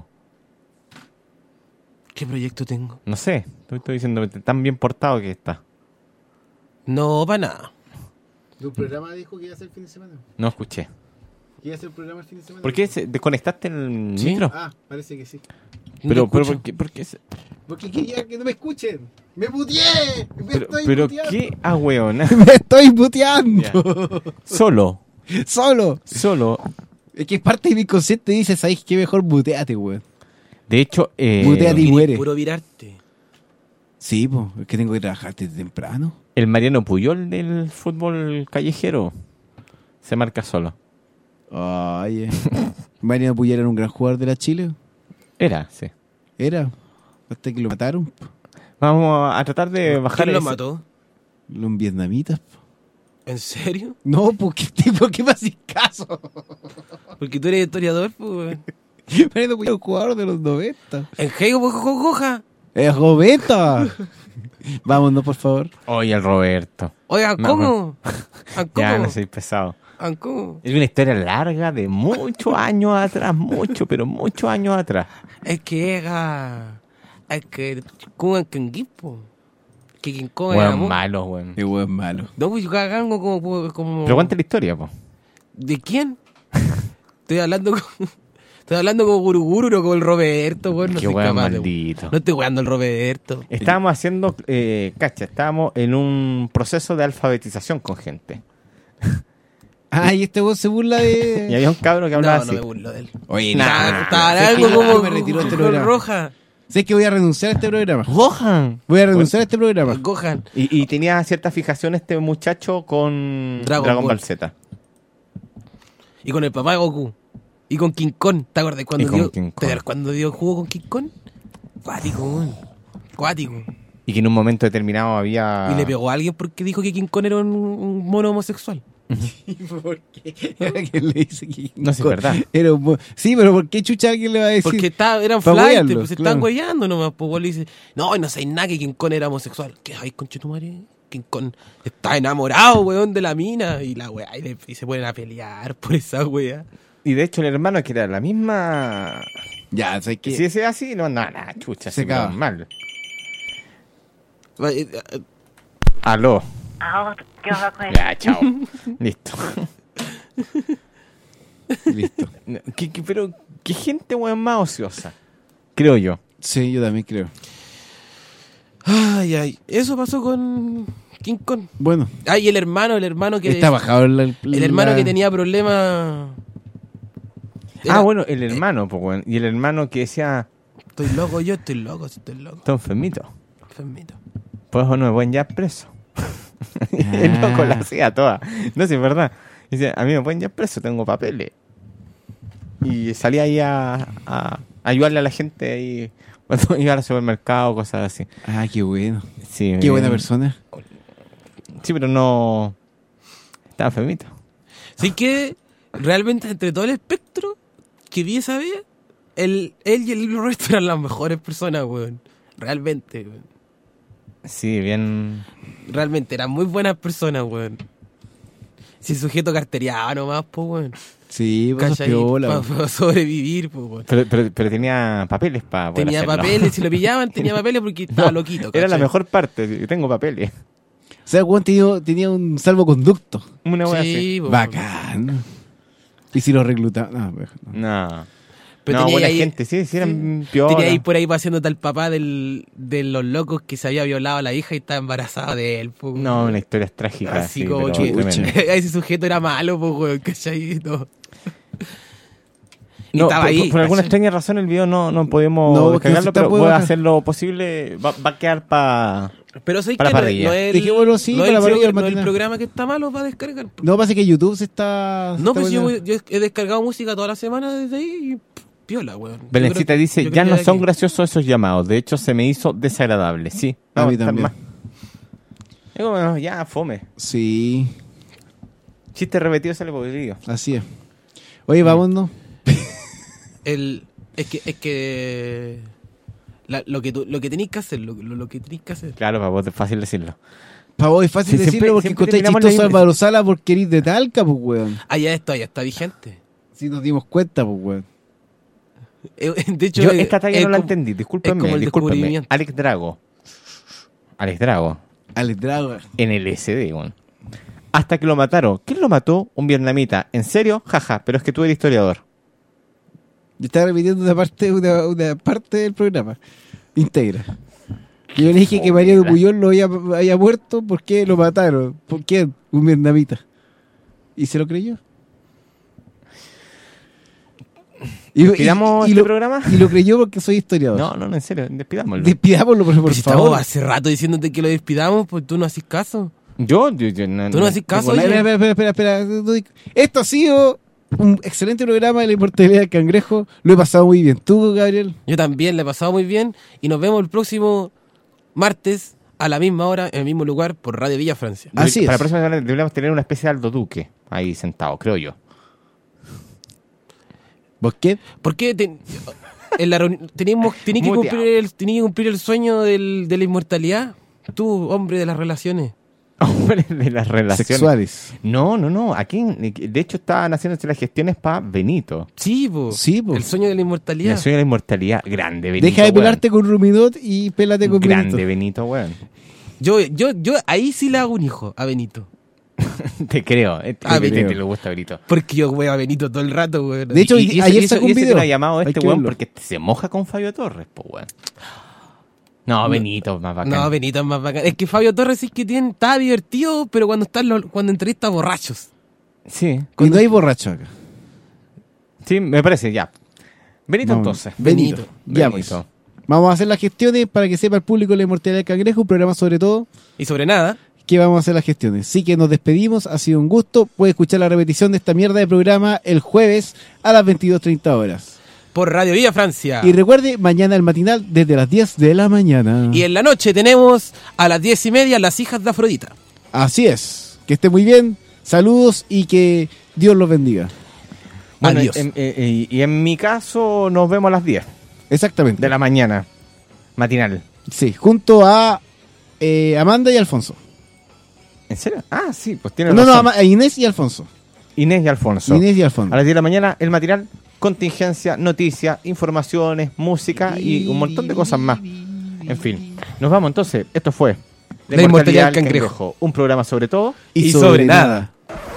¿Qué proyecto tengo?
No sé, estoy, estoy diciendo tan bien portado que está.
No, para nada.
¿Tu programa dijo que iba a ser el fin de semana?
No escuché.
¿Que iba a ser el programa el fin de semana?
¿Por qué se- desconectaste el
¿Sí?
micro?
Ah, parece que sí.
Pero,
No
pero
escucho.
¿por qué? por qué se-
Porque quería que no me escuchen. ¡Me puteé! ¡Me
pero,
estoy
pero
puteando!
qué ah, weón.
¡Me estoy puteando!
Solo,
¡Solo!
solo.
Es que parte de mi inconsciente dice, ¿sabes qué? Mejor muteate, weón.
De hecho, eh,
Mutea a ti. Y muere.
Puro virarte.
Sí, pues, es que tengo que trabajar desde temprano.
El Mariano Puyol del fútbol callejero se marca solo.
Ay, eh. Mariano Puyol era un gran jugador de la Chile.
Era, sí.
Era. Hasta que lo mataron.
Vamos a tratar de bajar...
¿Quién lo
ese-
mató?
Los vietnamitas.
¿En serio?
No, porque tipo, ¿qué me haces caso?
Porque tú eres historiador, pues.
Mariano Puyol era un jugador de los noventa.
En Heigo, pues, Goja.
¡Es Roberto! Vámonos, por favor.
Oye, el Roberto.
Oiga,
No,
¿cómo?
no.
¿Cómo?
Ya, no soy pesado.
¿Cómo?
Es una historia larga de muchos años atrás, mucho, pero muchos años atrás.
Es que era... Es que... ¿Cómo es que en Guipo? Que King Kong
Weón
era mu-
malo, weón.
Qué weón malo.
No, pues yo cagango como... como...
Pero cuenta la historia, po.
¿De quién? Estoy hablando con... Estoy hablando como Guruguru, no como el Roberto, weón. No
Qué
soy
weón
capaz de-
maldito.
No estoy jugando el Roberto.
Estábamos haciendo, eh, cacha, estábamos en un proceso de alfabetización con gente.
Ah, y este weón se burla de...
Y había un cabro que hablaba
No,
así.
no me burlo de él.
Oye,
Nah,
nah,
estaba
sé
algo
que
como
yo me retiro de este
con
programa.
Roja.
Sé que voy a renunciar a este programa.
Gohan.
Voy a renunciar a este programa.
Gohan.
Y, y tenía cierta fijación este muchacho con
Dragon
Dragon,
Ball.
Ball Z.
Y con el papá de Goku. Y con King Kong. ¿Te acuerdas cuando
Y con
dio,
King
¿te
Kong.
acuerdas cuando dio jugo con King Kong? Cuático, weón. Cuático.
Y que en un momento determinado había...
Y le pegó a alguien porque dijo que King Kong era un, un mono homosexual.
¿Por qué? ¿Quién le dice que
No, sí, es verdad.
Era un mo- sí, pero ¿por qué chucha alguien le va a decir?
Porque está, eran
Pa'
flight,
huearlo,
pues se
claro.
estaban hueveando nomás. Pues weón le dice, no, y no sé nada que King Kong era homosexual. ¿Qué hay, conchetumare? King Kong está enamorado, weón, de la mina. Y la weá, y, le- y se ponen a pelear por esa weá.
Y de hecho el hermano que era la misma...
Ya, ¿sabes qué?
Si ese así, no, nada, nada, chucha,
Se
se
acaba.
mal.
Eh, eh,
Aló.
Ah, ¿qué va con
Ya, chao. Listo.
Listo.
¿Qué, qué- pero, qué gente, weón, más ociosa. Creo yo.
Sí, yo también creo.
Ay, ay. Eso pasó con King Kong.
Bueno,
Ay, el hermano, el hermano que...
está bajado el,
El hermano que tenía problemas... Era-
Ah, bueno, el hermano, pues, weón. Y el hermano que decía,
Estoy loco, yo estoy loco, sí, estoy loco.
está enfermito.
Enfermito.
Pues no me pueden llevar preso. El loco la hacía toda. No sé, es verdad. Dice, a mí me pueden llevar preso, tengo papeles. Y salía ahí a, a, a ayudarle a la gente ahí cuando iba al supermercado, cosas así.
Ah, qué bueno.
Sí,
Qué buena
eh,
persona.
Sí, pero no... Estaba enfermito.
Así que, realmente, entre todo el espectro que vi esa vez, el, él y el Roberto eran las mejores personas, weón. Realmente, weón.
Sí, bien...
Realmente, eran muy buenas personas, weón. Si el sujeto carteriano nomás, pues, weón.
Sí, pues
¿Cachai?
piola.
Para
weón.
sobrevivir, pues, weón.
Pero, pero, pero tenía papeles para poder
Tenía
hacerlo.
papeles, si lo pillaban, tenía papeles porque estaba
No,
loquito,
Era la
¿cachai?
mejor parte, tengo papeles.
O sea, el weón tenía, tenía un salvoconducto.
Una wea
Sí,
así.
pues,
Bacán. Y si lo reclutaban. No, pues, no.
No.
Pero
no,
tenía
buena
ahí-
gente, sí, sí, eran piola.
Tenía ahí por ahí paseando tal papá del, de los locos que se había violado a la hija y estaba embarazada de él. Po,
No, una historia trágica.
así
sí,
como
pero
que
tremenda.
ese sujeto era malo, pues, weón, ¿cachai? No. Y
No,
estaba
por,
ahí,
por- por alguna
¿cachai?
extraña razón el video no, no podemos
No, porque
descargarlo,
no se está
pero
puede
voy a
bajar.
hacer lo posible. Va, va a quedar para...
Pero ¿sabes
Para
que no,
parrilla.
no es el,
Dejémoslo, sí,
no es
para
el,
parrilla
pro-
del
no es el
matinal.
programa que está malo para descargar. po.
No, pasa que YouTube se está... se
No,
está
pues yo,
poniendo-
yo he descargado música toda la semana desde ahí y pff, piola, weón. Yo
Belencita
creo que-
dice,
yo
ya
creo
no
que
son
aquí-
graciosos esos llamados. De hecho, se me hizo desagradable. Sí.
A
No,
mí
están
también.
más. Es como, ya, fome.
Sí,
Chiste repetido sale por el video.
así es. Oye, vámonos.
El, es que, es que la- lo que tú, lo que tenéis que hacer, lo, lo, lo que tenéis que hacer.
Claro, para vos es fácil decirlo.
Para vos es fácil
Sí,
decirlo
siempre-
porque
siempre
encontré
terminamos la
chistoso a
misma-
Álvaro Sala porque eres de Talca, pues, weón.
Ah, ya esto, ya está vigente.
Si nos dimos cuenta, pues, weón.
Eh, De hecho,
Yo
es-
esta talla
es
no la
como-
entendí.
es
Discúlpenme,
como el
discúlpenme.
descubrimiento.
Alex Drago. Alex Drago.
Alex Drago.
En el S D, weón. Hasta que lo mataron. ¿Quién lo mató? Un vietnamita. ¿En serio? Jaja, pero es que tú eres historiador.
Yo estaba repitiendo una parte, una, una parte del programa. Integra. Y yo le dije que Mariano Puyol lo había, había muerto porque lo mataron. ¿Por qué? Un vietnamita. ¿Y se lo creyó? Y,
¿Despidamos
y- y
este
lo,
programa?
Y lo creyó porque soy historiador.
No, no, no, en serio, despidámoslo.
Despidámoslo, por, por
Pues si
favor.
estamos hace rato diciéndote que lo despidamos, pues tú no haces caso.
Yo, yo, yo no,
Tú no haces caso,
tengo
oye.
nada-
Espera, espera, espera, espera, espera. Esto ha sido un excelente programa de la inmortalidad del cangrejo. Lo he pasado muy bien. ¿Tú, Gabriel?
Yo también le he pasado muy bien y nos vemos el próximo martes a la misma hora, en el mismo lugar, por Radio Villa Francia.
Así
Para
es.
la próxima semana deberíamos tener una especie de Aldo Duque ahí sentado, creo yo.
¿Vos qué?
¿Por qué te- en la reunión teníamos tenía que
Muteado.
cumplir el tenía que cumplir el sueño del, de la inmortalidad? Tú, hombre de las relaciones.
Hombre de las relaciones.
Sexuales.
No, no, no. Aquí, de hecho, estaban haciéndose las gestiones para Benito.
Sí, po.
Sí, po.
El sueño de la inmortalidad.
El sueño de la inmortalidad. Grande, Benito.
Deja de
weón.
pelarte con Rumidot y pélate con
Grande,
Benito.
Benito, weón.
Yo, yo, yo ahí sí le hago un hijo a Benito.
Te creo. eh,
Ah,
te, te,
Benito.
te le gusta Benito.
Porque yo veo a Benito todo el rato, güey.
De hecho,
Y- y
ayer
ese- y
sacó
ese-
un
y ese
video.
que no ha llamado a
Hay
este
que
weón
verlo.
porque se moja con Fabio Torres, pues, weón. No, Benito es más bacán.
No, Benito es más bacán. Es que Fabio Torres sí que tiene, está divertido, pero cuando está en los- cuando entrevista borrachos.
Sí.
Y no hay borracho acá.
Sí, me parece, ya. Benito
Vamos.
entonces.
Benito. Ya, pues. Vamos a hacer las gestiones para que sepa el público la inmortalidad del cangrejo, un programa sobre todo
Y sobre nada,
que vamos a hacer las gestiones. Así que nos despedimos, ha sido un gusto. Puede escuchar la repetición de esta mierda de programa el jueves a las veintidós treinta horas.
por Radio Villa Francia.
Y recuerde, mañana el matinal desde las diez de la mañana.
Y en la noche tenemos a las diez y media Las Hijas de Afrodita.
Así es. Que esté muy bien. Saludos y que Dios los bendiga.
Bueno,
Adiós.
en- en- en- y en mi caso nos vemos a las diez
Exactamente.
de la mañana, matinal.
Sí, junto a eh, Amanda y Alfonso.
¿En serio? Ah, sí, pues tiene
No, no,
razón.
Ama- a Inés y Alfonso.
Inés y Alfonso.
Inés y Alfonso.
A las diez de la mañana, el matinal, contingencia, noticias, informaciones, música y un montón de cosas más. En fin, nos vamos entonces. Esto fue
La inmortalidad del cangrejo.
Un programa sobre todo
Y, sobre, nada.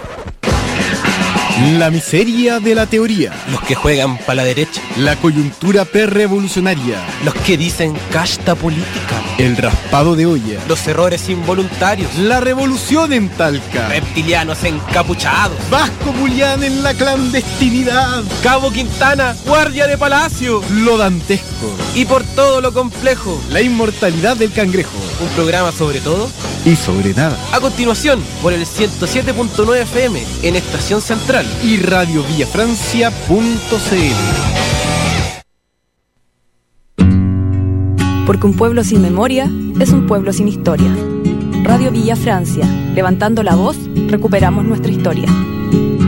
La miseria de la teoría.
Los que juegan para la derecha.
La coyuntura prerevolucionaria.
Los que dicen casta política.
El raspado de olla.
Los errores involuntarios.
La revolución en Talca.
Reptilianos encapuchados.
Vasco Julián en la clandestinidad.
Cabo Quintana, guardia de palacio.
Lo dantesco.
Y por todo lo complejo.
La inmortalidad del cangrejo.
Un programa sobre todo.
Y sobre nada.
A continuación, por el ciento siete punto nueve F M en Estación Central.
Y radio villafrancia punto c l.
Porque un pueblo sin memoria es un pueblo sin historia. Radio Villa Francia, levantando la voz, recuperamos nuestra historia.